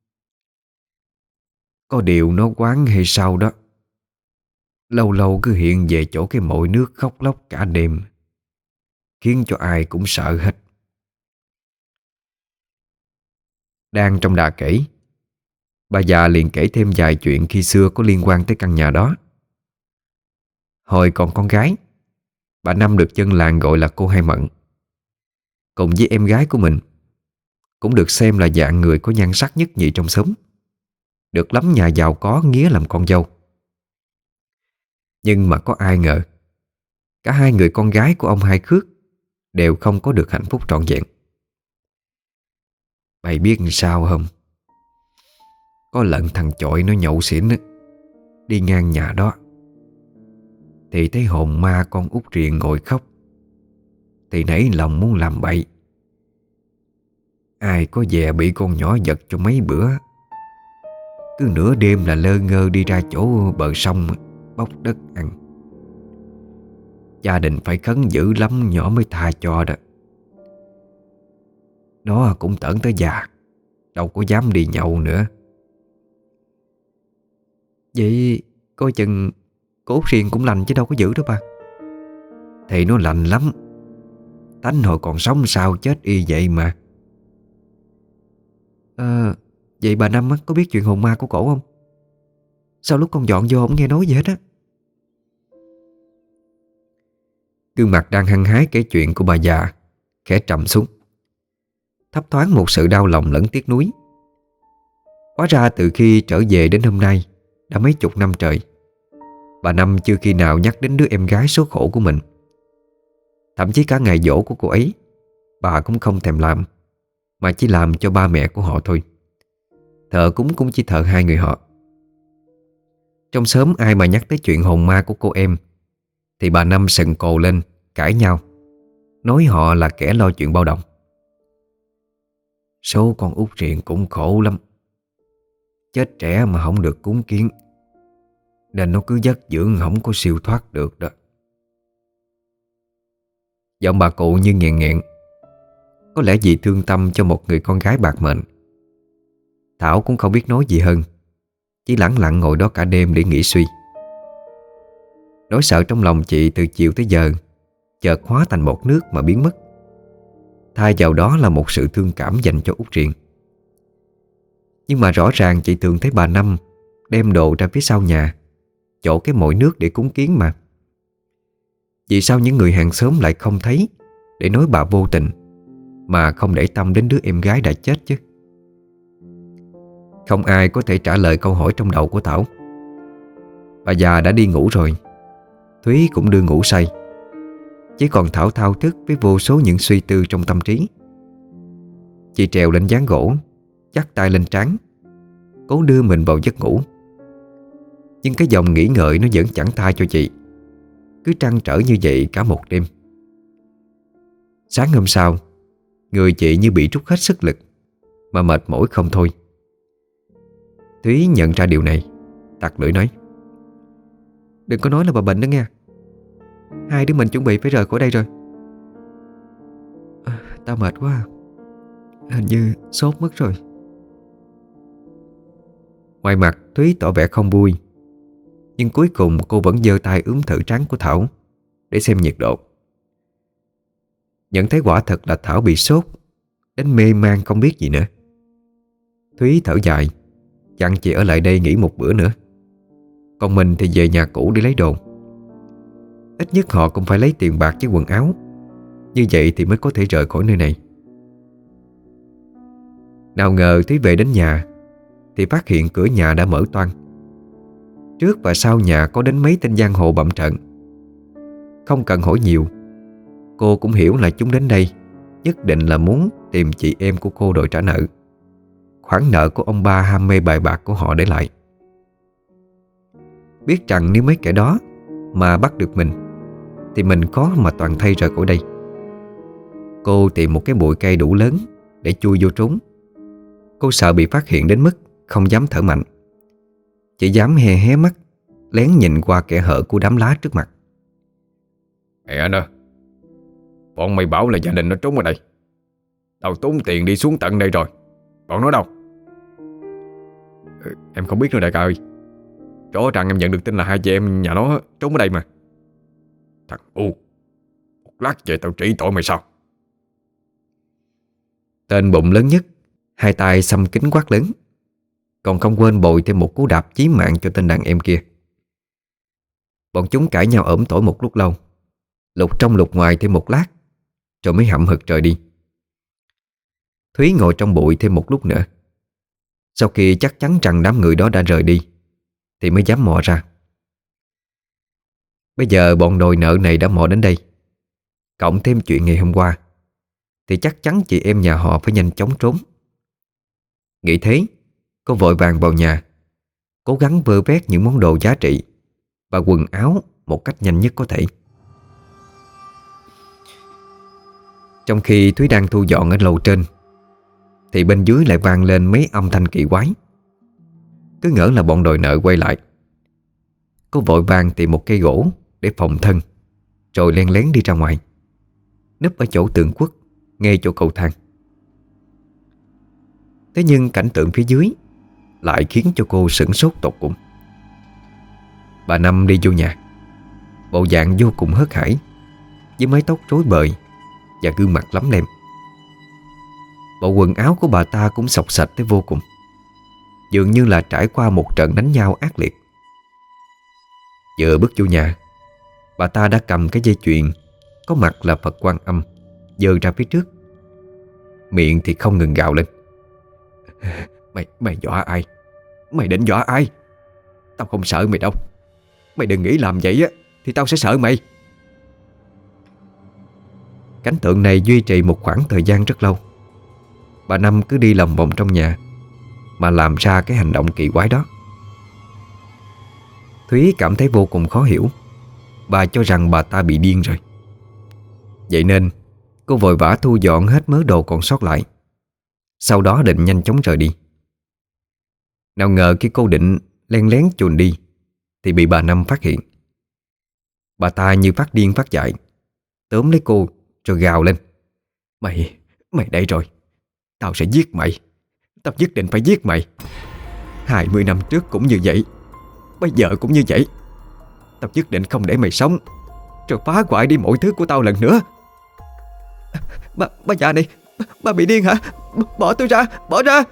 Có điều nó quán hay sao đó, lâu lâu cứ hiện về chỗ cái mội nước khóc lóc cả đêm, khiến cho ai cũng sợ hết. Đang trong đà kể, bà già liền kể thêm vài chuyện khi xưa có liên quan tới căn nhà đó. Hồi còn con gái, bà Năm được dân làng gọi là cô Hai Mận. Cùng với em gái của mình, cũng được xem là dạng người có nhan sắc nhất nhì trong xóm, được lắm nhà giàu có nghía làm con dâu. Nhưng mà có ai ngờ, cả hai người con gái của ông Hai Khước đều không có được hạnh phúc trọn vẹn. Mày biết sao không? Có lần thằng chọi nó nhậu xỉn á, đi ngang nhà đó thì thấy hồn ma con út Riền ngồi khóc, thì nảy lòng muốn làm bậy. Ai có dè bị con nhỏ giật cho mấy bữa, cứ nửa đêm là lơ ngơ đi ra chỗ bờ sông bóc đất ăn. Gia đình phải khấn dữ lắm nhỏ mới tha cho đó. Nó cũng tởn tới già, đâu có dám đi nhậu nữa. Vậy coi chừng cô Út Riền cũng lành chứ đâu có dữ đâu bà. Thì nó lành lắm, tánh hồi còn sống sao chết y vậy mà. Vậy bà Năm á, có biết chuyện hồn ma của cổ không? Sao lúc con dọn vô không nghe nói gì hết á? Gương mặt đang hăng hái kể chuyện của bà già khẽ trầm xuống, thấp thoáng một sự đau lòng lẫn tiếc nuối. Hóa ra từ khi trở về đến hôm nay đã mấy chục năm trời, bà Năm chưa khi nào nhắc đến đứa em gái số khổ của mình. Thậm chí cả ngày giỗ của cô ấy, bà cũng không thèm làm, mà chỉ làm cho ba mẹ của họ thôi. Thờ cúng cũng chỉ thờ hai người họ. Trong xóm ai mà nhắc tới chuyện hồn ma của cô em thì bà Năm sừng cồ lên, cãi nhau, nói họ là kẻ lo chuyện bao đồng. Số con út Riền cũng khổ lắm, chết trẻ mà không được cúng kiến, nên nó cứ dắt dưỡng không có siêu thoát được đó. Giọng bà cụ như nghẹn nghẹn, có lẽ vì thương tâm cho một người con gái bạc mệnh. Thảo cũng không biết nói gì hơn, chỉ lẳng lặng ngồi đó cả đêm để nghĩ suy. Nỗi sợ trong lòng chị từ chiều tới giờ chợt hóa thành một nước mà biến mất. Thay vào đó là một sự thương cảm dành cho út Riền. Nhưng mà rõ ràng chị thường thấy bà Năm đem đồ ra phía sau nhà, chỗ cái mội nước để cúng kiến mà. Vì sao những người hàng xóm lại không thấy để nói bà vô tình, mà không để tâm đến đứa em gái đã chết chứ? Không ai có thể trả lời câu hỏi trong đầu của Thảo. Bà già đã đi ngủ rồi, Thúy cũng đưa ngủ say. Chỉ còn Thảo thao thức với vô số những suy tư trong tâm trí. Chị trèo lên ván gỗ, chắp tay lên trán, cố đưa mình vào giấc ngủ. Nhưng cái dòng nghĩ ngợi nó vẫn chẳng tha cho chị, cứ trăn trở như vậy cả một đêm. Sáng hôm sau, người chị như bị trút hết sức lực, mà mệt mỏi không thôi. Thúy nhận ra điều này, tặc lưỡi nói: Đừng có nói là bà bệnh đó nghe. Hai đứa mình chuẩn bị phải rời khỏi đây rồi. Tao mệt quá, hình như sốt mất rồi. Ngoài mặt Thúy tỏ vẻ không vui, nhưng cuối cùng cô vẫn giơ tay ướm thử trán của Thảo để xem nhiệt độ. Nhận thấy quả thật là Thảo bị sốt đến mê man không biết gì nữa. Thúy thở dài, dặn chị ở lại đây nghỉ một bữa nữa, còn mình thì về nhà cũ để lấy đồ. Ít nhất họ cũng phải lấy tiền bạc với quần áo, như vậy thì mới có thể rời khỏi nơi này. Nào ngờ Thúy về đến nhà thì phát hiện cửa nhà đã mở toang. Trước và sau nhà có đến mấy tên giang hồ bặm trận. Không cần hỏi nhiều, cô cũng hiểu là chúng đến đây nhất định là muốn tìm chị em của cô đòi trả nợ, khoản nợ của ông ba ham mê bài bạc của họ để lại. Biết rằng nếu mấy kẻ đó mà bắt được mình thì mình khó mà toàn thây rời khỏi đây. Cô tìm một cái bụi cây đủ lớn để chui vô trốn. Cô sợ bị phát hiện đến mức không dám thở mạnh, chỉ dám hé hé mắt lén nhìn qua kẽ hở của đám lá trước mặt. Mẹ nè, bọn mày bảo là gia đình nó trốn ở đây. Tao tốn tiền đi xuống tận đây rồi, bọn nó đâu? Em không biết nữa đại ca ơi. Rõ ràng em nhận được tin là hai chị em nhà nó trốn ở đây mà. Thằng U, một lát về tao trị tội mày sao? Tên bụng lớn nhất, hai tay xăm kính quát lớn, còn không quên bồi thêm một cú đạp chí mạng cho tên đàn em kia. Bọn chúng cãi nhau ổm tỏi một lúc lâu, lục trong lục ngoài thêm một lát, rồi mới hậm hực rời đi. Thúy ngồi trong bụi thêm một lúc nữa. Sau khi chắc chắn rằng đám người đó đã rời đi thì mới dám mò ra. Bây giờ bọn đòi nợ này đã mò đến đây, cộng thêm chuyện ngày hôm qua, thì chắc chắn chị em nhà họ phải nhanh chóng trốn. Nghĩ thế, cô vội vàng vào nhà, cố gắng vơ vét những món đồ giá trị và quần áo một cách nhanh nhất có thể. Trong khi Thúy đang thu dọn ở lầu trên thì bên dưới lại vang lên mấy âm thanh kỳ quái. Cứ ngỡ là bọn đòi nợ quay lại. Cô vội vàng tìm một cây gỗ để phòng thân, rồi len lén đi ra ngoài, núp ở chỗ tường quất ngay chỗ cầu thang. Thế nhưng cảnh tượng phía dưới lại khiến cho cô sửng sốt tột cùng. Bà Năm đi vô nhà, bộ dạng vô cùng hớt hải, với mái tóc rối bời và gương mặt lấm lem. Bộ quần áo của bà ta cũng xộc xạch tới vô cùng, dường như là trải qua một trận đánh nhau ác liệt. Vừa bước vô nhà, bà ta đã cầm cái dây chuyền có mặt là Phật Quan Âm giơ ra phía trước, miệng thì không ngừng gào lên: Mày dọa ai? Mày định dọa ai? Tao không sợ mày đâu. Mày đừng nghĩ làm vậy á thì tao sẽ sợ mày. Cảnh tượng này duy trì một khoảng thời gian rất lâu. Bà Năm cứ đi lòng vòng trong nhà mà làm ra cái hành động kỳ quái đó. Thúy cảm thấy vô cùng khó hiểu. Bà cho rằng bà ta bị điên rồi. Vậy nên cô vội vã thu dọn hết mớ đồ còn sót lại, sau đó định nhanh chóng rời đi. Nào ngờ khi cô định len lén chuồn đi thì bị bà Năm phát hiện. Bà ta như phát điên phát dại, tóm lấy cô rồi gào lên: Mày đây rồi. Tao sẽ giết mày. Tao nhất định phải giết mày. 20 năm trước cũng như vậy, bây giờ cũng như vậy. Tao nhất định không để mày sống, rồi phá hoại đi mọi thứ của tao lần nữa. Bà già này, bà bị điên hả? Bỏ tôi ra, bỏ ra.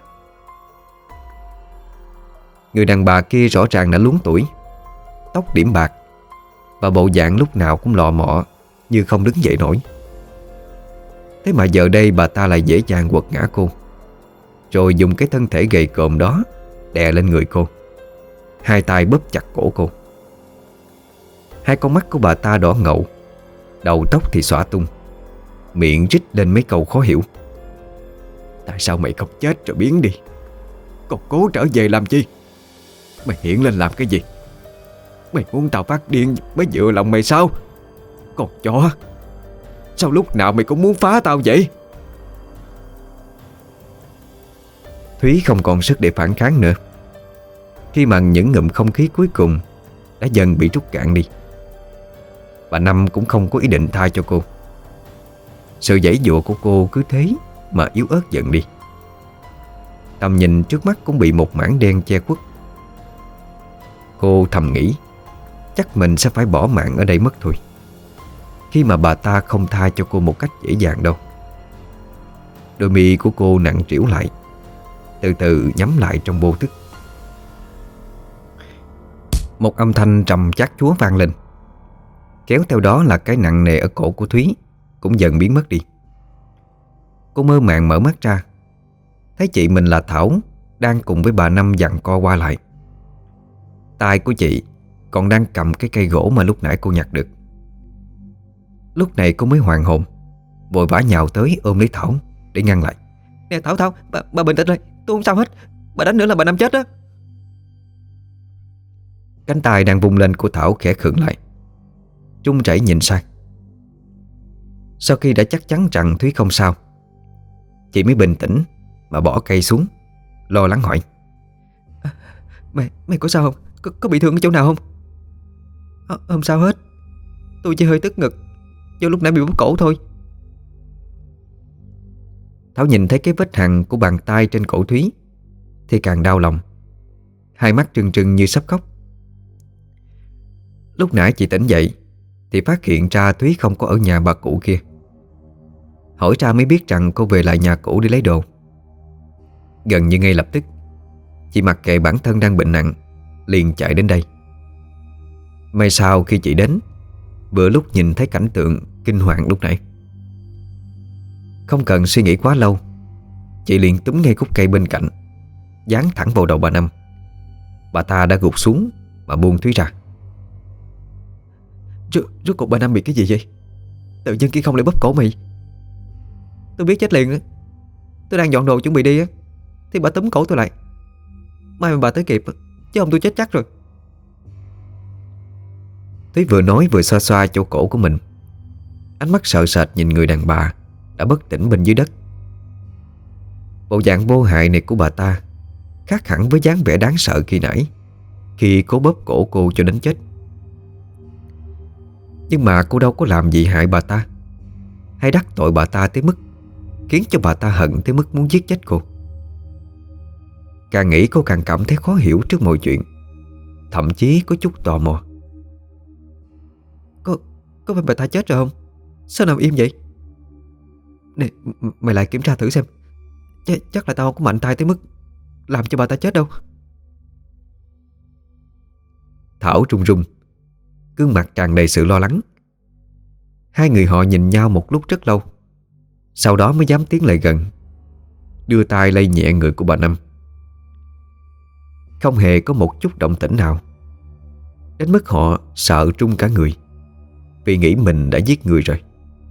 Người đàn bà kia rõ ràng đã luống tuổi, tóc điểm bạc, và bộ dạng lúc nào cũng lọ mọ, như không đứng dậy nổi. Thế mà giờ đây bà ta lại dễ dàng quật ngã cô, rồi dùng cái thân thể gầy còm đó đè lên người cô, hai tay bóp chặt cổ cô. Hai con mắt của bà ta đỏ ngầu, đầu tóc thì xõa tung, miệng rít lên mấy câu khó hiểu. Tại sao mày không chết rồi biến đi? Còn cố trở về làm chi? Mày hiện lên làm cái gì? Mày muốn tao phát điên mới dựa lòng mày sao? Còn chó, sao lúc nào mày cũng muốn phá tao vậy? Thúy không còn sức để phản kháng nữa, khi mà những ngụm không khí cuối cùng đã dần bị rút cạn đi. Bà Năm cũng không có ý định tha cho cô. Sự giãy giụa của cô cứ thế mà yếu ớt dần đi. Tầm nhìn trước mắt cũng bị một mảng đen che khuất. Cô thầm nghĩ chắc mình sẽ phải bỏ mạng ở đây mất thôi, khi mà bà ta không tha cho cô một cách dễ dàng đâu. Đôi mi của cô nặng trĩu lại, từ từ nhắm lại trong vô thức. Một âm thanh trầm chát chúa vang lên, kéo theo đó là cái nặng nề ở cổ của Thúy cũng dần biến mất đi. Cô mơ màng mở mắt ra, thấy chị mình là Thảo đang cùng với bà Năm giằng co qua lại. Tay của chị còn đang cầm cái cây gỗ mà lúc nãy cô nhặt được. Lúc này cô mới hoàn hồn, vội vã nhào tới ôm lấy Thảo để ngăn lại. Nè Thảo, bà bình tĩnh lại, tôi không sao hết. Bà đánh nữa là bà Năm chết đó. Cánh tay đang vung lên của Thảo khẽ khựng lại, run rẩy nhìn sang. Sau khi đã chắc chắn rằng Thúy không sao, chị mới bình tĩnh mà bỏ cây xuống, lo lắng hỏi: Mày có sao không? Có bị thương ở chỗ nào không? Không sao hết. Tôi chỉ hơi tức ngực do lúc nãy bị bóp cổ thôi. Thảo nhìn thấy cái vết hằn của bàn tay trên cổ Thúy thì càng đau lòng, hai mắt trừng trừng như sắp khóc. Lúc nãy chị tỉnh dậy thì phát hiện ra Thúy không có ở nhà bà cụ kia. Hỏi ra mới biết rằng cô về lại nhà cũ để lấy đồ. Gần như ngay lập tức, chị mặc kệ bản thân đang bệnh nặng, liền chạy đến đây. May sao khi chị đến, vừa lúc nhìn thấy cảnh tượng kinh hoàng lúc nãy. Không cần suy nghĩ quá lâu, chị liền túm ngay khúc cây bên cạnh, giáng thẳng vào đầu bà Năm. Bà ta đã gục xuống mà buông Thúy ra. Rốt cuộc bà Năm bị cái gì vậy? Tự nhiên kia không lại bóp cổ mày. Tôi biết chết liền á. Tôi đang dọn đồ chuẩn bị đi á, thì bà túm cổ tôi lại. May mà bà tới kịp, chứ không tôi chết chắc rồi. Thúy vừa nói vừa xoa xoa chỗ cổ của mình, ánh mắt sợ sệt nhìn người đàn bà đã bất tỉnh bên dưới đất. Bộ dạng vô hại này của bà ta khác hẳn với dáng vẻ đáng sợ khi nãy, khi cố bóp cổ cô cho đến chết. Nhưng mà cô đâu có làm gì hại bà ta, hay đắc tội bà ta tới mức khiến cho bà ta hận tới mức muốn giết chết cô. Càng nghĩ cô càng cảm thấy khó hiểu trước mọi chuyện, thậm chí có chút tò mò. Có phải bà ta chết rồi không? Sao nằm im vậy? Nè, mày lại kiểm tra thử xem. Chắc là tao không có mạnh tay tới mức làm cho bà ta chết đâu. Thảo run run, gương mặt tràn đầy sự lo lắng. Hai người họ nhìn nhau một lúc rất lâu, sau đó mới dám tiến lại gần, đưa tay lay nhẹ người của bà Năm. Không hề có một chút động tĩnh nào, đến mức họ sợ run cả người, vì nghĩ mình đã giết người rồi.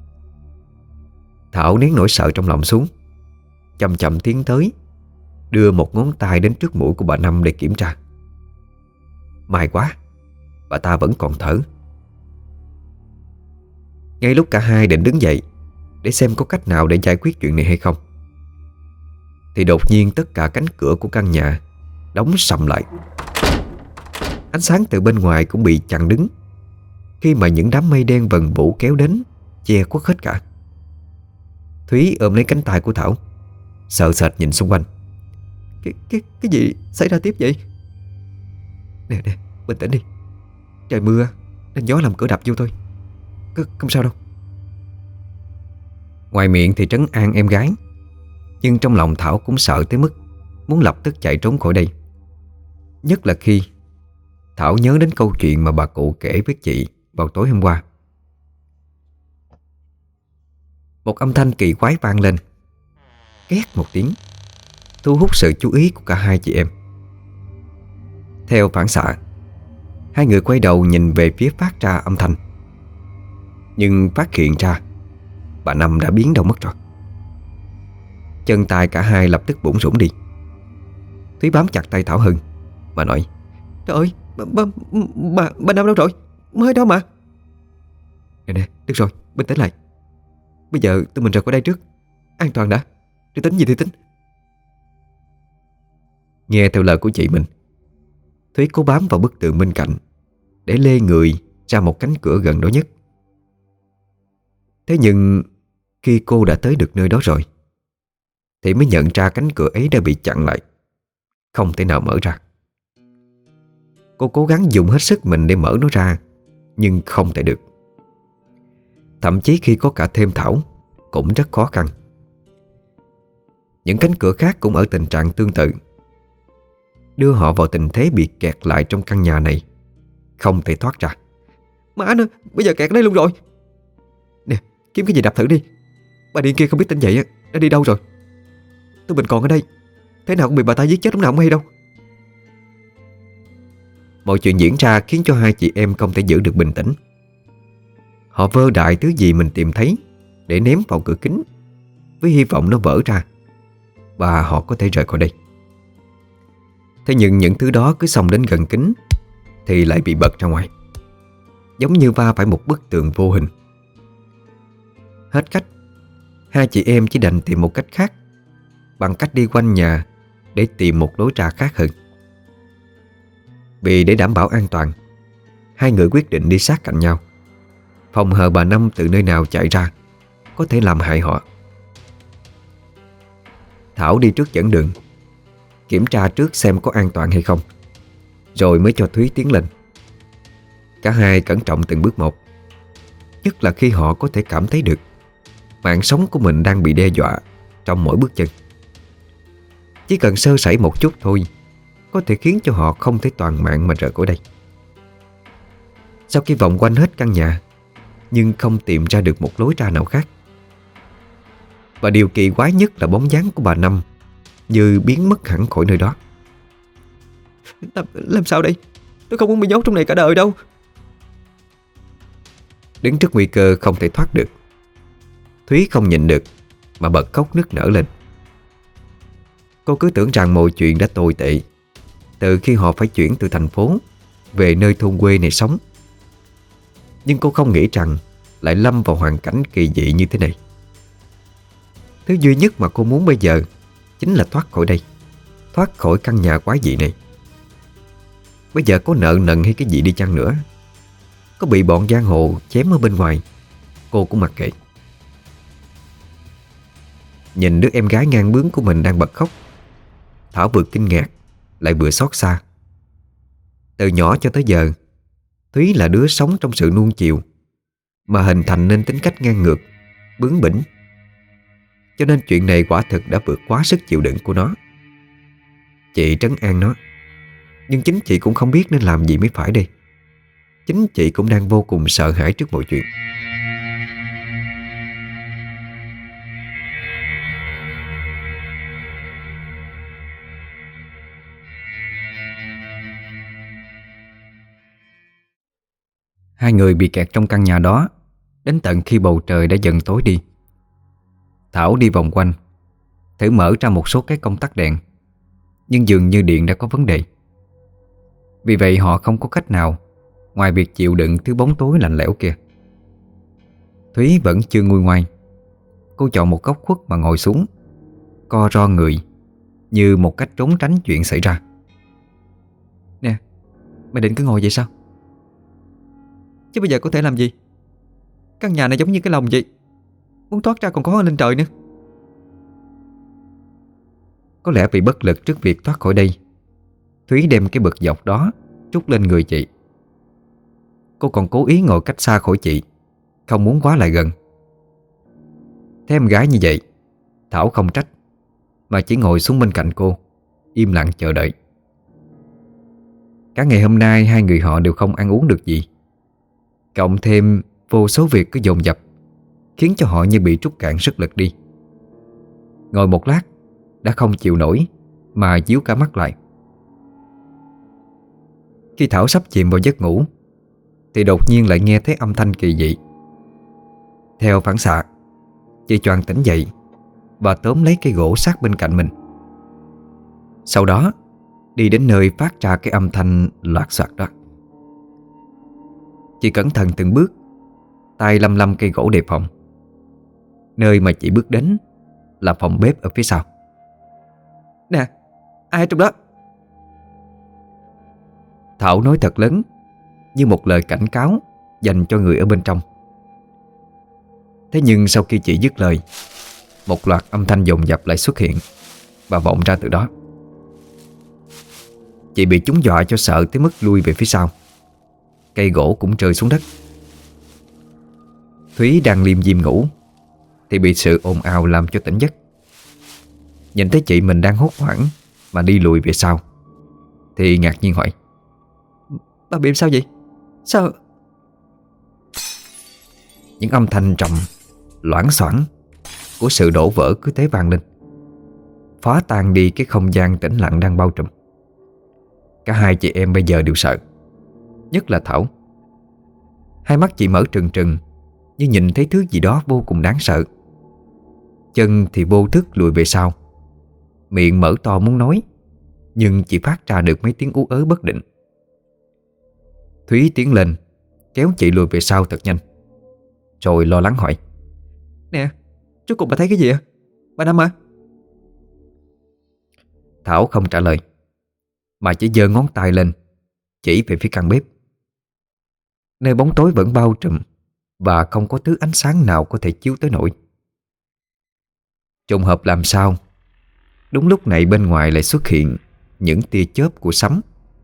Thảo nén nỗi sợ trong lòng xuống, chậm chậm tiến tới, đưa một ngón tay đến trước mũi của bà Năm để kiểm tra. May quá, bà ta vẫn còn thở. Ngay lúc cả hai định đứng dậy để xem có cách nào để giải quyết chuyện này hay không, thì đột nhiên tất cả cánh cửa của căn nhà đóng sầm lại. Ánh sáng từ bên ngoài cũng bị chặn đứng, khi mà những đám mây đen vần vũ kéo đến, che khuất hết cả. Thúy ôm lấy cánh tay của Thảo, sợ sệt nhìn xung quanh. Cái gì xảy ra tiếp vậy? Nè, bình tĩnh đi. Trời mưa nên gió làm cửa đập vô thôi. Không sao đâu. Ngoài miệng thì trấn an em gái, nhưng trong lòng Thảo cũng sợ tới mức muốn lập tức chạy trốn khỏi đây. Nhất là khi Thảo nhớ đến câu chuyện mà bà cụ kể với chị vào tối hôm qua. Một âm thanh kỳ quái vang lên, két một tiếng, thu hút sự chú ý của cả hai chị em. Theo phản xạ, hai người quay đầu nhìn về phía phát ra âm thanh, nhưng phát hiện ra bà Năm đã biến đâu mất rồi. Chân tay cả hai lập tức bủn rủn đi. Thúy bám chặt tay Thảo Hưng mà nói: Trời ơi, bà Năm đâu rồi? Mới đó mà. Nè, được rồi, bình tĩnh lại. Bây giờ tụi mình rời khỏi đây trước, an toàn đã, rồi tính gì thì tính. Nghe theo lời của chị mình, Thúy cố bám vào bức tường bên cạnh để lê người ra một cánh cửa gần đó nhất. Thế nhưng khi cô đã tới được nơi đó rồi thì mới nhận ra cánh cửa ấy đã bị chặn lại, không thể nào mở ra. Cô cố gắng dùng hết sức mình để mở nó ra, nhưng không thể được. Thậm chí khi có cả thêm Thảo cũng rất khó khăn. Những cánh cửa khác cũng ở tình trạng tương tự, đưa họ vào tình thế bị kẹt lại trong căn nhà này, không thể thoát ra. Mà anh ơi, bây giờ kẹt đây luôn rồi. Nè, kiếm cái gì đập thử đi. Bà điên kia không biết tỉnh dậy đã đi đâu rồi. Tụi mình còn ở đây, thế nào cũng bị bà ta giết chết lúc nào không hay đâu. Mọi chuyện diễn ra khiến cho hai chị em không thể giữ được bình tĩnh. Họ vơ đại thứ gì mình tìm thấy để ném vào cửa kính, với hy vọng nó vỡ ra và họ có thể rời khỏi đây. Thế nhưng những thứ đó cứ xông đến gần kính thì lại bị bật ra ngoài, giống như va phải một bức tường vô hình. Hết cách, hai chị em chỉ đành tìm một cách khác, bằng cách đi quanh nhà để tìm một lối ra khác hơn. Vì để đảm bảo an toàn, hai người quyết định đi sát cạnh nhau, phòng hờ bà Năm từ nơi nào chạy ra có thể làm hại họ. Thảo đi trước dẫn đường, kiểm tra trước xem có an toàn hay không, rồi mới cho Thúy tiến lên. Cả hai cẩn trọng từng bước một, nhất là khi họ có thể cảm thấy được mạng sống của mình đang bị đe dọa trong mỗi bước chân. Chỉ cần sơ sẩy một chút thôi có thể khiến cho họ không thể toàn mạng mà rời khỏi đây. Sau khi vòng quanh hết căn nhà nhưng không tìm ra được một lối ra nào khác, và điều kỳ quái nhất là bóng dáng của bà Năm như biến mất hẳn khỏi nơi đó. Làm sao đây? Tôi không muốn bị nhốt trong này cả đời đâu. Đứng trước nguy cơ không thể thoát được, Thúy không nhịn được mà bật khóc nức nở lên. Cô cứ tưởng rằng mọi chuyện đã tồi tệ từ khi họ phải chuyển từ thành phố về nơi thôn quê này sống. Nhưng cô không nghĩ rằng lại lâm vào hoàn cảnh kỳ dị như thế này. Thứ duy nhất mà cô muốn bây giờ chính là thoát khỏi đây, thoát khỏi căn nhà quái dị này. Bây giờ có nợ nần hay cái gì đi chăng nữa, có bị bọn giang hồ chém ở bên ngoài, cô cũng mặc kệ. Nhìn đứa em gái ngang bướng của mình đang bật khóc, Thảo vừa kinh ngạc lại vừa xót xa. Từ nhỏ cho tới giờ, Thúy là đứa sống trong sự nuông chiều mà hình thành nên tính cách ngang ngược, bướng bỉnh. Cho nên chuyện này quả thực đã vượt quá sức chịu đựng của nó. Chị trấn an nó, nhưng chính chị cũng không biết nên làm gì mới phải đây. Chính chị cũng đang vô cùng sợ hãi trước mọi chuyện. Hai người bị kẹt trong căn nhà đó đến tận khi bầu trời đã dần tối đi. Thảo đi vòng quanh, thử mở ra một số cái công tắc đèn, nhưng dường như điện đã có vấn đề. Vì vậy họ không có cách nào ngoài việc chịu đựng thứ bóng tối lạnh lẽo kia. Thúy vẫn chưa nguôi ngoai. Cô chọn một góc khuất mà ngồi xuống, co ro người, như một cách trốn tránh chuyện xảy ra. Nè, mày định cứ ngồi vậy sao? Chứ bây giờ có thể làm gì? Căn nhà này giống như cái lồng vậy, muốn thoát ra còn khó hơn lên trời nữa. Có lẽ vì bất lực trước việc thoát khỏi đây, Thúy đem cái bực dọc đó trút lên người chị. Cô còn cố ý ngồi cách xa khỏi chị, không muốn quá lại gần. Thấy em gái như vậy, Thảo không trách, mà chỉ ngồi xuống bên cạnh cô, im lặng chờ đợi. Cả ngày hôm nay hai người họ đều không ăn uống được gì. cộng thêm vô số việc cứ dồn dập, khiến cho họ như bị trút cạn sức lực đi. Ngồi một lát đã không chịu nổi mà díu cả mắt lại. Khi Thảo sắp chìm vào giấc ngủ thì đột nhiên lại nghe thấy âm thanh kỳ dị. Theo phản xạ, chị choàng tỉnh dậy và tóm lấy cây gỗ sát bên cạnh mình. Sau đó đi đến nơi phát ra cái âm thanh loạt soạt đó. Chị cẩn thận từng bước, tay lăm lăm cây gỗ đề phòng. Nơi mà chị bước đến là phòng bếp ở phía sau. Nè, ai ở trong đó? Thảo nói thật lớn, như một lời cảnh cáo dành cho người ở bên trong. Thế nhưng sau khi chị dứt lời, một loạt âm thanh dồn dập lại xuất hiện và vọng ra từ đó. Chị bị chúng dọa cho sợ tới mức lui về phía sau. Cây gỗ cũng rơi xuống đất. Thúy đang liêm diêm ngủ thì bị sự ồn ào làm cho tỉnh giấc. Nhìn thấy chị mình đang hốt hoảng mà đi lùi về sau thì ngạc nhiên hỏi: Bà bị sao vậy? Sao? Những âm thanh trầm loảng xoảng của sự đổ vỡ cứ thế vang lên, phá tan đi cái không gian tĩnh lặng đang bao trùm. Cả hai chị em bây giờ đều sợ, nhất là Thảo. Hai mắt chị mở trừng trừng như nhìn thấy thứ gì đó vô cùng đáng sợ. Chân thì vô thức lùi về sau, miệng mở to muốn nói, nhưng chỉ phát ra được mấy tiếng ú ớ bất định. Thúy tiến lên kéo chị lùi về sau thật nhanh, rồi lo lắng hỏi: Nè, rốt cuộc bà thấy cái gì à? Bà Năm à? Thảo không trả lời, mà chỉ giơ ngón tay lên chỉ về phía căn bếp. Nơi bóng tối vẫn bao trùm và không có thứ ánh sáng nào có thể chiếu tới nổi. Trùng hợp làm sao, đúng lúc này bên ngoài lại xuất hiện những tia chớp của sấm,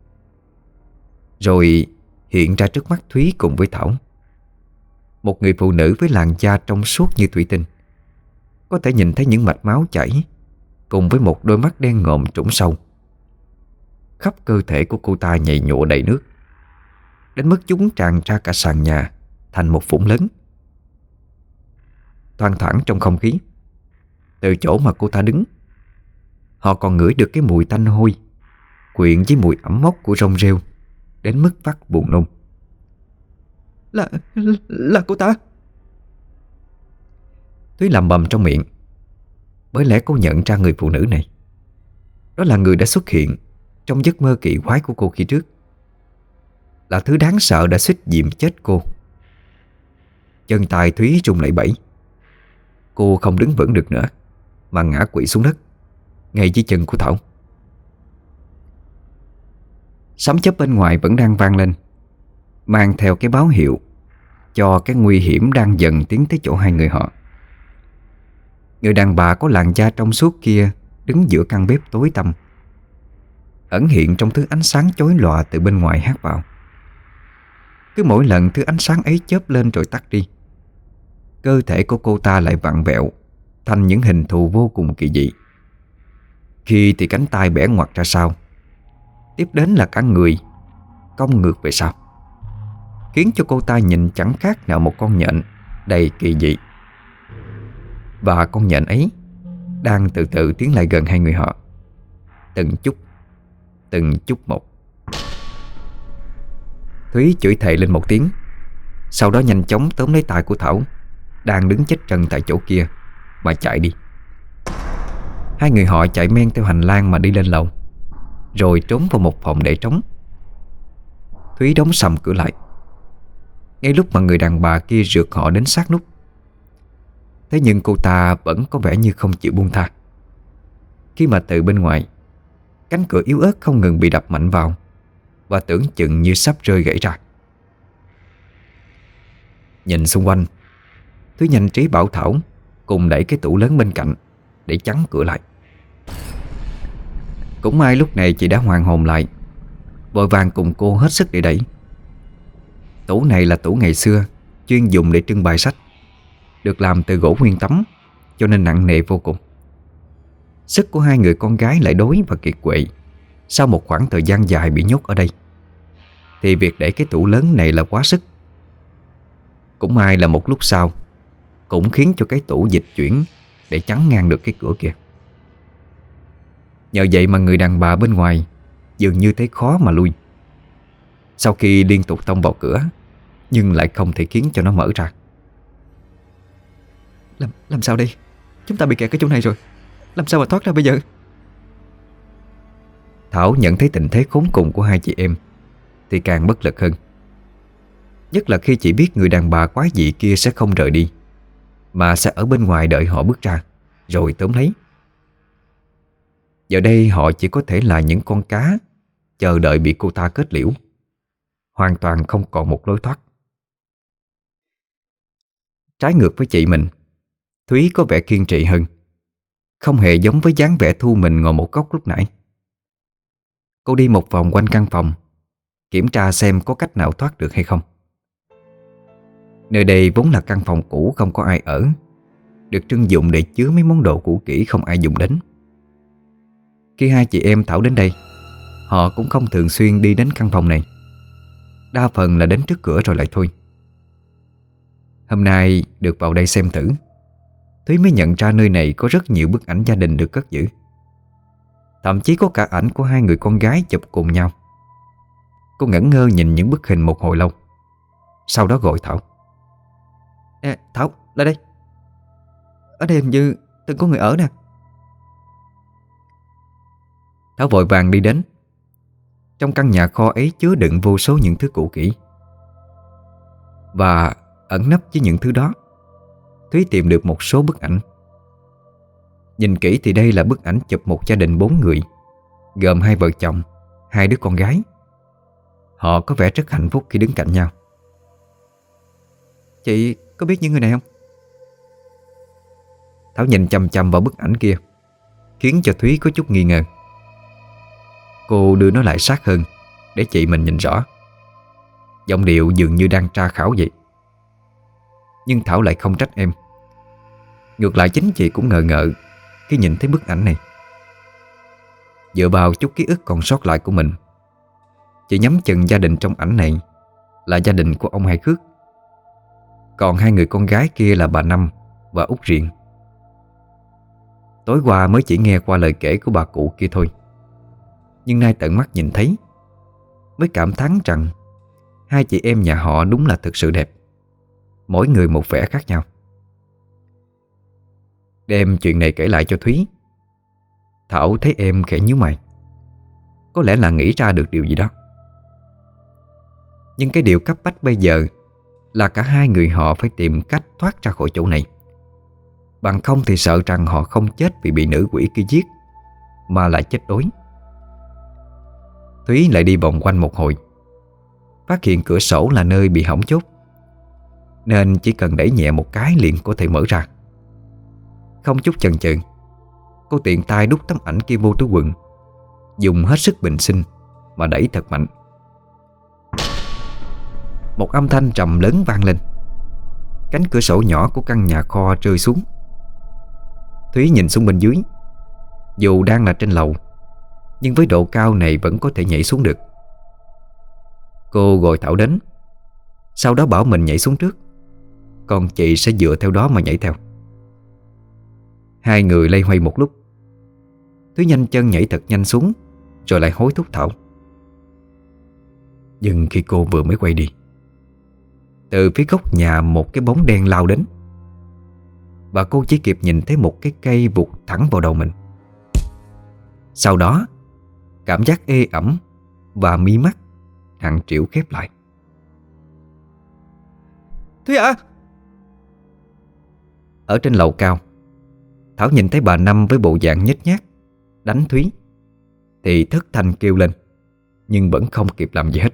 rồi hiện ra trước mắt Thúy cùng với Thảo. Một người phụ nữ với làn da trong suốt như thủy tinh, có thể nhìn thấy những mạch máu chảy, cùng với một đôi mắt đen ngòm trũng sâu. Khắp cơ thể của cô ta nhầy nhụa đầy nước, đến mức chúng tràn ra cả sàn nhà thành một vũng lớn. Thoang thoảng trong không khí, từ chỗ mà cô ta đứng, họ còn ngửi được cái mùi tanh hôi quyện với mùi ẩm mốc của rong rêu, đến mức phát buồn nôn. Là cô ta? Thúy lẩm bẩm trong miệng. Bởi lẽ cô nhận ra người phụ nữ này, đó là người đã xuất hiện trong giấc mơ kỳ quái của cô khi trước, là thứ đáng sợ đã suýt dìm chết cô. Chân tay Thúy rung lẩy bẩy. Cô không đứng vững được nữa mà ngã quỵ xuống đất ngay dưới chân của Thảo. Sấm chớp bên ngoài vẫn đang vang lên, mang theo cái báo hiệu cho cái nguy hiểm đang dần tiến tới chỗ hai người họ. Người đàn bà có làn da trong suốt kia đứng giữa căn bếp tối tăm, ẩn hiện trong thứ ánh sáng chói lòa từ bên ngoài hắt vào. Cứ mỗi lần thứ ánh sáng ấy chớp lên rồi tắt đi, cơ thể của cô ta lại vặn vẹo thành những hình thù vô cùng kỳ dị. Khi thì cánh tay bẻ ngoặt ra sau, tiếp đến là cả người cong ngược về sau, khiến cho cô ta nhìn chẳng khác nào một con nhện đầy kỳ dị. Và con nhện ấy đang từ từ tiến lại gần hai người họ, từng chút một. Thúy chửi thề lên một tiếng, sau đó nhanh chóng tóm lấy tay của Thảo đang đứng chết trân tại chỗ kia mà chạy đi. Hai người họ chạy men theo hành lang mà đi lên lầu, rồi trốn vào một phòng để trống. Thúy đóng sầm cửa lại ngay lúc mà người đàn bà kia rượt họ đến sát nút. Thế nhưng cô ta vẫn có vẻ như không chịu buông tha, khi mà từ bên ngoài, cánh cửa yếu ớt không ngừng bị đập mạnh vào, và tưởng chừng như sắp rơi gãy ra. Nhìn xung quanh, Thúy nhanh trí bảo Thảo cùng đẩy cái tủ lớn bên cạnh để chắn cửa lại. Cũng may lúc này chị đã hoàn hồn lại, vội vàng cùng cô hết sức để đẩy. Tủ này là tủ ngày xưa chuyên dùng để trưng bày sách, được làm từ gỗ nguyên tấm, cho nên nặng nề vô cùng. Sức của hai người con gái lại đói và kiệt quệ sau một khoảng thời gian dài bị nhốt ở đây, thì việc đẩy cái tủ lớn này là quá sức. Cũng may là một lúc sau cũng khiến cho cái tủ dịch chuyển để chắn ngang được cái cửa kia. Nhờ vậy mà người đàn bà bên ngoài dường như thấy khó mà lui. Sau khi liên tục tông vào cửa, nhưng lại không thể khiến cho nó mở ra. Làm sao đây? Chúng ta bị kẹt cái chỗ này rồi. Làm sao mà thoát ra bây giờ? Thảo nhận thấy tình thế khốn cùng của hai chị em thì càng bất lực hơn. Nhất là khi chị biết người đàn bà quái dị kia sẽ không rời đi, mà sẽ ở bên ngoài đợi họ bước ra rồi tóm lấy. Giờ đây họ chỉ có thể là những con cá chờ đợi bị cô ta kết liễu, hoàn toàn không còn một lối thoát. Trái ngược với chị mình, Thúy có vẻ kiên trì hơn, không hề giống với dáng vẻ thu mình ngồi một góc lúc nãy. Cô đi một vòng quanh căn phòng, kiểm tra xem có cách nào thoát được hay không. Nơi đây vốn là căn phòng cũ không có ai ở, được trưng dụng để chứa mấy món đồ cũ kỹ không ai dùng đến. Khi hai chị em Thảo đến đây, họ cũng không thường xuyên đi đến căn phòng này, đa phần là đến trước cửa rồi lại thôi. Hôm nay được vào đây xem thử, Thúy mới nhận ra nơi này có rất nhiều bức ảnh gia đình được cất giữ. Thậm chí có cả ảnh của hai người con gái chụp cùng nhau. Cô ngẩn ngơ nhìn những bức hình một hồi lâu, sau đó gọi Thảo. Thảo, lại đây. Ở đây hình như từng có người ở nè. Thảo vội vàng đi đến. Trong căn nhà kho ấy chứa đựng vô số những thứ cũ kỹ, và ẩn nấp với những thứ đó, Thúy tìm được một số bức ảnh. Nhìn kỹ thì đây là bức ảnh chụp một gia đình 4 người, gồm 2 vợ chồng, 2 đứa con gái. Họ có vẻ rất hạnh phúc khi đứng cạnh nhau. Chị có biết những người này không? Thảo nhìn chằm chằm vào bức ảnh kia, khiến cho Thúy có chút nghi ngờ. Cô đưa nó lại sát hơn để chị mình nhìn rõ. Giọng điệu dường như đang tra khảo vậy. Nhưng Thảo lại không trách em. Ngược lại chính chị cũng ngờ ngợ khi nhìn thấy bức ảnh này. Dựa vào chút ký ức còn sót lại của mình, chị nhắm chừng gia đình trong ảnh này là gia đình của ông Hai Khước. Còn 2 người con gái kia là bà Năm và Út Riện. Tối qua mới chỉ nghe qua lời kể của bà cụ kia thôi, nhưng nay tận mắt nhìn thấy, mới cảm thán rằng hai chị em nhà họ đúng là thực sự đẹp, mỗi người một vẻ khác nhau. Đem chuyện này kể lại cho Thúy, Thảo thấy em khẽ nhíu mày. Có lẽ là nghĩ ra được điều gì đó. Nhưng cái điều cấp bách bây giờ là cả hai người họ phải tìm cách thoát ra khỏi chỗ này. Bằng không thì sợ rằng họ không chết vì bị nữ quỷ kia giết, mà lại chết đói. Thúy lại đi vòng quanh một hồi, phát hiện cửa sổ là nơi bị hỏng chốt, nên chỉ cần đẩy nhẹ một cái liền có thể mở ra. Không chút chần chừ, cô tiện tay đút tấm ảnh kia vô túi quần, dùng hết sức bình sinh mà đẩy thật mạnh. Một âm thanh trầm lớn vang lên, cánh cửa sổ nhỏ của căn nhà kho rơi xuống. Thúy nhìn xuống bên dưới. Dù đang là trên lầu, nhưng với độ cao này vẫn có thể nhảy xuống được. Cô gọi Thảo đến, sau đó bảo mình nhảy xuống trước, còn chị sẽ dựa theo đó mà nhảy theo. Hai người loay hoay một lúc, Thúy nhanh chân nhảy thật nhanh xuống, rồi lại hối thúc Thảo. Nhưng khi cô vừa mới quay đi, từ phía góc nhà một cái bóng đen lao đến, và cô chỉ kịp nhìn thấy một cái cây vụt thẳng vào đầu mình. Sau đó, cảm giác ê ẩm và mí mắt nặng trĩu khép lại. Thúy à! Ở trên lầu cao, Thảo nhìn thấy bà Năm với bộ dạng nhếch nhác đánh Thúy thì thất thanh kêu lên, nhưng vẫn không kịp làm gì hết.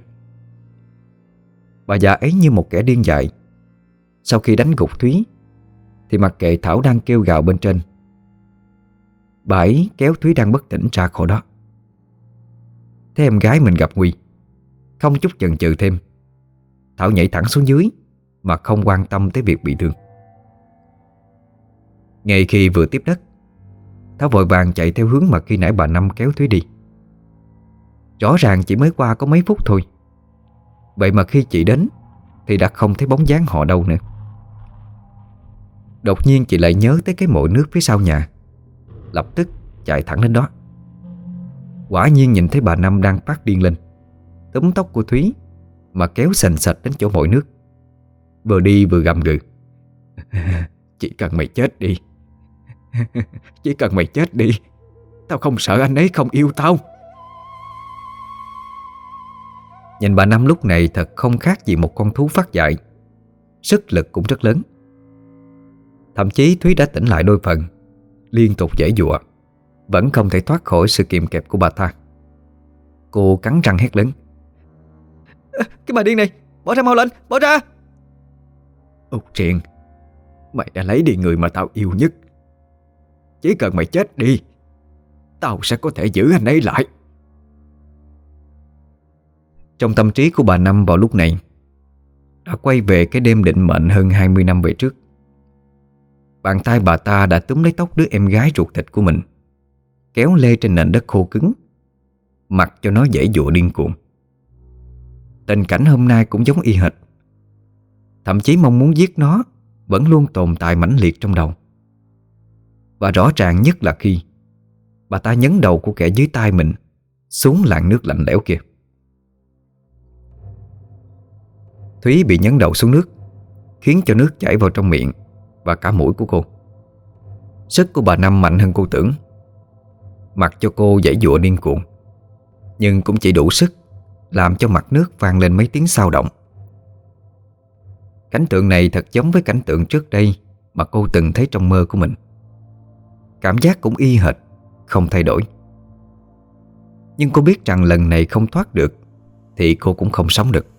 Bà già ấy như một kẻ điên dại. Sau khi đánh gục Thúy thì mặc kệ Thảo đang kêu gào bên trên, bà ấy kéo Thúy đang bất tỉnh ra khỏi đó. Thấy em gái mình gặp nguy, không chút chần chừ thêm, Thảo nhảy thẳng xuống dưới mà không quan tâm tới việc bị thương. Ngay khi vừa tiếp đất, Thảo vội vàng chạy theo hướng mà khi nãy bà Năm kéo Thúy đi. Rõ ràng chỉ mới qua có mấy phút thôi, vậy mà khi chị đến thì đã không thấy bóng dáng họ đâu nữa. Đột nhiên chị lại nhớ tới cái mộ nước phía sau nhà, lập tức chạy thẳng đến đó. Quả nhiên nhìn thấy bà Năm đang phát điên lên, túm tóc của Thúy mà kéo sành sạch đến chỗ mộ nước, vừa đi vừa gầm gừ: Chỉ cần mày chết đi. Chỉ cần mày chết đi, tao không sợ anh ấy không yêu tao. Nhìn bà Năm lúc này thật không khác gì một con thú phát dại, sức lực cũng rất lớn. Thậm chí Thúy đã tỉnh lại đôi phần, liên tục giãy giụa, vẫn không thể thoát khỏi sự kiềm kẹp của bà ta. Cô cắn răng hét lớn: Cái bà điên này, bỏ ra mau lên, bỏ ra! Út Triền, mày đã lấy đi người mà tao yêu nhất. Chỉ cần mày chết đi, tao sẽ có thể giữ anh ấy lại. Trong tâm trí của bà Năm vào lúc này đã quay về cái đêm định mệnh hơn 20 năm về trước. Bàn tay bà ta đã túm lấy tóc đứa em gái ruột thịt của mình, kéo lê trên nền đất khô cứng, mặc cho nó giãy giụa điên cuồng. Tình cảnh hôm nay cũng giống y hệt. Thậm chí mong muốn giết nó vẫn luôn tồn tại mãnh liệt trong đầu. Và rõ ràng nhất là khi bà ta nhấn đầu của kẻ dưới tay mình xuống làn nước lạnh lẽo kia. Thúy bị nhấn đầu xuống nước, khiến cho nước chảy vào trong miệng và cả mũi của cô. Sức của bà Năm mạnh hơn cô tưởng. Mặc cho cô giãy giụa điên cuồng, nhưng cũng chỉ đủ sức làm cho mặt nước vang lên mấy tiếng xao động. Cảnh tượng này thật giống với cảnh tượng trước đây mà cô từng thấy trong mơ của mình. Cảm giác cũng y hệt, không thay đổi. Nhưng cô biết rằng lần này không thoát được thì cô cũng không sống được.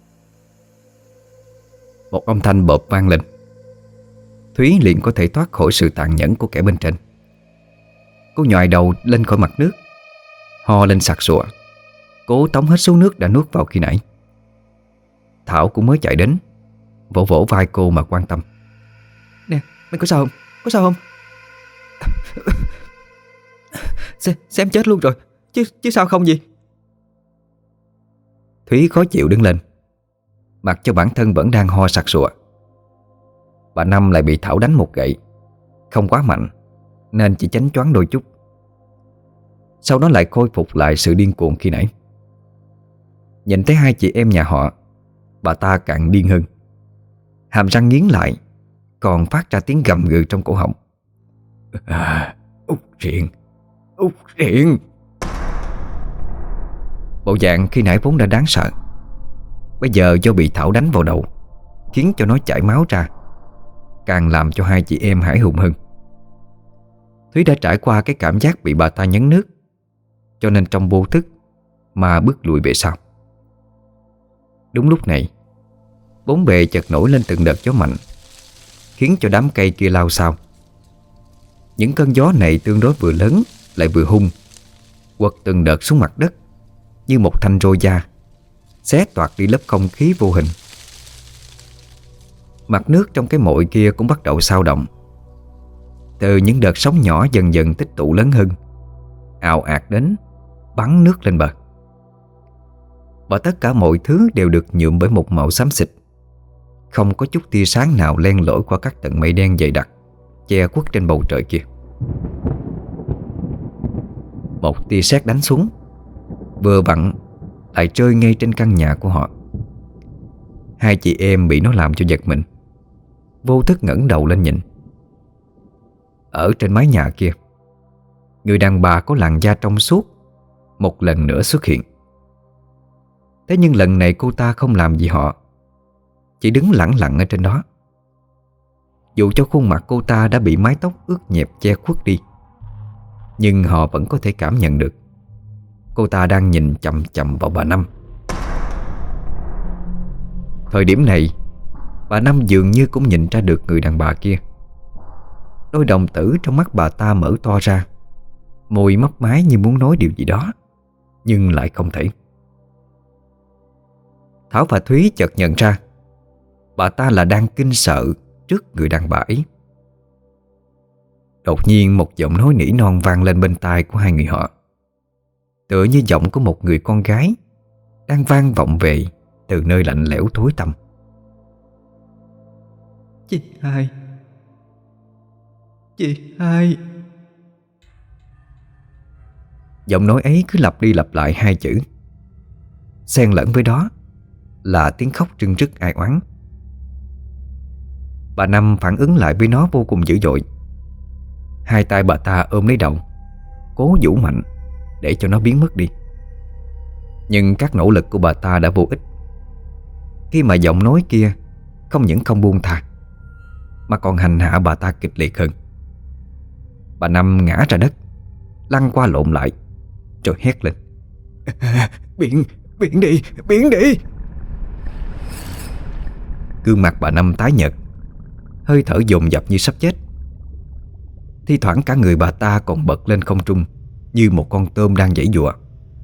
Một âm thanh bộp vang lên. Thúy liền có thể thoát khỏi sự tàn nhẫn của kẻ bên trên. Cô nhòi đầu lên khỏi mặt nước, ho lên sặc sụa, cố tống hết số nước đã nuốt vào khi nãy. Thảo cũng mới chạy đến, vỗ vỗ vai cô mà quan tâm: Nè, mày có sao không? Có sao không? Xem chết luôn rồi, chứ sao không gì? Thúy khó chịu đứng lên, mặc cho bản thân vẫn đang ho sặc sụa. Bà Năm lại bị Thảo đánh một gậy, không quá mạnh nên chỉ chánh choáng đôi chút. Sau đó lại khôi phục lại sự điên cuồng khi nãy. Nhìn thấy hai chị em nhà họ, bà ta càng điên hơn. Hàm răng nghiến lại, còn phát ra tiếng gầm gừ trong cổ họng: Út Triền, Út Triền. Bộ dạng khi nãy vốn đã đáng sợ, bây giờ do bị Thảo đánh vào đầu, khiến cho nó chảy máu ra, càng làm cho hai chị em hãi hùng hơn. Thúy đã trải qua cái cảm giác bị bà ta nhấn nước, cho nên trong vô thức mà bước lùi về sau. Đúng lúc này, bốn bề chợt nổi lên từng đợt gió mạnh, khiến cho đám cây kia lao xao. Những cơn gió này tương đối vừa lớn lại vừa hung, quật từng đợt xuống mặt đất như một thanh roi da, xé toạc đi lớp không khí vô hình. Mặt nước trong cái mội kia cũng bắt đầu xao động. Từ những đợt sóng nhỏ dần dần tích tụ lớn hơn, ào ạt đến, bắn nước lên bờ. Và tất cả mọi thứ đều được nhuộm bởi một màu xám xịt, không có chút tia sáng nào len lỏi qua các tầng mây đen dày đặc che khuất trên bầu trời kia. Một tia sét đánh xuống, vừa vặn lại rơi ngay trên căn nhà của họ. Hai chị em bị nó làm cho giật mình, vô thức ngẩng đầu lên nhìn. Ở trên mái nhà kia, người đàn bà có làn da trong suốt một lần nữa xuất hiện. Thế nhưng lần này cô ta không làm gì họ, chỉ đứng lẳng lặng ở trên đó. Dù cho khuôn mặt cô ta đã bị mái tóc ướt nhẹp che khuất đi, nhưng họ vẫn có thể cảm nhận được cô ta đang nhìn chằm chằm vào bà Năm. Thời điểm này, bà Năm dường như cũng nhìn ra được người đàn bà kia. Đôi đồng tử trong mắt bà ta mở to ra, môi mấp máy như muốn nói điều gì đó, nhưng lại không thể. Thảo và Thúy chợt nhận ra bà ta là đang kinh sợ trước người đàn bà ấy. Đột nhiên một giọng nói nỉ non vang lên bên tai của hai người họ, tựa như giọng của một người con gái đang vang vọng về từ nơi lạnh lẽo thối tăm. Chị hai. Chị hai. Giọng nói ấy cứ lặp đi lặp lại hai chữ. Xen lẫn với đó là tiếng khóc rưng rức ai oán. Bà Năm phản ứng lại với nó vô cùng dữ dội. Hai tay bà ta ôm lấy đầu, cố vũ mạnh để cho nó biến mất đi. Nhưng các nỗ lực của bà ta đã vô ích, khi mà giọng nói kia không những không buông tha mà còn hành hạ bà ta kịch liệt hơn. Bà Năm ngã ra đất, lăn qua lộn lại, rồi hét lên: Biển đi, biển đi. Gương mặt bà Năm tái nhợt, hơi thở dồn dập như sắp chết. Thi thoảng cả người bà ta còn bật lên không trung như một con tôm đang giãy giụa.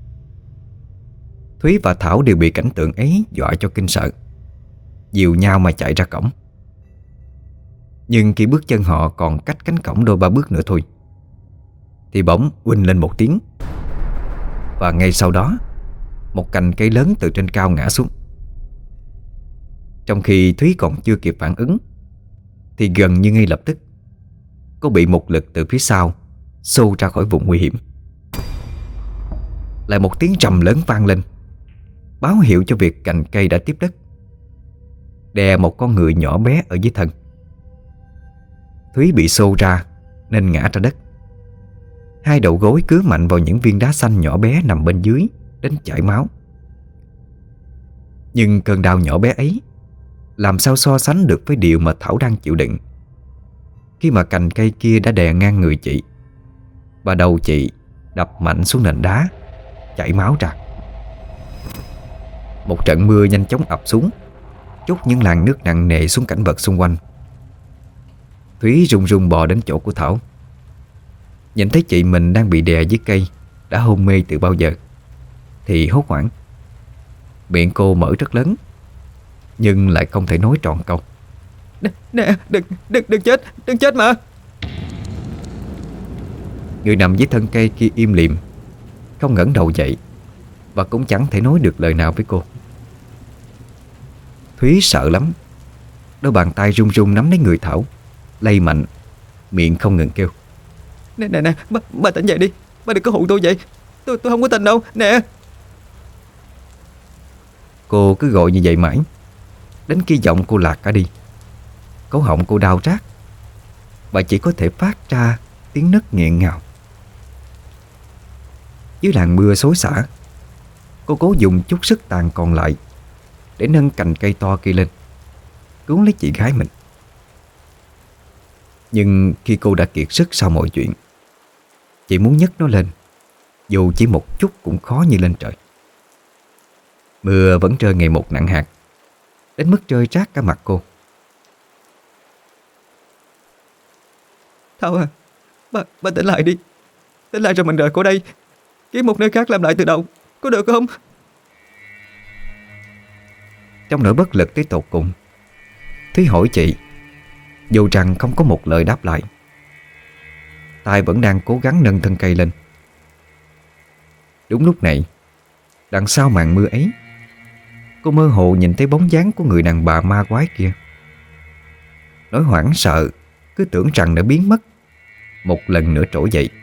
Thúy và Thảo đều bị cảnh tượng ấy dọa cho kinh sợ, dìu nhau mà chạy ra cổng. Nhưng khi bước chân họ còn cách cánh cổng đôi ba bước nữa thôi thì bỗng uỳnh lên một tiếng, và ngay sau đó một cành cây lớn từ trên cao ngã xuống. Trong khi Thúy còn chưa kịp phản ứng thì gần như ngay lập tức cô bị một lực từ phía sau xô ra khỏi vùng nguy hiểm. Lại một tiếng trầm lớn vang lên, báo hiệu cho việc cành cây đã tiếp đất, đè một con người nhỏ bé ở dưới thân. Thúy bị xô ra nên ngã ra đất. Hai đầu gối cứa mạnh vào những viên đá xanh nhỏ bé nằm bên dưới đến chảy máu. Nhưng cơn đau nhỏ bé ấy làm sao so sánh được với điều mà Thảo đang chịu đựng, khi mà cành cây kia đã đè ngang người chị và đầu chị đập mạnh xuống nền đá, chảy máu ra. Một trận mưa nhanh chóng ập xuống, trút những làn nước nặng nề xuống cảnh vật xung quanh. Thúy run run bò đến chỗ của Thảo, nhìn thấy chị mình đang bị đè dưới cây, đã hôn mê từ bao giờ, thì hốt hoảng. Miệng cô mở rất lớn nhưng lại không thể nói trọn câu. Nè, đừng chết mà. Người nằm dưới thân cây kia im lìm, không ngẩng đầu dậy, và cũng chẳng thể nói được lời nào với cô. Thúy sợ lắm, đôi bàn tay run run nắm lấy người Thảo, lay mạnh, miệng không ngừng kêu: Nè, bà tỉnh dậy đi. Bà đừng có hụ tôi vậy. Tôi không có tình đâu, nè. Cô cứ gọi như vậy mãi, đến khi giọng cô lạc cả đi, cổ họng cô đau rát, và chỉ có thể phát ra tiếng nấc nghẹn ngào. Dưới làn mưa xối xả, cô cố dùng chút sức tàn còn lại để nâng cành cây to kia lên, cứu lấy chị gái mình. Nhưng khi cô đã kiệt sức sau mọi chuyện, chị muốn nhấc nó lên, dù chỉ một chút cũng khó như lên trời. Mưa vẫn rơi ngày một nặng hạt, đến mức rơi rác cả mặt cô. Thảo à, bà tỉnh lại đi. Tỉnh lại rồi mình rời khỏi đây, kiếm một nơi khác làm lại từ đầu, có được không? Trong nỗi bất lực tới tột cùng, Thúy hỏi chị, dù rằng không có một lời đáp lại. Tài vẫn đang cố gắng nâng thân cây lên. Đúng lúc này, đằng sau màn mưa ấy, cô mơ hồ nhìn thấy bóng dáng của người đàn bà ma quái kia. Nỗi hoảng sợ cứ tưởng rằng đã biến mất một lần nữa trỗi dậy.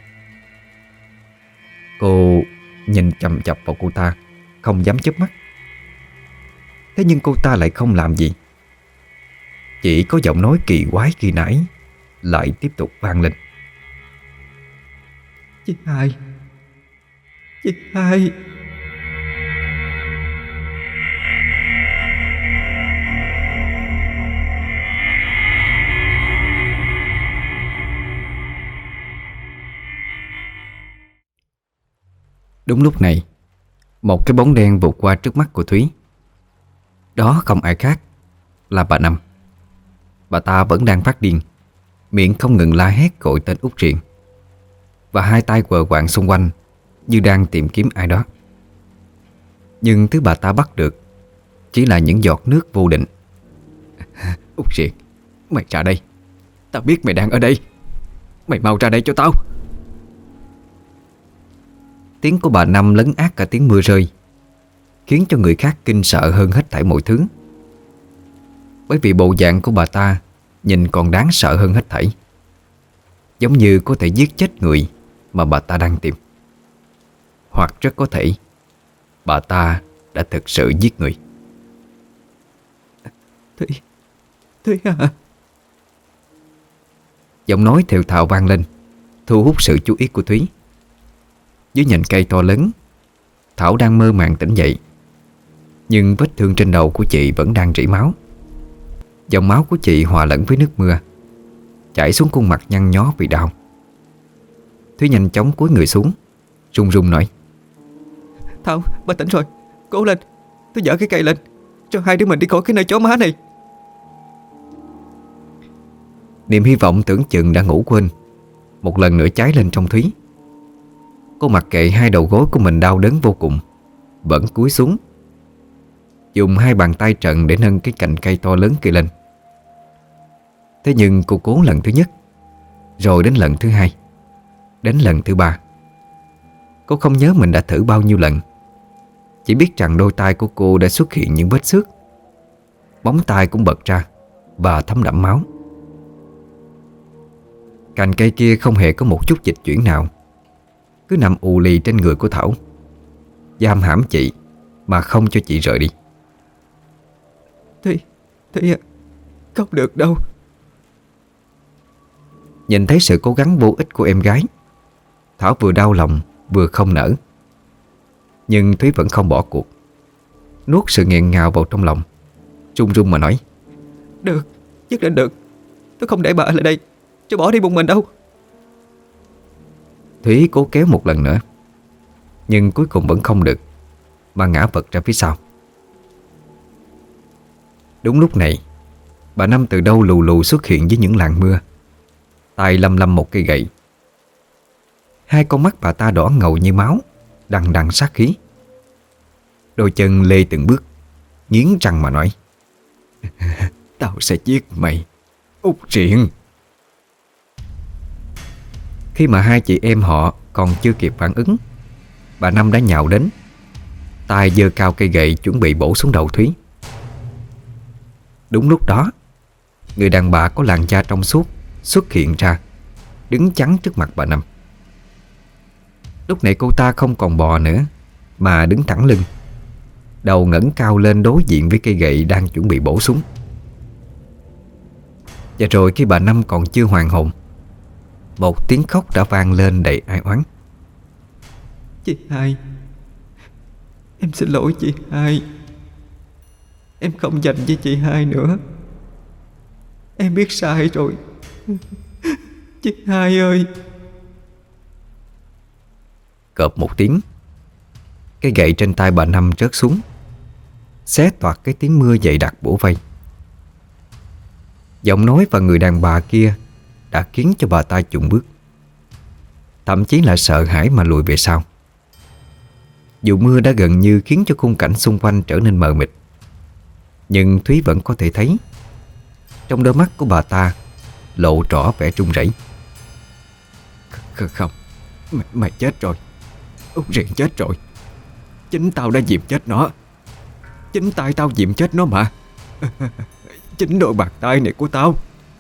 Cô nhìn chằm chằm vào cô ta, không dám chớp mắt. Thế nhưng cô ta lại không làm gì. Chỉ có giọng nói kỳ quái khi nãy lại tiếp tục vang lên: Chị hai. Đúng lúc này, một cái bóng đen vụt qua trước mắt của Thúy. Đó không ai khác là bà Năm. Bà ta vẫn đang phát điên, miệng không ngừng la hét gọi tên Út Triện, và hai tay quờ quạng xung quanh như đang tìm kiếm ai đó. Nhưng thứ bà ta bắt được chỉ là những giọt nước vô định. Út Triện, mày ra đây. Tao biết mày đang ở đây. Mày mau ra đây cho tao. Tiếng của bà Năm lấn át cả tiếng mưa rơi, khiến cho người khác kinh sợ hơn hết thảy mọi thứ. Bởi vì bộ dạng của bà ta nhìn còn đáng sợ hơn hết thảy. Giống như có thể giết chết người mà bà ta đang tìm. Hoặc rất có thể bà ta đã thực sự giết người. Thúy à. Giọng nói thều thào vang lên, thu hút sự chú ý của Thúy. Dưới nhành cây to lớn, Thảo đang mơ màng tỉnh dậy, nhưng vết thương trên đầu của chị vẫn đang rỉ máu. Dòng máu của chị hòa lẫn với nước mưa chảy xuống khuôn mặt nhăn nhó vì đau. Thúy nhanh chóng cúi người xuống, run run nói: Thảo, bà tỉnh rồi, cố lên. Tôi dỡ cái cây lên, cho hai đứa mình đi khỏi cái nơi chó má này. Niềm hy vọng tưởng chừng đã ngủ quên một lần nữa cháy lên trong Thúy. Cô mặc kệ hai đầu gối của mình đau đớn vô cùng, vẫn cúi xuống, dùng hai bàn tay trần để nâng cái cành cây to lớn kia lên. Thế nhưng cô cố lần thứ nhất, rồi đến lần thứ hai, đến lần thứ ba. Cô không nhớ mình đã thử bao nhiêu lần, chỉ biết rằng đôi tay của cô đã xuất hiện những vết xước, móng tay cũng bật ra và thấm đẫm máu. Cành cây kia không hề có một chút dịch chuyển nào, cứ nằm ù lì trên người của Thảo, giam hãm chị mà không cho chị rời đi. Thúy à, không được đâu. Nhìn thấy sự cố gắng vô ích của em gái, Thảo vừa đau lòng vừa không nỡ. Nhưng Thúy vẫn không bỏ cuộc, nuốt sự nghẹn ngào vào trong lòng, run run mà nói: Được, nhất định được. Tôi không để bà ở lại đây cho bỏ đi một mình đâu. Thúy cố kéo một lần nữa, nhưng cuối cùng vẫn không được, mà ngã vật ra phía sau. Đúng lúc này, bà Năm từ đâu lù lù xuất hiện với những làn mưa, tay lăm lăm một cây gậy. Hai con mắt bà ta đỏ ngầu như máu, đằng đằng sát khí. Đôi chân lê từng bước, nghiến răng mà nói: Tao sẽ giết mày, Út Triện. Khi mà hai chị em họ còn chưa kịp phản ứng, bà Năm đã nhào đến, tay giơ cao cây gậy chuẩn bị bổ xuống đầu Thúy. Đúng lúc đó, người đàn bà có làn da trong suốt xuất hiện ra, đứng chắn trước mặt bà Năm. Lúc này cô ta không còn bò nữa, mà đứng thẳng lưng, đầu ngẩng cao lên đối diện với cây gậy đang chuẩn bị bổ xuống. Và rồi khi bà Năm còn chưa hoàn hồn, một tiếng khóc đã vang lên đầy ai oán: Chị hai, em xin lỗi chị hai. Em không dành với chị hai nữa. Em biết sai rồi. Chị hai ơi. Cộp một tiếng, cây gậy trên tay bà Năm rớt xuống, xé toạc cái tiếng mưa dày đặc bủa vây. Giọng nói và người đàn bà kia đã khiến cho bà ta chùn bước, thậm chí là sợ hãi mà lùi về sau. Dù mưa đã gần như khiến cho khung cảnh xung quanh trở nên mờ mịt, nhưng Thúy vẫn có thể thấy trong đôi mắt của bà ta lộ rõ vẻ run rẩy. Không, mày chết rồi. Út Triện chết rồi. Chính tao đã dìm chết nó. Chính tay tao dìm chết nó mà. Chính đôi bàn tay này của tao.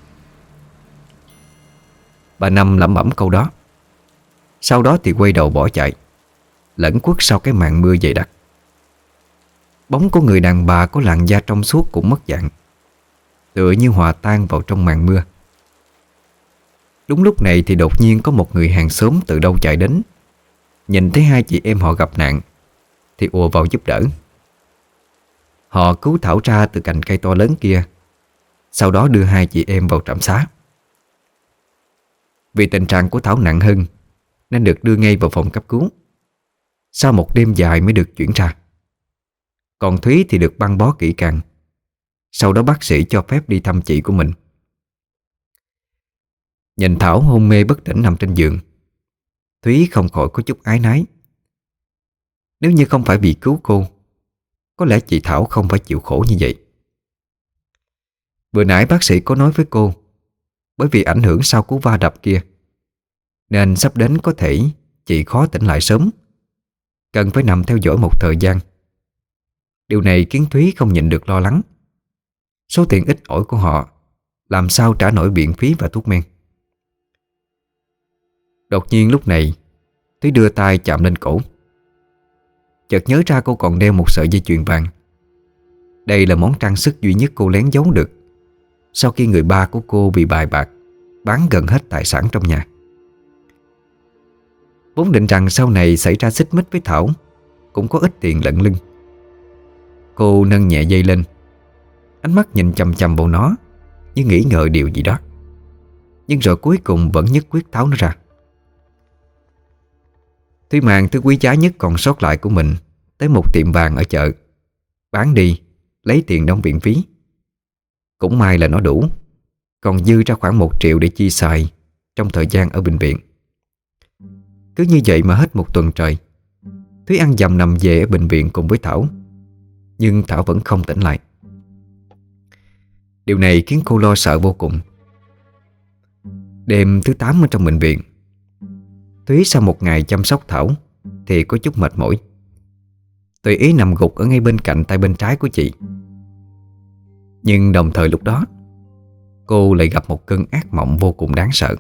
Bà Năm lẩm bẩm câu đó, sau đó thì quay đầu bỏ chạy, lẩn khuất sau cái màn mưa dày đặc. Bóng của người đàn bà có làn da trong suốt cũng mất dạng, tựa như hòa tan vào trong màn mưa. Đúng lúc này thì đột nhiên có một người hàng xóm từ đâu chạy đến, nhìn thấy hai chị em họ gặp nạn thì ùa vào giúp đỡ. Họ cứu Thảo ra từ cành cây to lớn kia, sau đó đưa hai chị em vào trạm xá. Vì tình trạng của Thảo nặng hơn nên được đưa ngay vào phòng cấp cứu. Sau một đêm dài mới được chuyển ra. Còn Thúy thì được băng bó kỹ càng. Sau đó bác sĩ cho phép đi thăm chị của mình. Nhìn Thảo hôn mê bất tỉnh nằm trên giường, Thúy không khỏi có chút áy náy. Nếu như không phải vì cứu cô, có lẽ chị Thảo không phải chịu khổ như vậy. Vừa nãy bác sĩ có nói với cô, bởi vì ảnh hưởng sau cú va đập kia, nên sắp đến có thể chị khó tỉnh lại sớm, cần phải nằm theo dõi một thời gian. Điều này khiến Thúy không nhịn được lo lắng. Số tiền ít ỏi của họ làm sao trả nổi viện phí và thuốc men. Đột nhiên lúc này Thúy đưa tay chạm lên cổ. Chợt nhớ ra cô còn đeo một sợi dây chuyền vàng. Đây là món trang sức duy nhất cô lén giấu được sau khi người ba của cô bị bài bạc bán gần hết tài sản trong nhà. Vốn định rằng sau này xảy ra xích mích với Thảo cũng có ít tiền lận lưng. Cô nâng nhẹ dây lên, ánh mắt nhìn chằm chằm vào nó như nghĩ ngợi điều gì đó. Nhưng rồi cuối cùng vẫn nhất quyết tháo nó ra. Thúy mang thứ quý giá nhất còn sót lại của mình tới một tiệm vàng ở chợ, bán đi, lấy tiền đóng viện phí. Cũng may là nó đủ, còn dư ra khoảng 1 triệu để chi xài trong thời gian ở bệnh viện. Cứ như vậy mà hết một tuần trời, Thúy ăn dầm nằm về ở bệnh viện cùng với Thảo. Nhưng Thảo vẫn không tỉnh lại. Điều này khiến cô lo sợ vô cùng. Đêm thứ 8 ở trong bệnh viện, Thúy sau một ngày chăm sóc Thảo thì có chút mệt mỏi, tùy ý nằm gục ở ngay bên cạnh tay bên trái của chị. Nhưng đồng thời lúc đó, cô lại gặp một cơn ác mộng vô cùng đáng sợ.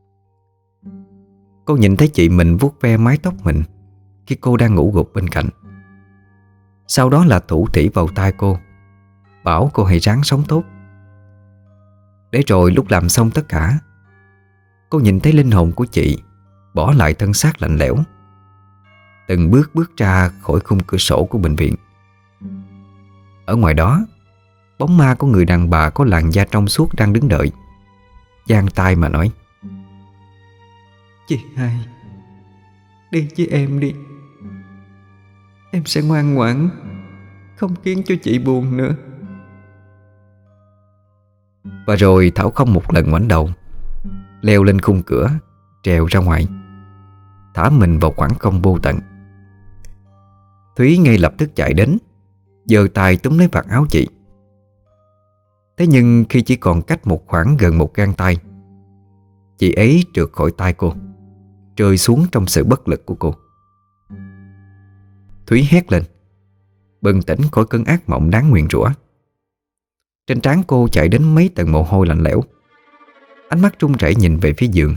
Cô nhìn thấy chị mình vuốt ve mái tóc mình khi cô đang ngủ gục bên cạnh. Sau đó là thủ thỉ vào tai cô, bảo cô hãy ráng sống tốt. Để rồi lúc làm xong tất cả, cô nhìn thấy linh hồn của chị bỏ lại thân xác lạnh lẽo, từng bước bước ra khỏi khung cửa sổ của bệnh viện. Ở ngoài đó, bóng ma của người đàn bà có làn da trong suốt đang đứng đợi, giang tay mà nói: Chị hai, đi với em đi. Em sẽ ngoan ngoãn, không khiến cho chị buồn nữa. Và rồi Thảo không một lần ngoảnh đầu, leo lên khung cửa, trèo ra ngoài, thả mình vào khoảng không vô tận. Thúy ngay lập tức chạy đến, giơ tay túm lấy vạt áo chị. Thế nhưng khi chỉ còn cách một khoảng gần một gang tay, chị ấy trượt khỏi tay cô, rơi xuống trong sự bất lực của cô. Thúy hét lên, bừng tỉnh khỏi cơn ác mộng đáng nguyền rủa. Trên trán cô chạy đến mấy tầng mồ hôi lạnh lẽo, ánh mắt run rẩy nhìn về phía giường.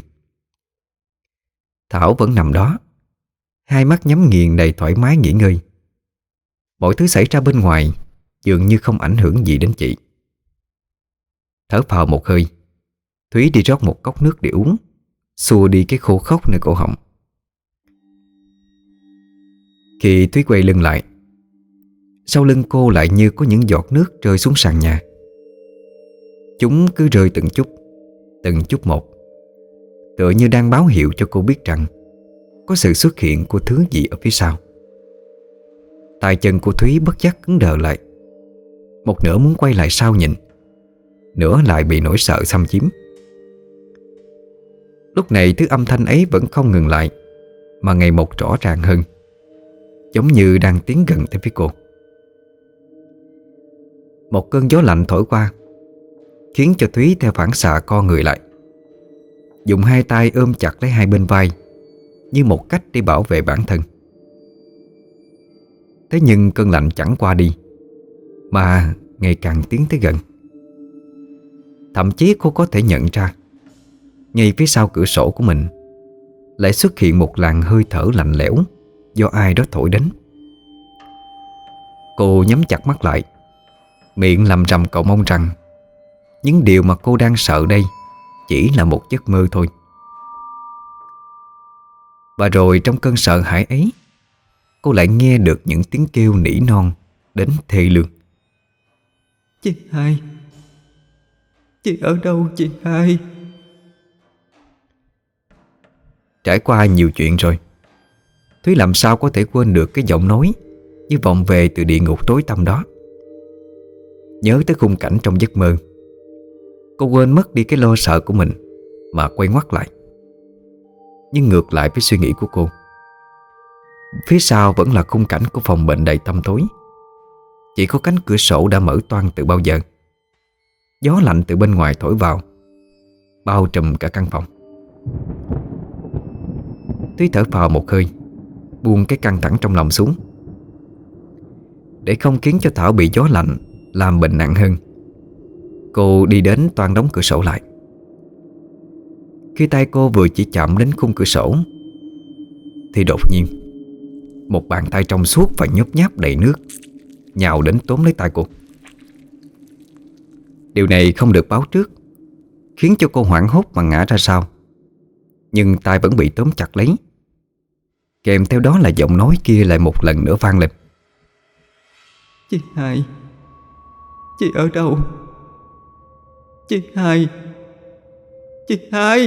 Thảo vẫn nằm đó, hai mắt nhắm nghiền đầy thoải mái nghỉ ngơi. Mọi thứ xảy ra bên ngoài dường như không ảnh hưởng gì đến chị. Thở phào một hơi, Thúy đi rót một cốc nước để uống, xua đi cái khô khốc nơi cổ họng. Khi Thúy quay lưng lại, sau lưng cô lại như có những giọt nước rơi xuống sàn nhà. Chúng cứ rơi từng chút một, tựa như đang báo hiệu cho cô biết rằng có sự xuất hiện của thứ gì ở phía sau. Tay chân của Thúy bất giác cứng đờ lại, một nửa muốn quay lại sau nhìn, nửa lại bị nỗi sợ xâm chiếm. Lúc này thứ âm thanh ấy vẫn không ngừng lại, mà ngày một rõ ràng hơn, giống như đang tiến gần tới phía cô. Một cơn gió lạnh thổi qua, khiến cho Thúy theo phản xạ co người lại, dùng hai tay ôm chặt lấy hai bên vai như một cách để bảo vệ bản thân. Thế nhưng cơn lạnh chẳng qua đi, mà ngày càng tiến tới gần. Thậm chí cô có thể nhận ra, ngay phía sau cửa sổ của mình lại xuất hiện một làn hơi thở lạnh lẽo do ai đó thổi đến. Cô nhắm chặt mắt lại, miệng lầm rầm cầu mong rằng những điều mà cô đang sợ đây chỉ là một giấc mơ thôi. Và rồi trong cơn sợ hãi ấy, cô lại nghe được những tiếng kêu nỉ non đến thê lương. Chị hai, chị ở đâu chị hai? Trải qua nhiều chuyện rồi, Thúy làm sao có thể quên được cái giọng nói như vọng về từ địa ngục tối tăm đó. Nhớ tới khung cảnh trong giấc mơ, cô quên mất đi cái lo sợ của mình mà quay ngoắt lại. Nhưng ngược lại với suy nghĩ của cô, phía sau vẫn là khung cảnh của phòng bệnh đầy tăm tối. Chỉ có cánh cửa sổ đã mở toang từ bao giờ. Gió lạnh từ bên ngoài thổi vào, bao trùm cả căn phòng. Thúy thở phào một hơi, buông cái căng thẳng trong lòng xuống. Để không khiến cho Thảo bị gió lạnh làm bệnh nặng hơn, Cô đi đến toan đóng cửa sổ lại. Khi tay cô vừa chỉ chạm đến khung cửa sổ thì đột nhiên một bàn tay trong suốt và nhớp nháp đầy nước nhào đến tóm lấy tay cô. Điều này không được báo trước, khiến cho cô hoảng hốt mà ngã ra sau. Nhưng tay vẫn bị tóm chặt lấy. Kèm theo đó là giọng nói kia lại một lần nữa vang lên. Chị Hai, chị ở đâu? Chị Hai, chị Hai.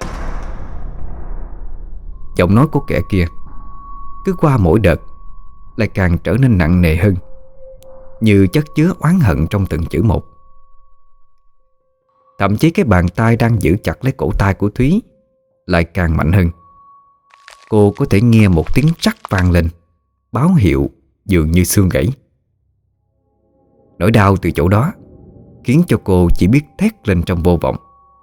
Giọng nói của kẻ kia cứ qua mỗi đợt lại càng trở nên nặng nề hơn, như chất chứa oán hận trong từng chữ một. Thậm chí cái bàn tay đang giữ chặt lấy cổ tay của Thúy lại càng mạnh hơn. Cô có thể nghe một tiếng rắc vang lên, báo hiệu dường như xương gãy. Nỗi đau từ chỗ đó khiến cho cô chỉ biết thét lên trong vô vọng.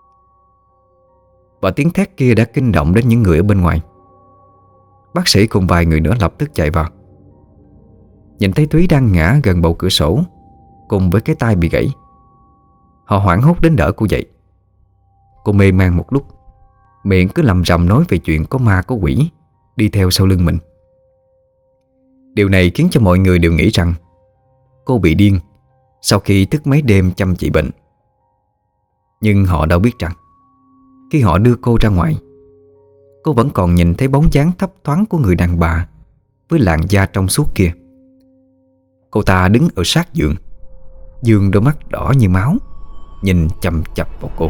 Và tiếng thét kia đã kinh động đến những người ở bên ngoài. Bác sĩ cùng vài người nữa lập tức chạy vào. Nhìn thấy Thúy đang ngã gần bầu cửa sổ cùng với cái tay bị gãy, họ hoảng hốt đến đỡ cô dậy. Cô mê man một lúc, miệng cứ lầm rầm nói về chuyện có ma có quỷ đi theo sau lưng mình. Điều này khiến cho mọi người đều nghĩ rằng cô bị điên sau khi thức mấy đêm chăm chỉ bệnh. Nhưng họ đâu biết rằng khi họ đưa cô ra ngoài, cô vẫn còn nhìn thấy bóng dáng thấp thoáng của người đàn bà với làn da trong suốt kia. Cô ta đứng ở sát giường, dương đôi mắt đỏ như máu, nhìn chằm chằm vào cô.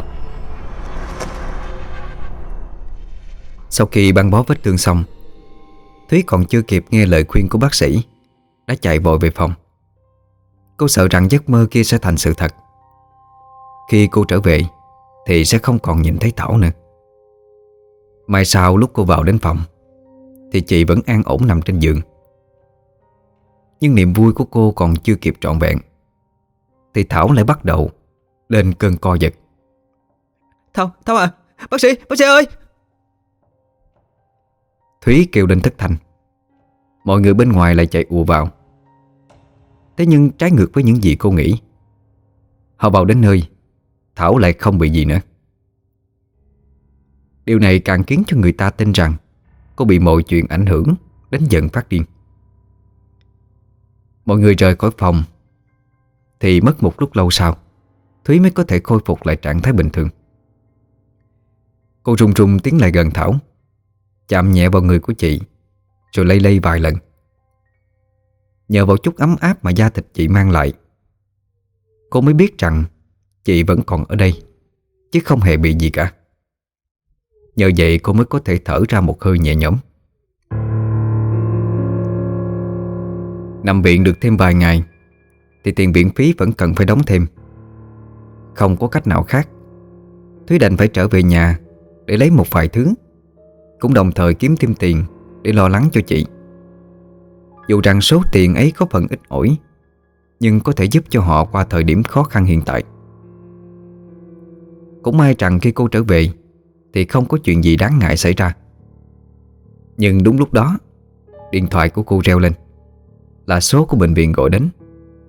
Sau khi băng bó vết thương xong, Thúy còn chưa kịp nghe lời khuyên của bác sĩ đã chạy vội về phòng. Cô sợ rằng giấc mơ kia sẽ thành sự thật. Khi cô trở về thì sẽ không còn nhìn thấy Thảo nữa. Mai sau lúc cô vào đến phòng thì chị vẫn an ổn nằm trên giường. Nhưng niềm vui của cô còn chưa kịp trọn vẹn thì Thảo lại bắt đầu lên cơn co giật. Thảo à, bác sĩ ơi. Thúy kêu lên thất thanh. Mọi người bên ngoài lại chạy ùa vào. Thế nhưng trái ngược với những gì cô nghĩ, họ vào đến nơi, Thảo lại không bị gì nữa. Điều này càng khiến cho người ta tin rằng cô bị mọi chuyện ảnh hưởng đến dần phát điên. Mọi người rời khỏi phòng thì mất một lúc lâu sau, Thúy mới có thể khôi phục lại trạng thái bình thường. Cô run run tiến lại gần Thảo, chạm nhẹ vào người của chị, rồi lay lay vài lần. Nhờ vào chút ấm áp mà da thịt chị mang lại, cô mới biết rằng chị vẫn còn ở đây, chứ không hề bị gì cả. Nhờ vậy cô mới có thể thở ra một hơi nhẹ nhõm. Nằm viện được thêm vài ngày thì tiền viện phí vẫn cần phải đóng thêm. Không có cách nào khác, Thúy đành phải trở về nhà để lấy một vài thứ, cũng đồng thời kiếm thêm tiền để lo lắng cho chị. Dù rằng số tiền ấy có phần ít ỏi, nhưng có thể giúp cho họ qua thời điểm khó khăn hiện tại. Cũng may rằng khi cô trở về thì không có chuyện gì đáng ngại xảy ra. Nhưng đúng lúc đó, điện thoại của cô reo lên, là số của bệnh viện gọi đến.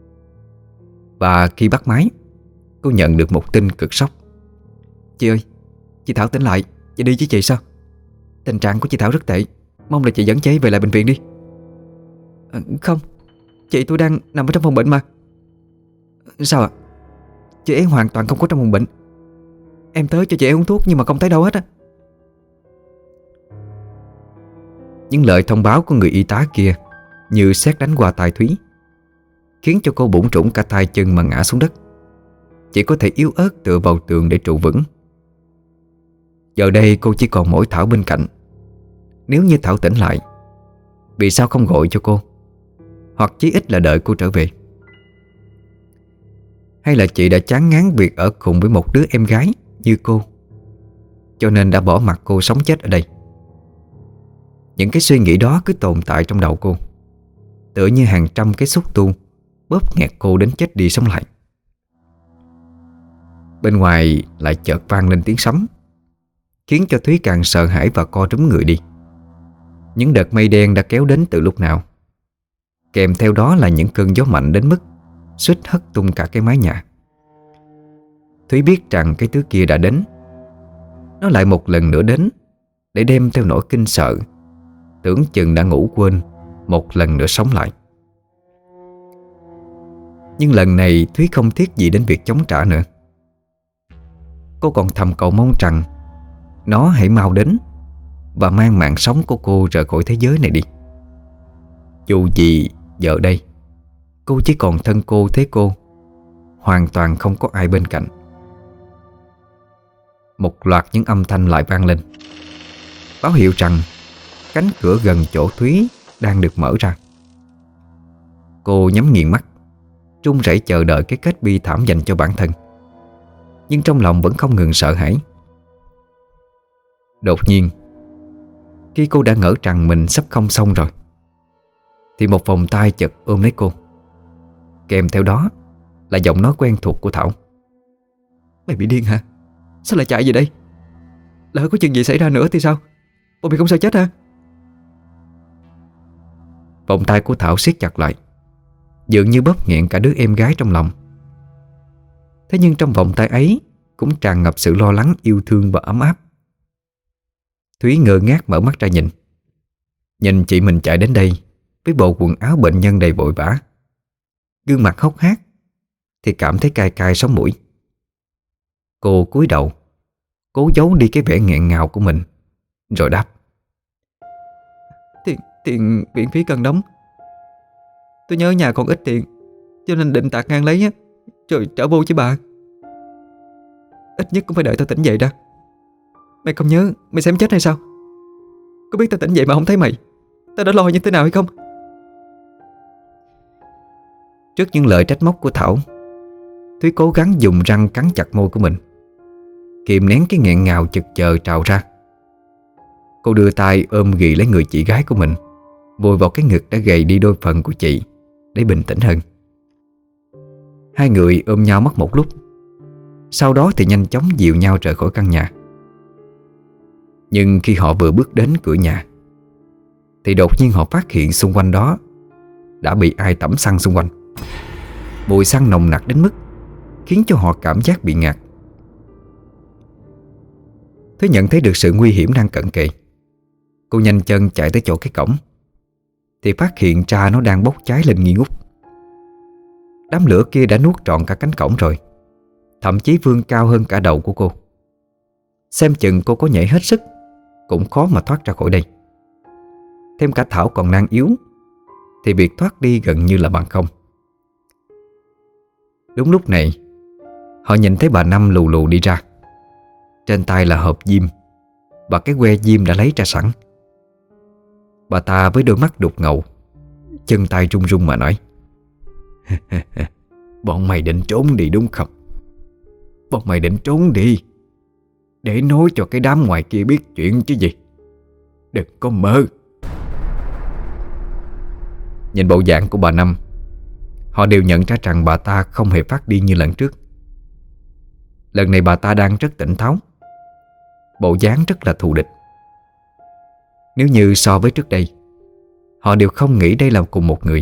Và khi bắt máy, cô nhận được một tin cực sốc. Chị ơi, chị Thảo tỉnh lại và đi với chị sao? Tình trạng của chị Thảo rất tệ, mong là chị dẫn chị ấy về lại bệnh viện đi. Không, chị tôi đang nằm ở trong phòng bệnh mà. Sao ạ? Chị ấy hoàn toàn không có trong phòng bệnh. Em tới cho chị ấy uống thuốc nhưng mà không thấy đâu hết á. Những lời thông báo của người y tá kia như sét đánh qua tai Thúy, khiến cho cô bủn rủn cả tay chân mà ngã xuống đất, chỉ có thể yếu ớt tựa vào tường để trụ vững. Giờ đây cô chỉ còn mỗi Thảo bên cạnh. Nếu như Thảo tỉnh lại, vì sao không gọi cho cô, hoặc chí ít là đợi cô trở về? Hay là chị đã chán ngán việc ở cùng với một đứa em gái như cô, cho nên đã bỏ mặc cô sống chết ở đây? Những cái suy nghĩ đó cứ tồn tại trong đầu cô, tựa như hàng trăm cái xúc tu bóp nghẹt cô đến chết đi sống lại. Bên ngoài lại chợt vang lên tiếng sấm, khiến cho Thúy càng sợ hãi và co rúm người đi. Những đợt mây đen đã kéo đến từ lúc nào, kèm theo đó là những cơn gió mạnh đến mức suýt hất tung cả cái mái nhà. Thúy biết rằng cái thứ kia đã đến. Nó lại một lần nữa đến để đem theo nỗi kinh sợ, tưởng chừng đã ngủ quên, một lần nữa sống lại. Nhưng lần này Thúy không tiếc gì đến việc chống trả nữa. Cô còn thầm cầu mong rằng nó hãy mau đến và mang mạng sống của cô rời khỏi thế giới này đi. Dù gì giờ đây cô chỉ còn thân cô thế cô, hoàn toàn không có ai bên cạnh. Một loạt những âm thanh lại vang lên, báo hiệu rằng cánh cửa gần chỗ Thúy đang được mở ra. Cô nhắm nghiền mắt, run rẩy chờ đợi cái kết bi thảm dành cho bản thân, nhưng trong lòng vẫn không ngừng sợ hãi. Đột nhiên, khi cô đã ngỡ rằng mình sắp không xong rồi, thì một vòng tay chợt ôm lấy cô. Kèm theo đó là giọng nói quen thuộc của Thảo. Mày bị điên hả? Sao lại chạy về đây? Lỡ có chuyện gì xảy ra nữa thì sao? Bọn mày không sao chết hả? Vòng tay của Thảo siết chặt lại, dường như bóp nghẹn cả đứa em gái trong lòng. Thế nhưng trong vòng tay ấy cũng tràn ngập sự lo lắng, yêu thương và ấm áp. Thúy ngơ ngác mở mắt ra nhìn chị mình chạy đến đây với bộ quần áo bệnh nhân đầy vội vã, gương mặt hốc hác, thì cảm thấy cay cay sống mũi. Cô cúi đầu, cố giấu đi cái vẻ nghẹn ngào của mình, rồi đáp: Tiền viện phí cần đóng. Tôi nhớ nhà còn ít tiền, cho nên định tạt ngang lấy á, rồi trả vô chứ bà. Ít nhất cũng phải đợi tao tỉnh dậy đã. Mày không nhớ mày xem chết hay sao? Có biết tao tỉnh dậy mà không thấy mày, tao đã lo như thế nào hay không? Trước những lời trách móc của Thảo, Thúy cố gắng dùng răng cắn chặt môi của mình, kìm nén cái nghẹn ngào chực chờ trào ra. Cô đưa tay ôm ghì lấy người chị gái của mình, vùi vào cái ngực đã gầy đi đôi phần của chị để bình tĩnh hơn. Hai người ôm nhau mất một lúc, sau đó thì nhanh chóng dìu nhau rời khỏi căn nhà. Nhưng khi họ vừa bước đến cửa nhà, thì đột nhiên họ phát hiện xung quanh đó đã bị ai tẩm xăng xung quanh. Mùi xăng nồng nặc đến mức khiến cho họ cảm giác bị ngạt. Thế nhận thấy được sự nguy hiểm đang cận kề, cô nhanh chân chạy tới chỗ cái cổng, thì phát hiện ra nó đang bốc cháy lên nghi ngút. Đám lửa kia đã nuốt trọn cả cánh cổng rồi, thậm chí vươn cao hơn cả đầu của cô. Xem chừng cô có nhảy hết sức cũng khó mà thoát ra khỏi đây. Thêm cả Thảo còn đang yếu, thì việc thoát đi gần như là bằng không. Đúng lúc này, họ nhìn thấy bà Năm lù lù đi ra. Trên tay là hộp diêm và cái que diêm đã lấy ra sẵn. Bà ta với đôi mắt đục ngầu, chân tay run run mà nói: Bọn mày định trốn đi đúng không? Bọn mày định trốn đi để nói cho cái đám ngoài kia biết chuyện chứ gì. Đừng có mơ. Nhìn bộ dạng của bà Năm, họ đều nhận ra rằng bà ta không hề phát điên như lần trước. Lần này bà ta đang rất tỉnh táo, bộ dáng rất là thù địch. Nếu như so với trước đây, họ đều không nghĩ đây là cùng một người.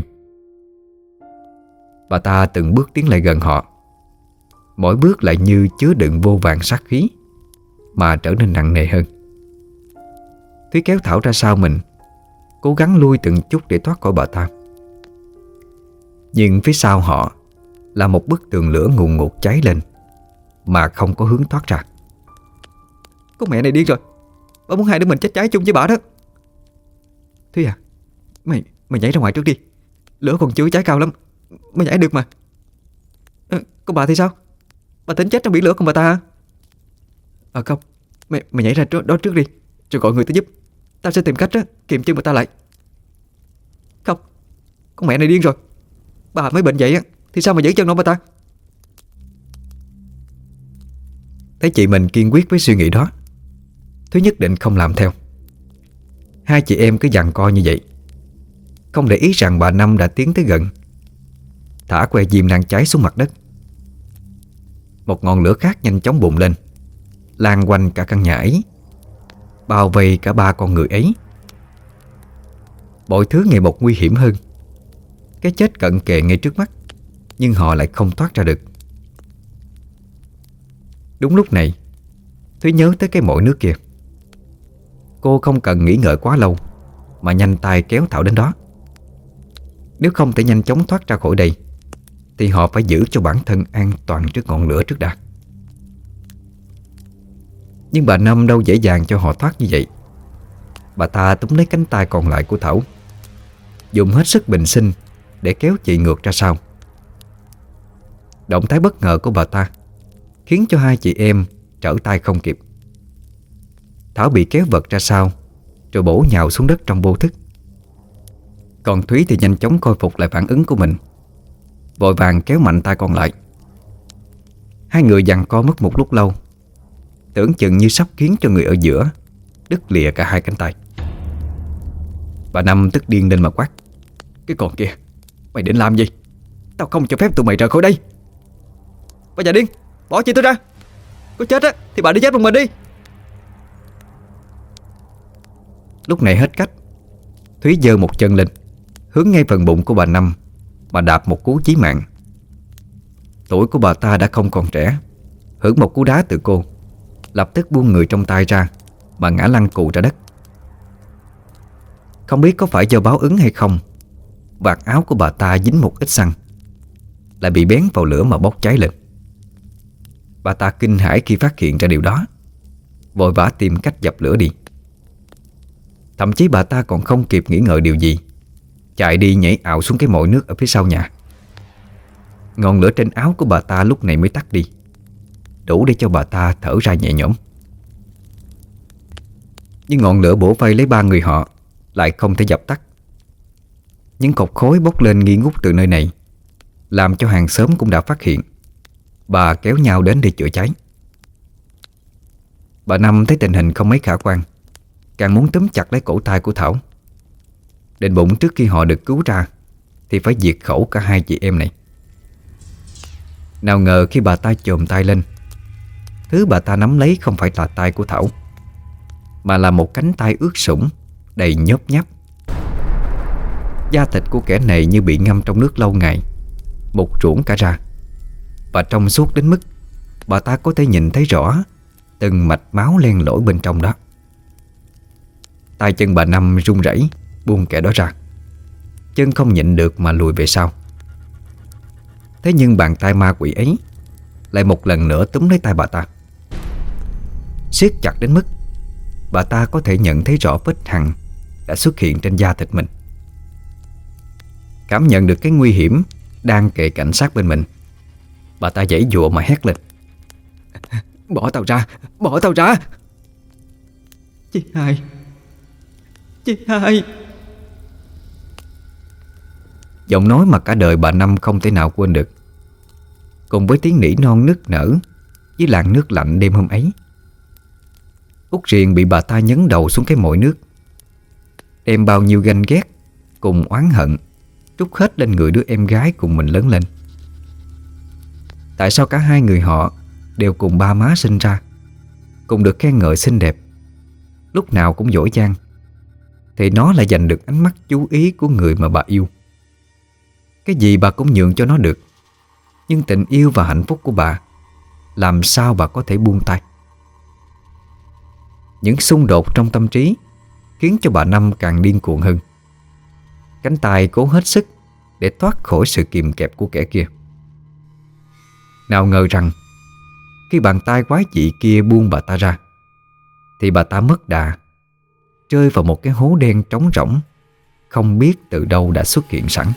Bà ta từng bước tiến lại gần họ, mỗi bước lại như chứa đựng vô vàn sát khí, mà trở nên nặng nề hơn. Thúy kéo Thảo ra sau mình, cố gắng lui từng chút để thoát khỏi bà ta. Nhưng phía sau họ là một bức tường lửa ngùn ngụt cháy lên, mà không có hướng thoát ra. Con mẹ này điên rồi, bà muốn hai đứa mình chết cháy chung với bà đó. Thúy à, Mày nhảy ra ngoài trước đi, lửa còn chưa cháy cao lắm, mày nhảy được mà. Còn bà thì sao? Bà tính chết trong biển lửa con bà ta hả? Không, mày nhảy ra đó trước đi, rồi gọi người tới giúp. Tao sẽ tìm cách đó, kiềm chân bà ta lại. Không, con mẹ này điên rồi, bà mới bệnh vậy á thì sao mà giữ chân nổi bà ta? Thấy chị mình kiên quyết với suy nghĩ đó, Thúy nhất định không làm theo. Hai chị em cứ giằng co như vậy, không để ý rằng bà Năm đã tiến tới gần, thả que diêm đang cháy xuống mặt đất. Một ngọn lửa khác nhanh chóng bùng lên, lan quanh cả căn nhà ấy, bao vây cả ba con người ấy. Mọi thứ ngày một nguy hiểm hơn. Cái chết cận kề ngay trước mắt, nhưng họ lại không thoát ra được. Đúng lúc này, Thúy nhớ tới cái mồi nước kia. Cô không cần nghĩ ngợi quá lâu mà nhanh tay kéo Thảo đến đó. Nếu không thể nhanh chóng thoát ra khỏi đây thì họ phải giữ cho bản thân an toàn trước ngọn lửa trước đã. Nhưng bà Năm đâu dễ dàng cho họ thoát như vậy. Bà ta túm lấy cánh tay còn lại của Thảo, dùng hết sức bình sinh để kéo chị ngược ra sau. Động thái bất ngờ của bà ta khiến cho hai chị em trở tay không kịp. Thảo bị kéo vật ra sau rồi bổ nhào xuống đất trong vô thức. Còn Thúy thì nhanh chóng khôi phục lại phản ứng của mình, vội vàng kéo mạnh tay còn lại. Hai người giằng co mất một lúc lâu, tưởng chừng như sắp khiến cho người ở giữa đứt lìa cả hai cánh tay. Bà Năm tức điên lên mà quát: "Cái con kia, mày định làm gì? Tao không cho phép tụi mày rời khỏi đây." Bà già điên, bỏ chị tôi ra. Có chết á thì bà đi chết một mình đi. Lúc này hết cách, Thúy giơ một chân lên, hướng ngay phần bụng của bà Năm mà đạp một cú chí mạng. Tuổi của bà ta đã không còn trẻ, hưởng một cú đá từ cô, lập tức buông người trong tay ra mà ngã lăn cù ra đất. Không biết có phải do báo ứng hay không, vạt áo của bà ta dính một ít xăng, lại bị bén vào lửa mà bốc cháy lên. Bà ta kinh hãi khi phát hiện ra điều đó, vội vã tìm cách dập lửa đi. Thậm chí bà ta còn không kịp nghĩ ngợi điều gì, chạy đi nhảy ào xuống cái mồi nước ở phía sau nhà. Ngọn lửa trên áo của bà ta lúc này mới tắt đi, đủ để cho bà ta thở ra nhẹ nhõm. Nhưng ngọn lửa bổ vây lấy ba người họ lại không thể dập tắt. Những cột khói bốc lên nghi ngút từ nơi này, làm cho hàng xóm cũng đã phát hiện. Bà kéo nhau đến để chữa cháy. Bà Năm thấy tình hình không mấy khả quan, càng muốn túm chặt lấy cổ tay của Thảo. Định bụng trước khi họ được cứu ra thì phải diệt khẩu cả hai chị em này. Nào ngờ khi bà ta chồm tay lên, thứ bà ta nắm lấy không phải là tay của Thảo, mà là một cánh tay ướt sũng, đầy nhớp nháp. Da thịt của kẻ này như bị ngâm trong nước lâu ngày, mục ruỗng cả ra, và trong suốt đến mức bà ta có thể nhìn thấy rõ từng mạch máu len lỏi bên trong đó. Tay chân bà Năm run rẩy buông kẻ đó ra, chân không nhịn được mà lùi về sau. Thế nhưng bàn tay ma quỷ ấy lại một lần nữa túm lấy tay bà ta, siết chặt đến mức bà ta có thể nhận thấy rõ vết hằn đã xuất hiện trên da thịt mình. Cảm nhận được cái nguy hiểm đang kề cạnh sát bên mình, bà ta giãy giụa mà hét lên: Bỏ tao ra, bỏ tao ra. Chị hai, chị hai. Giọng nói mà cả đời bà Năm không thể nào quên được, cùng với tiếng nỉ non nức nở với làn nước lạnh đêm hôm ấy. Út Riềng bị bà ta nhấn đầu xuống cái mồi nước, đem bao nhiêu ganh ghét cùng oán hận trút hết lên người đứa em gái cùng mình lớn lên. Tại sao cả hai người họ đều cùng ba má sinh ra, cùng được khen ngợi xinh đẹp, lúc nào cũng giỏi giang, thì nó lại giành được ánh mắt chú ý của người mà bà yêu. Cái gì bà cũng nhường cho nó được, nhưng tình yêu và hạnh phúc của bà làm sao bà có thể buông tay? Những xung đột trong tâm trí khiến cho bà Năm càng điên cuồng hơn. Cánh tay cố hết sức để thoát khỏi sự kìm kẹp của kẻ kia. Nào ngờ rằng khi bàn tay quái dị kia buông bà ta ra thì bà ta mất đà, rơi vào một cái hố đen trống rỗng, không biết từ đâu đã xuất hiện sẵn.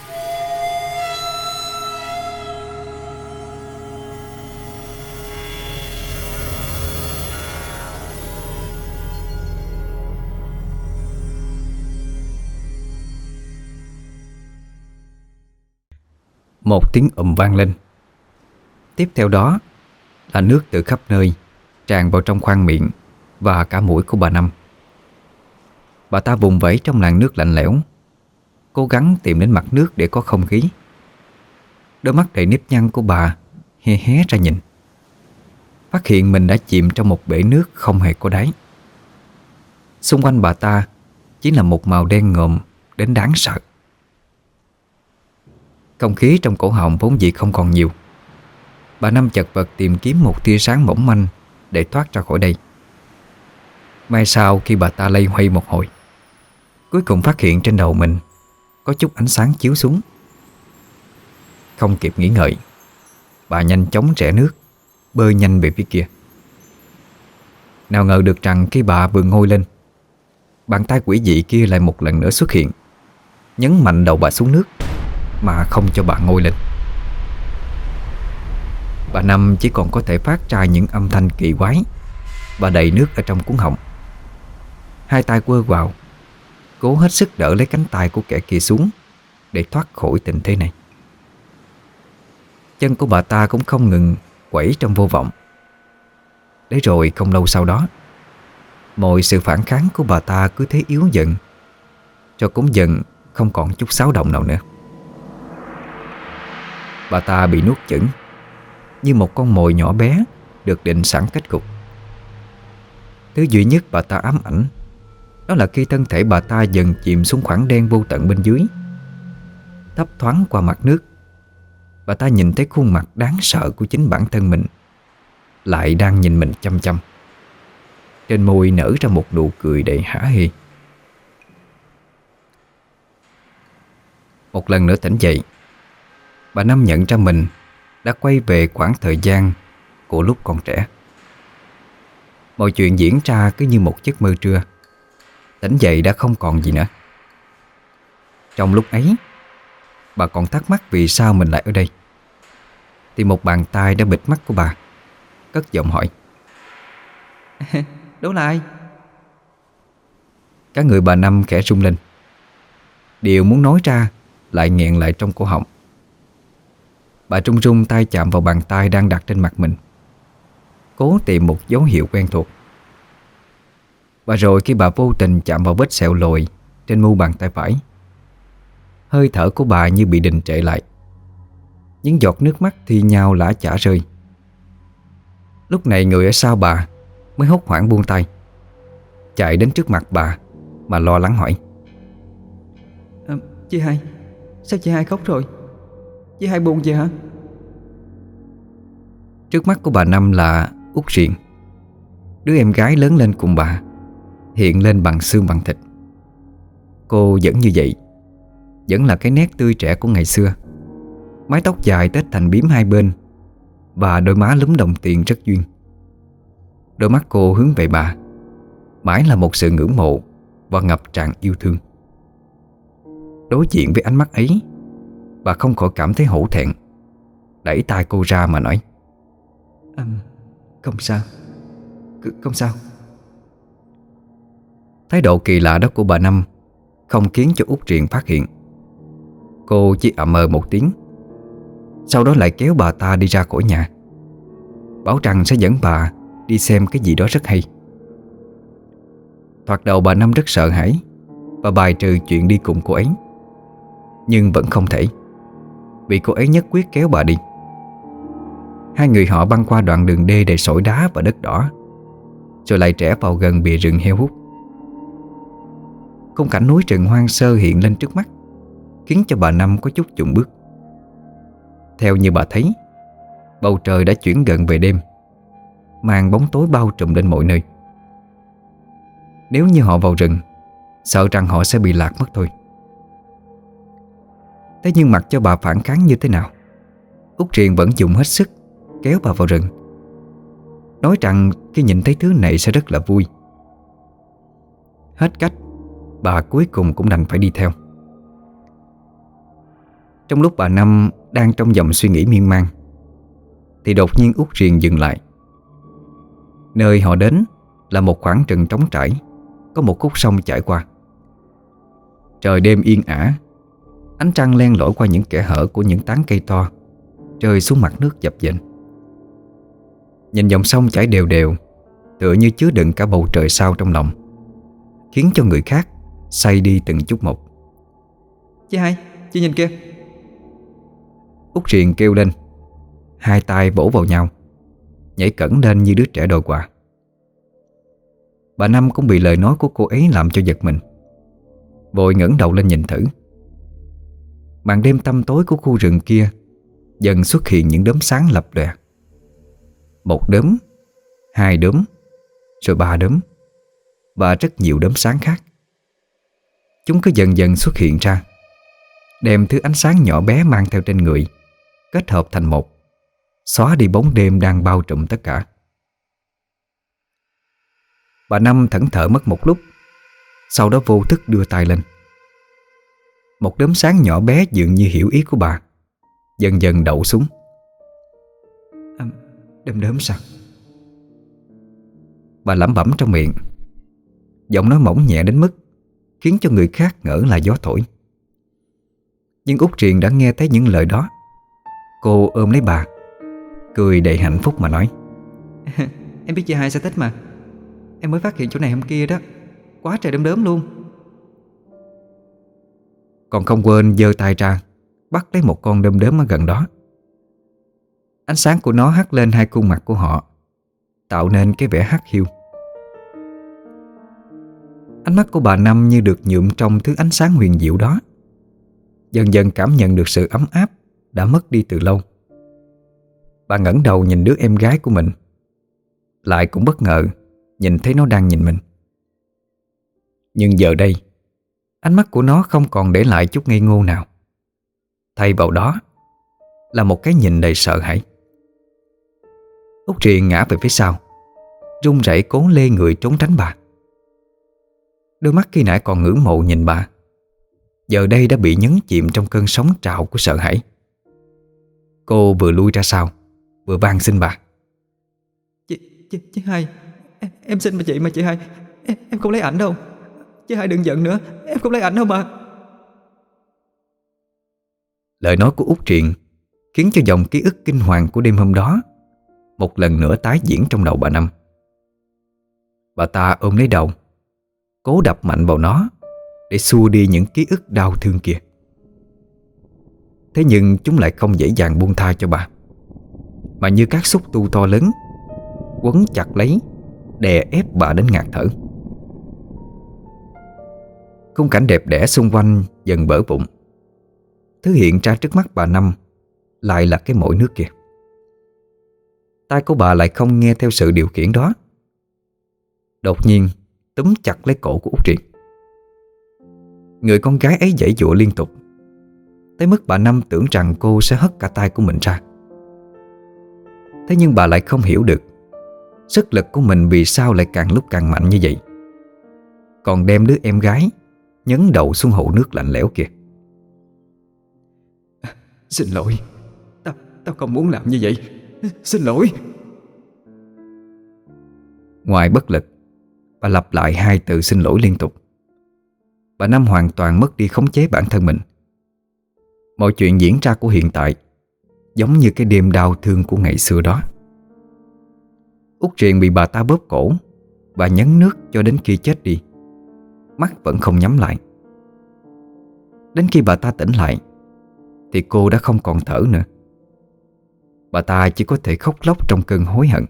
Một tiếng vang lên. Tiếp theo đó là nước từ khắp nơi tràn vào trong khoang miệng và cả mũi của bà Năm. Bà ta vùng vẫy trong làn nước lạnh lẽo, cố gắng tìm đến mặt nước để có không khí. Đôi mắt đầy nếp nhăn của bà hé hé ra nhìn, phát hiện mình đã chìm trong một bể nước không hề có đáy. Xung quanh bà ta chỉ là một màu đen ngòm đến đáng sợ. Không khí trong cổ họng vốn dĩ không còn nhiều, Bà Năm chật vật tìm kiếm một tia sáng mỏng manh để thoát ra khỏi đây. May sau khi bà ta loay hoay một hồi, cuối cùng phát hiện trên đầu mình có chút ánh sáng chiếu xuống. Không kịp nghĩ ngợi, bà nhanh chóng rẽ nước, bơi nhanh về phía kia. Nào ngờ được rằng khi bà vừa ngoi lên, bàn tay quỷ dị kia lại một lần nữa xuất hiện, nhấn mạnh đầu bà xuống nước mà không cho bà ngoi lên. Bà Năm chỉ còn có thể phát ra những âm thanh kỳ quái và đầy nước ở trong cuống họng. Hai tay quơ quào, cố hết sức đỡ lấy cánh tay của kẻ kia xuống để thoát khỏi tình thế này. Chân của bà ta cũng không ngừng quẩy trong vô vọng. Để rồi không lâu sau đó, mọi sự phản kháng của bà ta cứ thế yếu dần, cho cũng dần không còn chút xáo động nào nữa. Bà ta bị nuốt chửng như một con mồi nhỏ bé được định sẵn kết cục. Thứ duy nhất bà ta ám ảnh đó là khi thân thể bà ta dần chìm xuống khoảng đen vô tận bên dưới, thấp thoáng qua mặt nước, bà ta nhìn thấy khuôn mặt đáng sợ của chính bản thân mình lại đang nhìn mình chăm chăm. Trên môi nở ra một nụ cười đầy hả hê. Một lần nữa tỉnh dậy, bà Năm nhận ra mình đã quay về khoảng thời gian của lúc còn trẻ. Mọi chuyện diễn ra cứ như một giấc mơ trưa. Tỉnh dậy đã không còn gì nữa. Trong lúc ấy, bà còn thắc mắc vì sao mình lại ở đây, thì một bàn tay đã bịt mắt của bà, cất giọng hỏi: Đó là ai? Cả người bà Năm khẽ rung lên. Điều muốn nói ra lại nghẹn lại trong cổ họng. Bà trung trung tay chạm vào bàn tay đang đặt trên mặt mình, cố tìm một dấu hiệu quen thuộc. Và rồi khi bà vô tình chạm vào vết sẹo lồi trên mu bàn tay phải, hơi thở của bà như bị đình trệ lại. Những giọt nước mắt thi nhau lã chã rơi. Lúc này người ở sau bà mới hốt hoảng buông tay, chạy đến trước mặt bà mà lo lắng hỏi: Chị hai, sao chị hai khóc rồi? Chị hai buồn gì hả? Trước mắt của bà Năm là Út Riền, đứa em gái lớn lên cùng bà, hiện lên bằng xương bằng thịt. Cô vẫn như vậy, vẫn là cái nét tươi trẻ của ngày xưa, mái tóc dài tết thành bím hai bên và đôi má lúm đồng tiền rất duyên. Đôi mắt cô hướng về bà, mãi là một sự ngưỡng mộ và ngập tràn yêu thương. Đối diện với ánh mắt ấy, bà không khỏi cảm thấy hổ thẹn, đẩy tay cô ra mà nói: Không sao. Không sao. Thái độ kỳ lạ đó của bà Năm không khiến cho Út Riền phát hiện. Cô chỉ ậm ờ một tiếng, sau đó lại kéo bà ta đi ra khỏi nhà, bảo rằng sẽ dẫn bà đi xem cái gì đó rất hay. Thoạt đầu bà Năm rất sợ hãi và bài trừ chuyện đi cùng cô ấy, nhưng vẫn không thể, vì cô ấy nhất quyết kéo bà đi. Hai người họ băng qua đoạn đường đê đầy sỏi đá và đất đỏ, rồi lại rẽ vào gần bìa rừng heo hút. Khung cảnh núi rừng hoang sơ hiện lên trước mắt, khiến cho bà Năm có chút chùng bước. Theo như bà thấy, bầu trời đã chuyển gần về đêm, màn bóng tối bao trùm lên mọi nơi. Nếu như họ vào rừng, sợ rằng họ sẽ bị lạc mất thôi. Thế nhưng mặc cho bà phản kháng như thế nào, Út Riền vẫn dùng hết sức kéo bà vào rừng, nói rằng khi nhìn thấy thứ này sẽ rất là vui. Hết cách, bà cuối cùng cũng đành phải đi theo. Trong lúc bà Năm đang trong dòng suy nghĩ miên man, thì đột nhiên Út Riền dừng lại. Nơi họ đến là một khoảng rừng trống trải, có một khúc sông chảy qua. Trời đêm yên ả, ánh trăng len lỏi qua những kẽ hở của những tán cây to, rơi xuống mặt nước dập dềnh. Nhìn dòng sông chảy đều đều, tựa như chứa đựng cả bầu trời sao trong lòng, khiến cho người khác say đi từng chút một. Chị hai, chị nhìn kia. Út Riền kêu lên, hai tay vỗ vào nhau, nhảy cẫng lên như đứa trẻ đòi quà. Bà Năm cũng bị lời nói của cô ấy làm cho giật mình, vội ngẩng đầu lên nhìn thử. Màn đêm tăm tối của khu rừng kia dần xuất hiện những đốm sáng lập lòe, Một đốm, hai đốm, rồi ba đốm, và rất nhiều đốm sáng khác. Chúng cứ dần dần xuất hiện ra, đem thứ ánh sáng nhỏ bé mang theo trên người kết hợp thành một, xóa đi bóng đêm đang bao trùm tất cả. Bà Năm thẫn thờ mất một lúc, sau đó vô thức đưa tay lên. Một đốm sáng nhỏ bé dường như hiểu ý của bà, dần dần đậu xuống. Đom đóm sao? Bà lẩm bẩm trong miệng, giọng nói mỏng nhẹ đến mức khiến cho người khác ngỡ là gió thổi. Nhưng Út Triền đã nghe thấy những lời đó. Cô ôm lấy bà, cười đầy hạnh phúc mà nói: Em biết chị hai sẽ thích mà. Em mới phát hiện chỗ này hôm kia đó. Quá trời đom đóm luôn. Còn không quên giơ tay ra bắt lấy một con đom đóm ở gần đó. Ánh sáng của nó hắt lên hai khuôn mặt của họ, tạo nên cái vẻ hắt hiu. Ánh mắt của bà Năm như được nhuộm trong thứ ánh sáng huyền diệu đó, dần dần cảm nhận được sự ấm áp đã mất đi từ lâu. Bà ngẩng đầu nhìn đứa em gái của mình, lại cũng bất ngờ nhìn thấy nó đang nhìn mình. Nhưng giờ đây, ánh mắt của nó không còn để lại chút ngây ngô nào. Thay vào đó là một cái nhìn đầy sợ hãi. Út Triền ngã về phía sau, run rẩy cố lê người trốn tránh bà. Đôi mắt khi nãy còn ngưỡng mộ nhìn bà, giờ đây đã bị nhấn chìm trong cơn sóng trào của sợ hãi. Cô vừa lui ra sau, vừa van xin bà: Chị hai, em xin mà chị hai. Em không lấy ảnh đâu. Chị hai đừng giận nữa. Em không lấy ảnh đâu mà. Lời nói của Út Triền khiến cho dòng ký ức kinh hoàng của đêm hôm đó một lần nữa tái diễn trong đầu bà Năm. Bà ta ôm lấy đầu, cố đập mạnh vào nó để xua đi những ký ức đau thương kia. Thế nhưng chúng lại không dễ dàng buông tha cho bà, mà như các xúc tu to lớn quấn chặt lấy, đè ép bà đến ngạt thở. Khung cảnh đẹp đẽ xung quanh dần vỡ vụn. Thứ hiện ra trước mắt bà Năm lại là cái mồi nước kia. Tay của bà lại không nghe theo sự điều khiển đó, đột nhiên túm chặt lấy cổ của Út Triền. Người con gái ấy giãy giụa liên tục, tới mức bà Năm tưởng rằng cô sẽ hất cả tay của mình ra. Thế nhưng bà lại không hiểu được sức lực của mình vì sao lại càng lúc càng mạnh như vậy, còn đem đứa em gái nhấn đầu xuống hồ nước lạnh lẽo kia. Xin lỗi. Tao không muốn làm như vậy. Xin lỗi. Ngoài bất lực, bà lặp lại hai từ xin lỗi liên tục. Bà Năm hoàn toàn mất đi khống chế bản thân mình. Mọi chuyện diễn ra của hiện tại giống như cái đêm đau thương của ngày xưa đó. Út Triền bị bà ta bóp cổ và nhấn nước cho đến khi chết đi, mắt vẫn không nhắm lại. Đến khi bà ta tỉnh lại thì cô đã không còn thở nữa. Bà ta chỉ có thể khóc lóc trong cơn hối hận.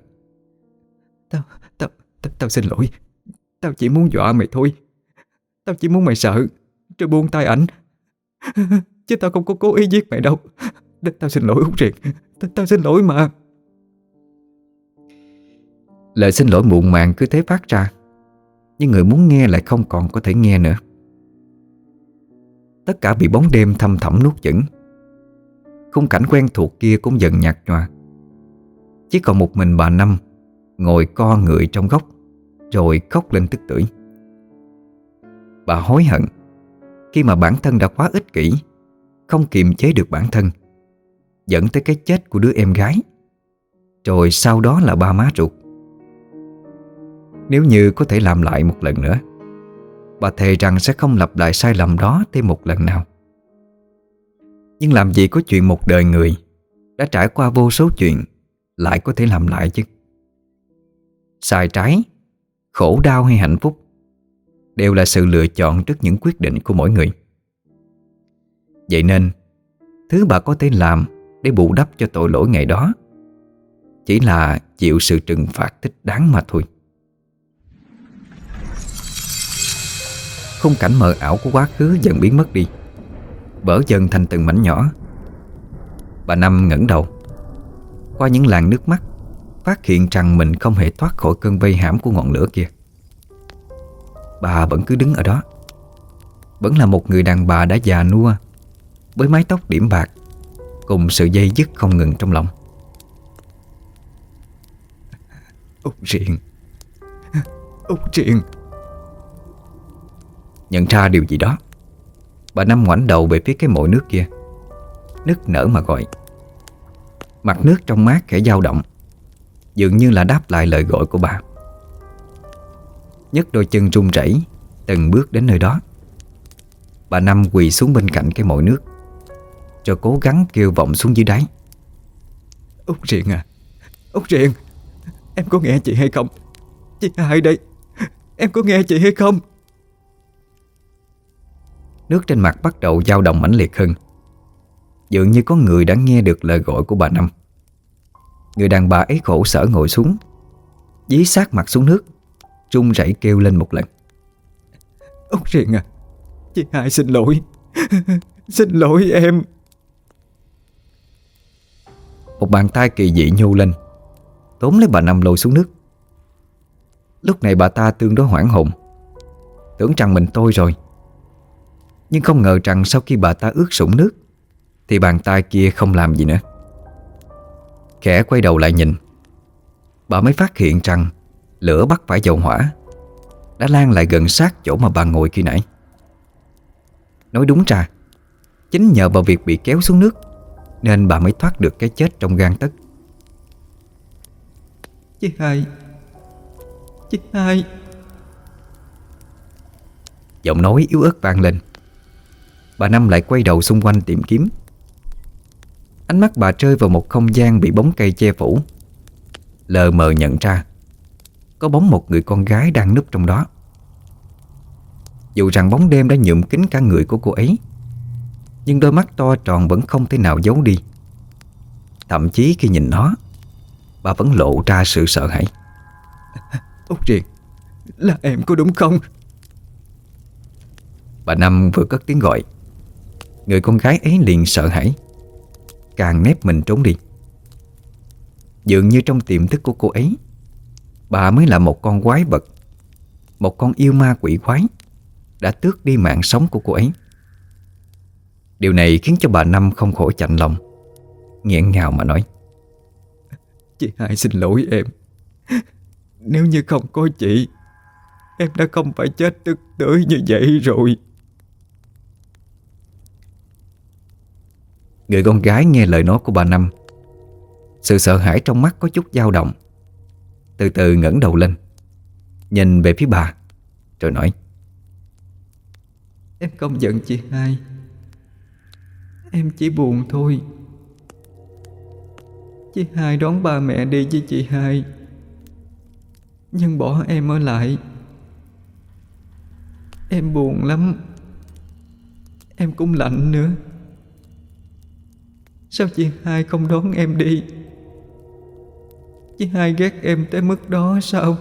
Tao xin lỗi. Tao chỉ muốn dọa mày thôi. Tao chỉ muốn mày sợ rồi buông tay ảnh. Chứ tao không có cố ý giết mày đâu. Tao xin lỗi Út Triền. Tao xin lỗi mà. Lời xin lỗi muộn màng cứ thế phát ra, nhưng người muốn nghe lại không còn có thể nghe nữa. Tất cả bị bóng đêm thăm thẳm nuốt chửng. Khung cảnh quen thuộc kia cũng dần nhạt nhòa. Chỉ còn một mình bà Năm ngồi co người trong góc, rồi khóc lên tức tưởi. Bà hối hận khi mà bản thân đã quá ích kỷ, không kiềm chế được bản thân, dẫn tới cái chết của đứa em gái, rồi sau đó là ba má ruột. Nếu như có thể làm lại một lần nữa, bà thề rằng sẽ không lặp lại sai lầm đó thêm một lần nào. Nhưng làm gì có chuyện một đời người đã trải qua vô số chuyện lại có thể làm lại chứ. Sai trái, khổ đau hay hạnh phúc đều là sự lựa chọn trước những quyết định của mỗi người. Vậy nên, thứ bà có thể làm để bù đắp cho tội lỗi ngày đó chỉ là chịu sự trừng phạt thích đáng mà thôi. Khung cảnh mờ ảo của quá khứ dần biến mất đi, vỡ dần thành từng mảnh nhỏ. Bà Năm ngẩng đầu, qua những làn nước mắt phát hiện rằng mình không hề thoát khỏi cơn vây hãm của ngọn lửa kia. Bà vẫn cứ đứng ở đó, vẫn là một người đàn bà đã già nua, với mái tóc điểm bạc, cùng sự dây dứt không ngừng trong lòng. Út Triền, Út Triền. Nhận ra điều gì đó, bà Năm ngoảnh đầu về phía cái mồi nước kia, nức nở mà gọi. Mặt nước trong mát khẽ dao động, dường như là đáp lại lời gọi của bà. Nhấc đôi chân run rẩy từng bước đến nơi đó, bà Năm quỳ xuống bên cạnh cái mồi nước, rồi cố gắng kêu vọng xuống dưới đáy. Út Triền à, Út Triền, em có nghe chị hay không? Chị Hai đây, em có nghe chị hay không? Nước trên mặt bắt đầu dao động mãnh liệt hơn, dường như có người đã nghe được lời gọi của bà Năm. Người đàn bà ấy khổ sở ngồi xuống, dí sát mặt xuống nước, run rẩy kêu lên một lần. Út Triền à, chị Hai xin lỗi. Xin lỗi em. Một bàn tay kỳ dị nhô lên, tóm lấy bà Năm lôi xuống nước. Lúc này bà ta tương đối hoảng hồn, tưởng rằng mình tôi rồi. Nhưng không ngờ rằng sau khi bà ta ướt sũng nước thì bàn tay kia không làm gì nữa. Khẽ quay đầu lại nhìn, bà mới phát hiện rằng lửa bắt phải dầu hỏa đã lan lại gần sát chỗ mà bà ngồi khi nãy. Nói đúng ra, chính nhờ vào việc bị kéo xuống nước nên bà mới thoát được cái chết trong gang tấc. Chị Hai, chị Hai. Giọng nói yếu ớt vang lên. Bà Năm lại quay đầu xung quanh tìm kiếm. Ánh mắt bà rơi vào một không gian bị bóng cây che phủ, lờ mờ nhận ra có bóng một người con gái đang núp trong đó. Dù rằng bóng đêm đã nhuộm kín cả người của cô ấy, nhưng đôi mắt to tròn vẫn không thể nào giấu đi. Thậm chí khi nhìn nó, bà vẫn lộ ra sự sợ hãi. Út Triền, là em có đúng không? Bà Năm vừa cất tiếng gọi, người con gái ấy liền sợ hãi, càng nép mình trốn đi. Dường như trong tiềm thức của cô ấy, bà mới là một con quái vật, một con yêu ma quỷ quái đã tước đi mạng sống của cô ấy. Điều này khiến cho bà Năm không khỏi chạnh lòng, nghẹn ngào mà nói: Chị Hai xin lỗi em. Nếu như không có chị, em đã không phải chết tức tưởi như vậy rồi. Người con gái nghe lời nói của bà Năm, sự sợ hãi trong mắt có chút dao động, từ từ ngẩng đầu lên, nhìn về phía bà, rồi nói: Em không giận chị Hai, em chỉ buồn thôi. Chị Hai đón ba mẹ đi với chị Hai, nhưng bỏ em ở lại. Em buồn lắm. Em cũng lạnh nữa. Sao chị Hai không đón em đi? Chị Hai ghét em tới mức đó sao?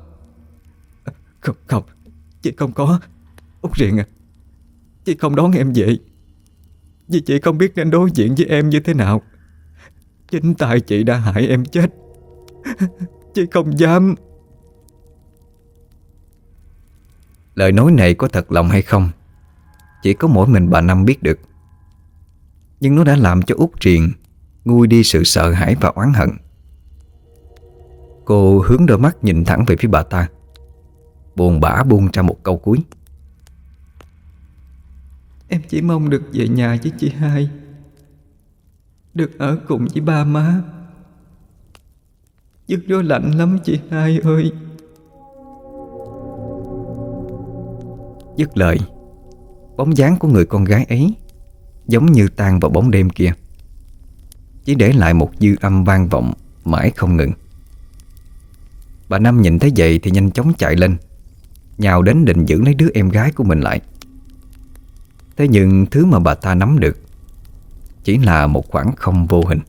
Không, chị không có. Út Triền à, chị không đón em về vì chị không biết nên đối diện với em như thế nào. Chính tay chị đã hại em chết. Chị không dám. Lời nói này có thật lòng hay không, chỉ có mỗi mình bà Năm biết được. Nhưng nó đã làm cho Út Triền nguôi đi sự sợ hãi và oán hận. Cô hướng đôi mắt nhìn thẳng về phía bà ta, buồn bã buông ra một câu cuối: Em chỉ mong được về nhà với chị Hai, được ở cùng với ba má. Dưới đó lạnh lắm chị Hai ơi. Dứt lời, bóng dáng của người con gái ấy giống như tan vào bóng đêm kia, chỉ để lại một dư âm vang vọng mãi không ngừng. Bà Năm nhìn thấy vậy thì nhanh chóng chạy lên, nhào đến định giữ lấy đứa em gái của mình lại. Thế nhưng thứ mà bà ta nắm được chỉ là một khoảng không vô hình.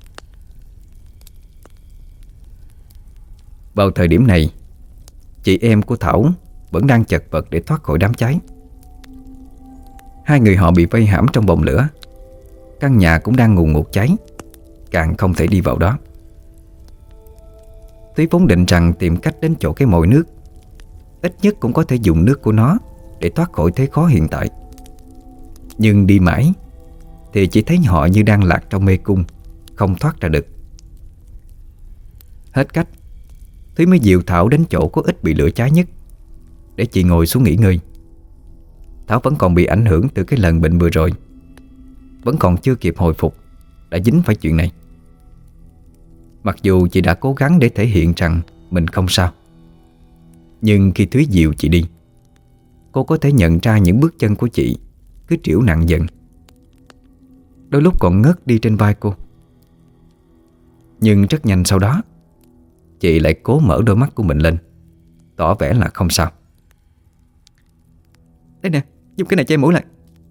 Vào thời điểm này, chị em của Thảo vẫn đang chật vật để thoát khỏi đám cháy. Hai người họ bị vây hãm trong bồng lửa, căn nhà cũng đang ngùn ngụt cháy, càng không thể đi vào đó. Thúy vốn định rằng tìm cách đến chỗ cái mồi nước, ít nhất cũng có thể dùng nước của nó để thoát khỏi thế khó hiện tại. Nhưng đi mãi thì chỉ thấy họ như đang lạc trong mê cung, không thoát ra được. Hết cách, Thúy mới dìu Thảo đến chỗ có ít bị lửa cháy nhất để chị ngồi xuống nghỉ ngơi. Thảo vẫn còn bị ảnh hưởng từ cái lần bệnh vừa rồi, vẫn còn chưa kịp hồi phục đã dính phải chuyện này. Mặc dù chị đã cố gắng để thể hiện rằng mình không sao, nhưng khi Thúy dìu chị đi, cô có thể nhận ra những bước chân của chị cứ trĩu nặng dần, đôi lúc còn ngất đi trên vai cô. Nhưng rất nhanh sau đó, chị lại cố mở đôi mắt của mình lên, tỏ vẻ là không sao. Đây nè, dùng cái này che mũi lại.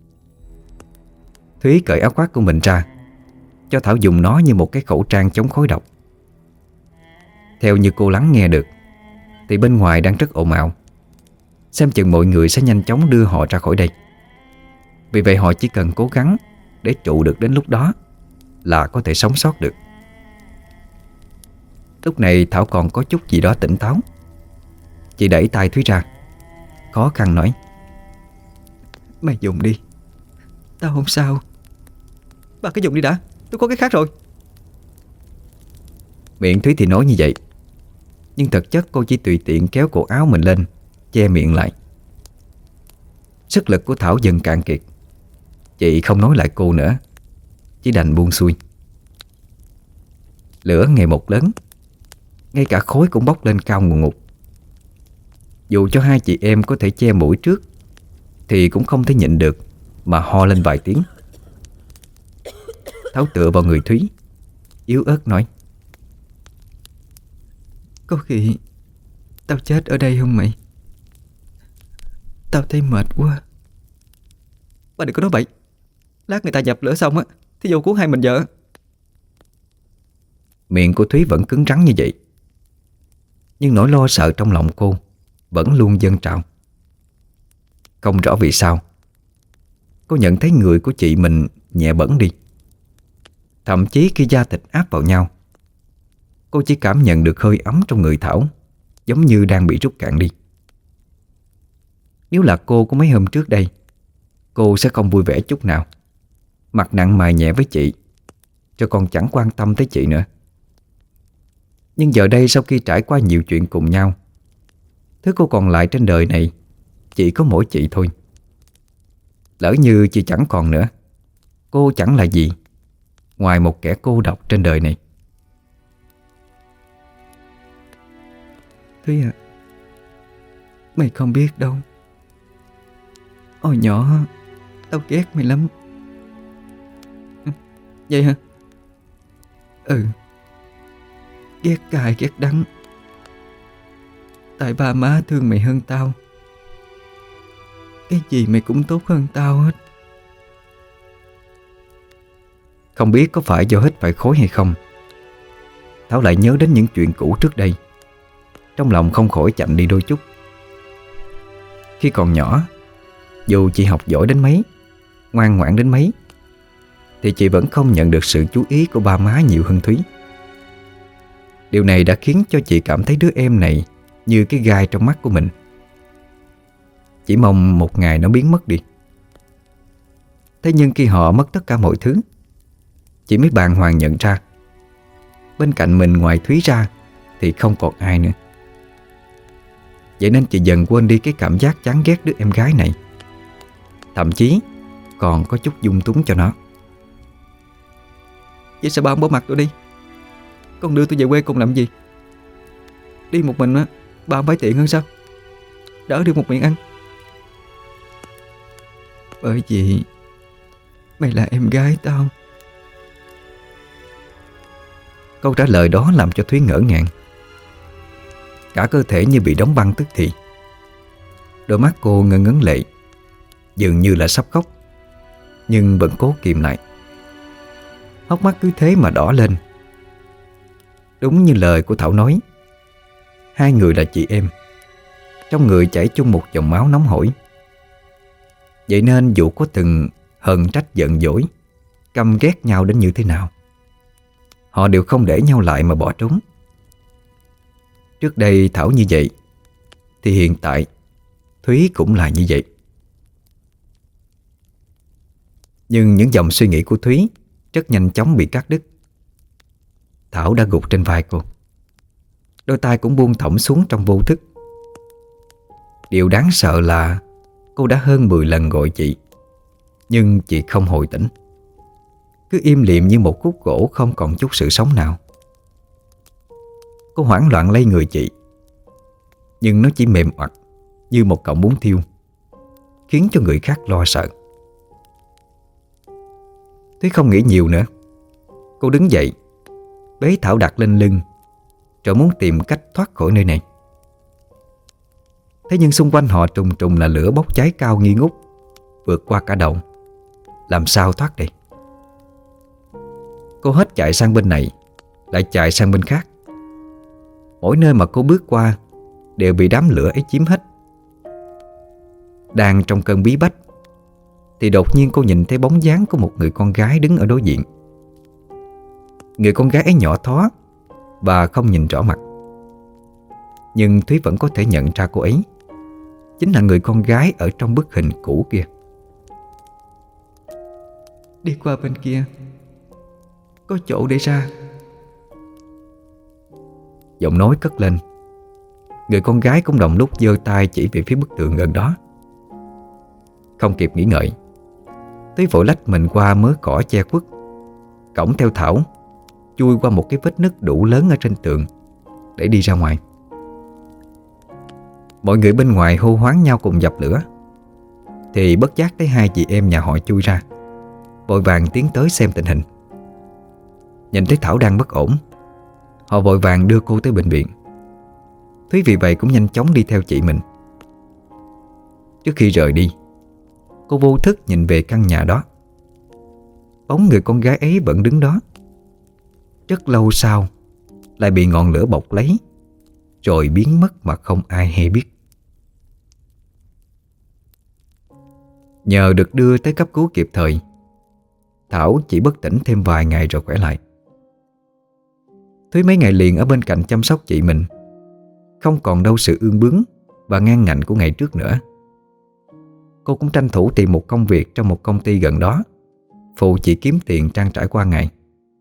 Thúy cởi áo khoác của mình ra, cho Thảo dùng nó như một cái khẩu trang chống khói độc. Theo như cô lắng nghe được thì bên ngoài đang rất ồn ào, xem chừng mọi người sẽ nhanh chóng đưa họ ra khỏi đây. Vì vậy họ chỉ cần cố gắng để trụ được đến lúc đó là có thể sống sót được. Lúc này Thảo còn có chút gì đó tỉnh táo. Chị đẩy tay Thúy ra, khó khăn nói: Mày dùng đi, tao không sao. Bà cứ dùng đi đã, tôi có cái khác rồi. Miệng Thúy thì nói như vậy, nhưng thực chất cô chỉ tùy tiện kéo cổ áo mình lên, che miệng lại. Sức lực của Thảo dần cạn kiệt, chị không nói lại cô nữa, chỉ đành buông xuôi. Lửa ngày một lớn, ngay cả khói cũng bốc lên cao ngùn ngụt. Dù cho hai chị em có thể che mũi trước thì cũng không thể nhịn được mà ho lên vài tiếng. Thảo tựa vào người Thúy, yếu ớt nói: Có khi tao chết ở đây không mày? Tao thấy mệt quá. Bà đừng có nói bậy, lát người ta dập lửa xong á thì vô cứu hai mình vợ. Miệng của Thúy vẫn cứng rắn như vậy, nhưng nỗi lo sợ trong lòng cô vẫn luôn dâng trào. Không rõ vì sao, cô nhận thấy người của chị mình nhẹ bẫng đi. Thậm chí khi da thịt áp vào nhau, cô chỉ cảm nhận được hơi ấm trong người Thảo, giống như đang bị rút cạn đi. Nếu là cô có mấy hôm trước đây, cô sẽ không vui vẻ chút nào, mặt nặng mày nhẹ với chị, cho còn chẳng quan tâm tới chị nữa. Nhưng giờ đây sau khi trải qua nhiều chuyện cùng nhau, thứ cô còn lại trên đời này chỉ có mỗi chị thôi. Lỡ như chị chẳng còn nữa, cô chẳng là gì ngoài một kẻ cô độc trên đời này. Thúy à, mày không biết đâu. Hồi nhỏ tao ghét mày lắm. Vậy hả? Ừ, ghét cay ghét đắng. Tại ba má thương mày hơn tao, cái gì mày cũng tốt hơn tao hết. Không biết có phải do hít phải khói hay không, Thảo lại nhớ đến những chuyện cũ trước đây. Trong lòng không khỏi chạnh đi đôi chút. Khi còn nhỏ, dù chị học giỏi đến mấy, ngoan ngoãn đến mấy, thì chị vẫn không nhận được sự chú ý của ba má nhiều hơn Thúy. Điều này đã khiến cho chị cảm thấy đứa em này như cái gai trong mắt của mình. Chỉ mong một ngày nó biến mất đi. Thế nhưng khi họ mất tất cả mọi thứ, chị mới bàng hoàng nhận ra bên cạnh mình ngoài Thúy ra thì không còn ai nữa. Vậy nên chị dần quên đi cái cảm giác chán ghét đứa em gái này, thậm chí còn có chút dung túng cho nó. Vậy sao ba không bỏ mặt tôi đi? Con đưa tôi về quê cùng làm gì? Đi một mình á, ba không phải tiện hơn sao? Đỡ được một miệng ăn. Bởi vì mày là em gái tao. Câu trả lời đó làm cho Thúy ngỡ ngàng. Cả cơ thể như bị đóng băng tức thì. Đôi mắt cô ngấn ngấn lệ, dường như là sắp khóc, nhưng vẫn cố kìm lại. Hốc mắt cứ thế mà đỏ lên. Đúng như lời của Thảo nói, hai người là chị em, trong người chảy chung một dòng máu nóng hổi. Vậy nên dù có từng hờn trách giận dỗi, căm ghét nhau đến như thế nào, họ đều không để nhau lại mà bỏ trốn. Trước đây Thảo như vậy thì hiện tại Thúy cũng là như vậy. Nhưng những dòng suy nghĩ của Thúy rất nhanh chóng bị cắt đứt. Thảo đã gục trên vai cô, đôi tay cũng buông thõng xuống trong vô thức. Điều đáng sợ là cô đã hơn 10 lần gọi chị, nhưng chị không hồi tỉnh, cứ im lìm như một khúc gỗ không còn chút sự sống nào. Cô hoảng loạn lấy người chị, nhưng nó chỉ mềm oặt như một cọng bún thiêu, khiến cho người khác lo sợ. Thúy không nghĩ nhiều nữa. Cô đứng dậy, bế Thảo đặt lên lưng, rồi muốn tìm cách thoát khỏi nơi này. Thế nhưng xung quanh họ trùng trùng là lửa bốc cháy cao nghi ngút, vượt qua cả đầu. Làm sao thoát đây? Cô hết chạy sang bên này, lại chạy sang bên khác. Mỗi nơi mà cô bước qua đều bị đám lửa ấy chiếm hết. Đang trong cơn bí bách thì đột nhiên cô nhìn thấy bóng dáng của một người con gái đứng ở đối diện. Người con gái ấy nhỏ thó và không nhìn rõ mặt, nhưng Thúy vẫn có thể nhận ra cô ấy chính là người con gái ở trong bức hình cũ kia. Đi qua bên kia, có chỗ để ra. Giọng nói cất lên. Người con gái cũng đồng lúc giơ tay chỉ về phía bức tường gần đó. Không kịp nghĩ ngợi, Thúy vội lách mình qua mớ cỏ che khuất, cõng theo Thảo, chui qua một cái vết nứt đủ lớn ở trên tường để đi ra ngoài. Mọi người bên ngoài hô hoán nhau cùng dập lửa, thì bất giác thấy hai chị em nhà họ chui ra, vội vàng tiến tới xem tình hình. Nhìn thấy Thảo đang bất ổn, họ vội vàng đưa cô tới bệnh viện. Thúy vì vậy cũng nhanh chóng đi theo chị mình. Trước khi rời đi, cô vô thức nhìn về căn nhà đó. Bóng người con gái ấy vẫn đứng đó. Rất lâu sau lại bị ngọn lửa bọc lấy, rồi biến mất mà không ai hay biết. Nhờ được đưa tới cấp cứu kịp thời, Thảo chỉ bất tỉnh thêm vài ngày rồi khỏe lại. Thúy mấy ngày liền ở bên cạnh chăm sóc chị mình, không còn đâu sự ương bướng và ngang ngạnh của ngày trước nữa. Cô cũng tranh thủ tìm một công việc trong một công ty gần đó, phụ chị kiếm tiền trang trải qua ngày.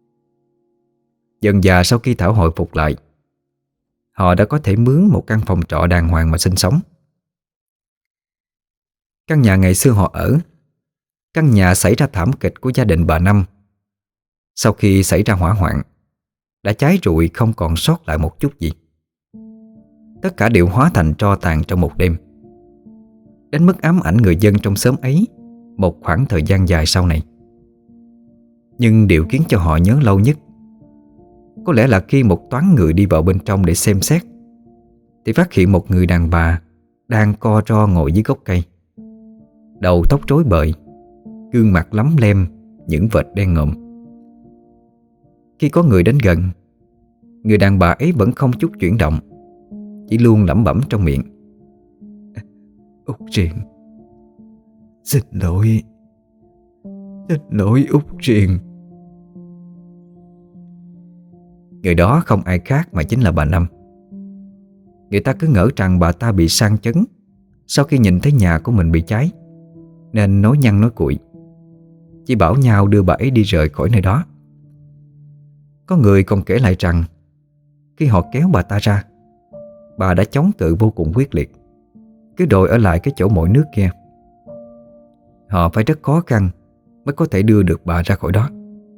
Dần dà sau khi Thảo hồi phục lại, họ đã có thể mướn một căn phòng trọ đàng hoàng mà sinh sống. Căn nhà ngày xưa họ ở, căn nhà xảy ra thảm kịch của gia đình bà Năm, sau khi xảy ra hỏa hoạn, đã cháy rụi không còn sót lại một chút gì. Tất cả đều hóa thành tro tàn trong một đêm, đến mức ám ảnh người dân trong xóm ấy một khoảng thời gian dài sau này. Nhưng điều khiến cho họ nhớ lâu nhất có lẽ là khi một toán người đi vào bên trong để xem xét, thì phát hiện một người đàn bà đang co ro ngồi dưới gốc cây, đầu tóc rối bời, gương mặt lấm lem những vệt đen ngòm. Khi có người đến gần, người đàn bà ấy vẫn không chút chuyển động, chỉ luôn lẩm bẩm trong miệng: Út Triền, xin lỗi Út Triền. Người đó không ai khác mà chính là bà Năm. Người ta cứ ngỡ rằng bà ta bị sang chấn sau khi nhìn thấy nhà của mình bị cháy, nên nói nhăng nói cuội, chỉ bảo nhau đưa bà ấy đi rời khỏi nơi đó. Có người còn kể lại rằng khi họ kéo bà ta ra, bà đã chống cự vô cùng quyết liệt, cứ đòi ở lại cái chỗ mồi nước kia. Họ phải rất khó khăn mới có thể đưa được bà ra khỏi đó.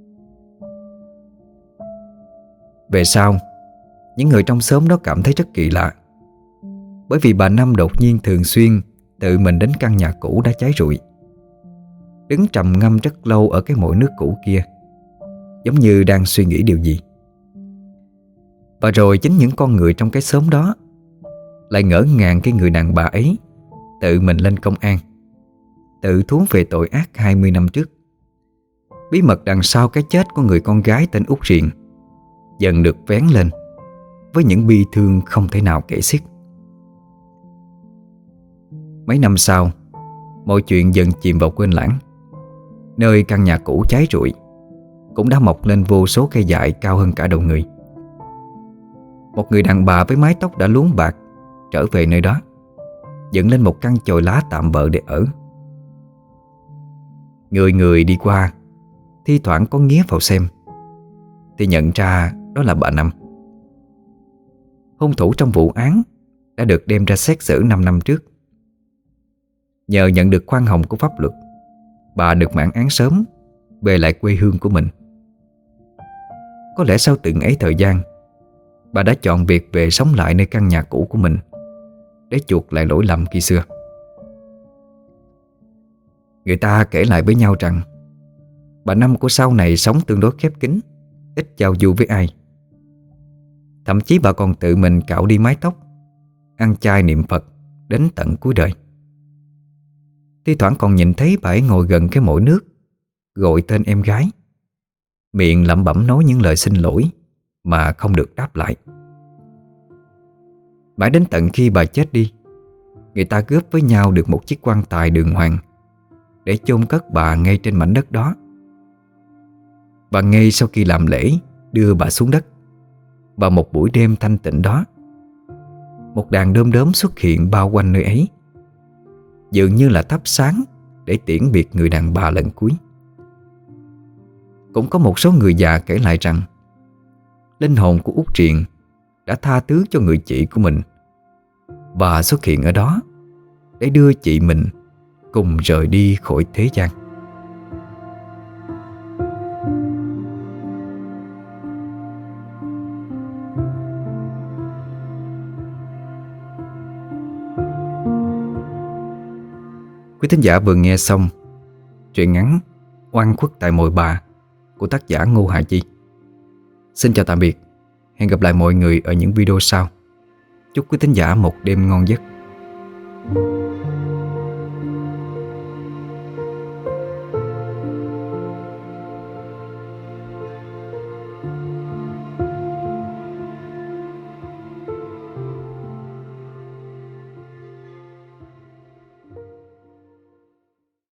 Về sau, những người trong xóm đó cảm thấy rất kỳ lạ, bởi vì bà Năm đột nhiên thường xuyên tự mình đến căn nhà cũ đã cháy rụi, đứng trầm ngâm rất lâu ở cái mồi nước cũ kia, giống như đang suy nghĩ điều gì. Và rồi chính những con người trong cái xóm đó lại ngỡ ngàng cái người đàn bà ấy tự mình lên công an, tự thú về tội ác 20 năm trước. Bí mật đằng sau cái chết của người con gái tên Út Triền dần được vén lên với những bi thương không thể nào kể xiết. Mấy năm sau, mọi chuyện dần chìm vào quên lãng. Nơi căn nhà cũ cháy rụi cũng đã mọc lên vô số cây dại cao hơn cả đầu người. một người đàn bà với mái tóc đã luống bạc trở về nơi đó, dựng lên một căn chòi lá tạm bợ để ở. Người người đi qua, thi thoảng có nghía vào xem, thì nhận ra đó là bà Năm. Hung thủ trong vụ án đã được đem ra xét xử 5 năm trước. Nhờ nhận được khoan hồng của pháp luật, bà được mãn án sớm, về lại quê hương của mình. Có lẽ sau từng ấy thời gian, bà đã chọn việc về sống lại nơi căn nhà cũ của mình để chuộc lại lỗi lầm khi xưa. Người ta kể lại với nhau rằng bà Năm của sau này sống tương đối khép kín, ít giao du với ai. Thậm chí bà còn tự mình cạo đi mái tóc, ăn chay niệm Phật đến tận cuối đời. Thi thoảng còn nhìn thấy bà ấy ngồi gần cái mồi nước, gọi tên em gái, miệng lẩm bẩm nói những lời xin lỗi mà không được đáp lại. Mãi đến tận khi bà chết đi, người ta góp với nhau được một chiếc quan tài đường hoàng để chôn cất bà ngay trên mảnh đất đó. Và ngay sau khi làm lễ đưa bà xuống đất, vào một buổi đêm thanh tịnh đó, một đàn đom đóm xuất hiện bao quanh nơi ấy, dường như là thắp sáng để tiễn biệt người đàn bà lần cuối. Cũng có một số người già kể lại rằng linh hồn của Út Triền đã tha thứ cho người chị của mình và xuất hiện ở đó để đưa chị mình cùng rời đi khỏi thế gian. Quý thính giả vừa nghe xong truyện ngắn Oan khuất tại Mồi Bà của tác giả Ngô Hà Chi. Xin chào tạm biệt. Hẹn gặp lại mọi người ở những video sau. Chúc quý thính giả một đêm ngon giấc.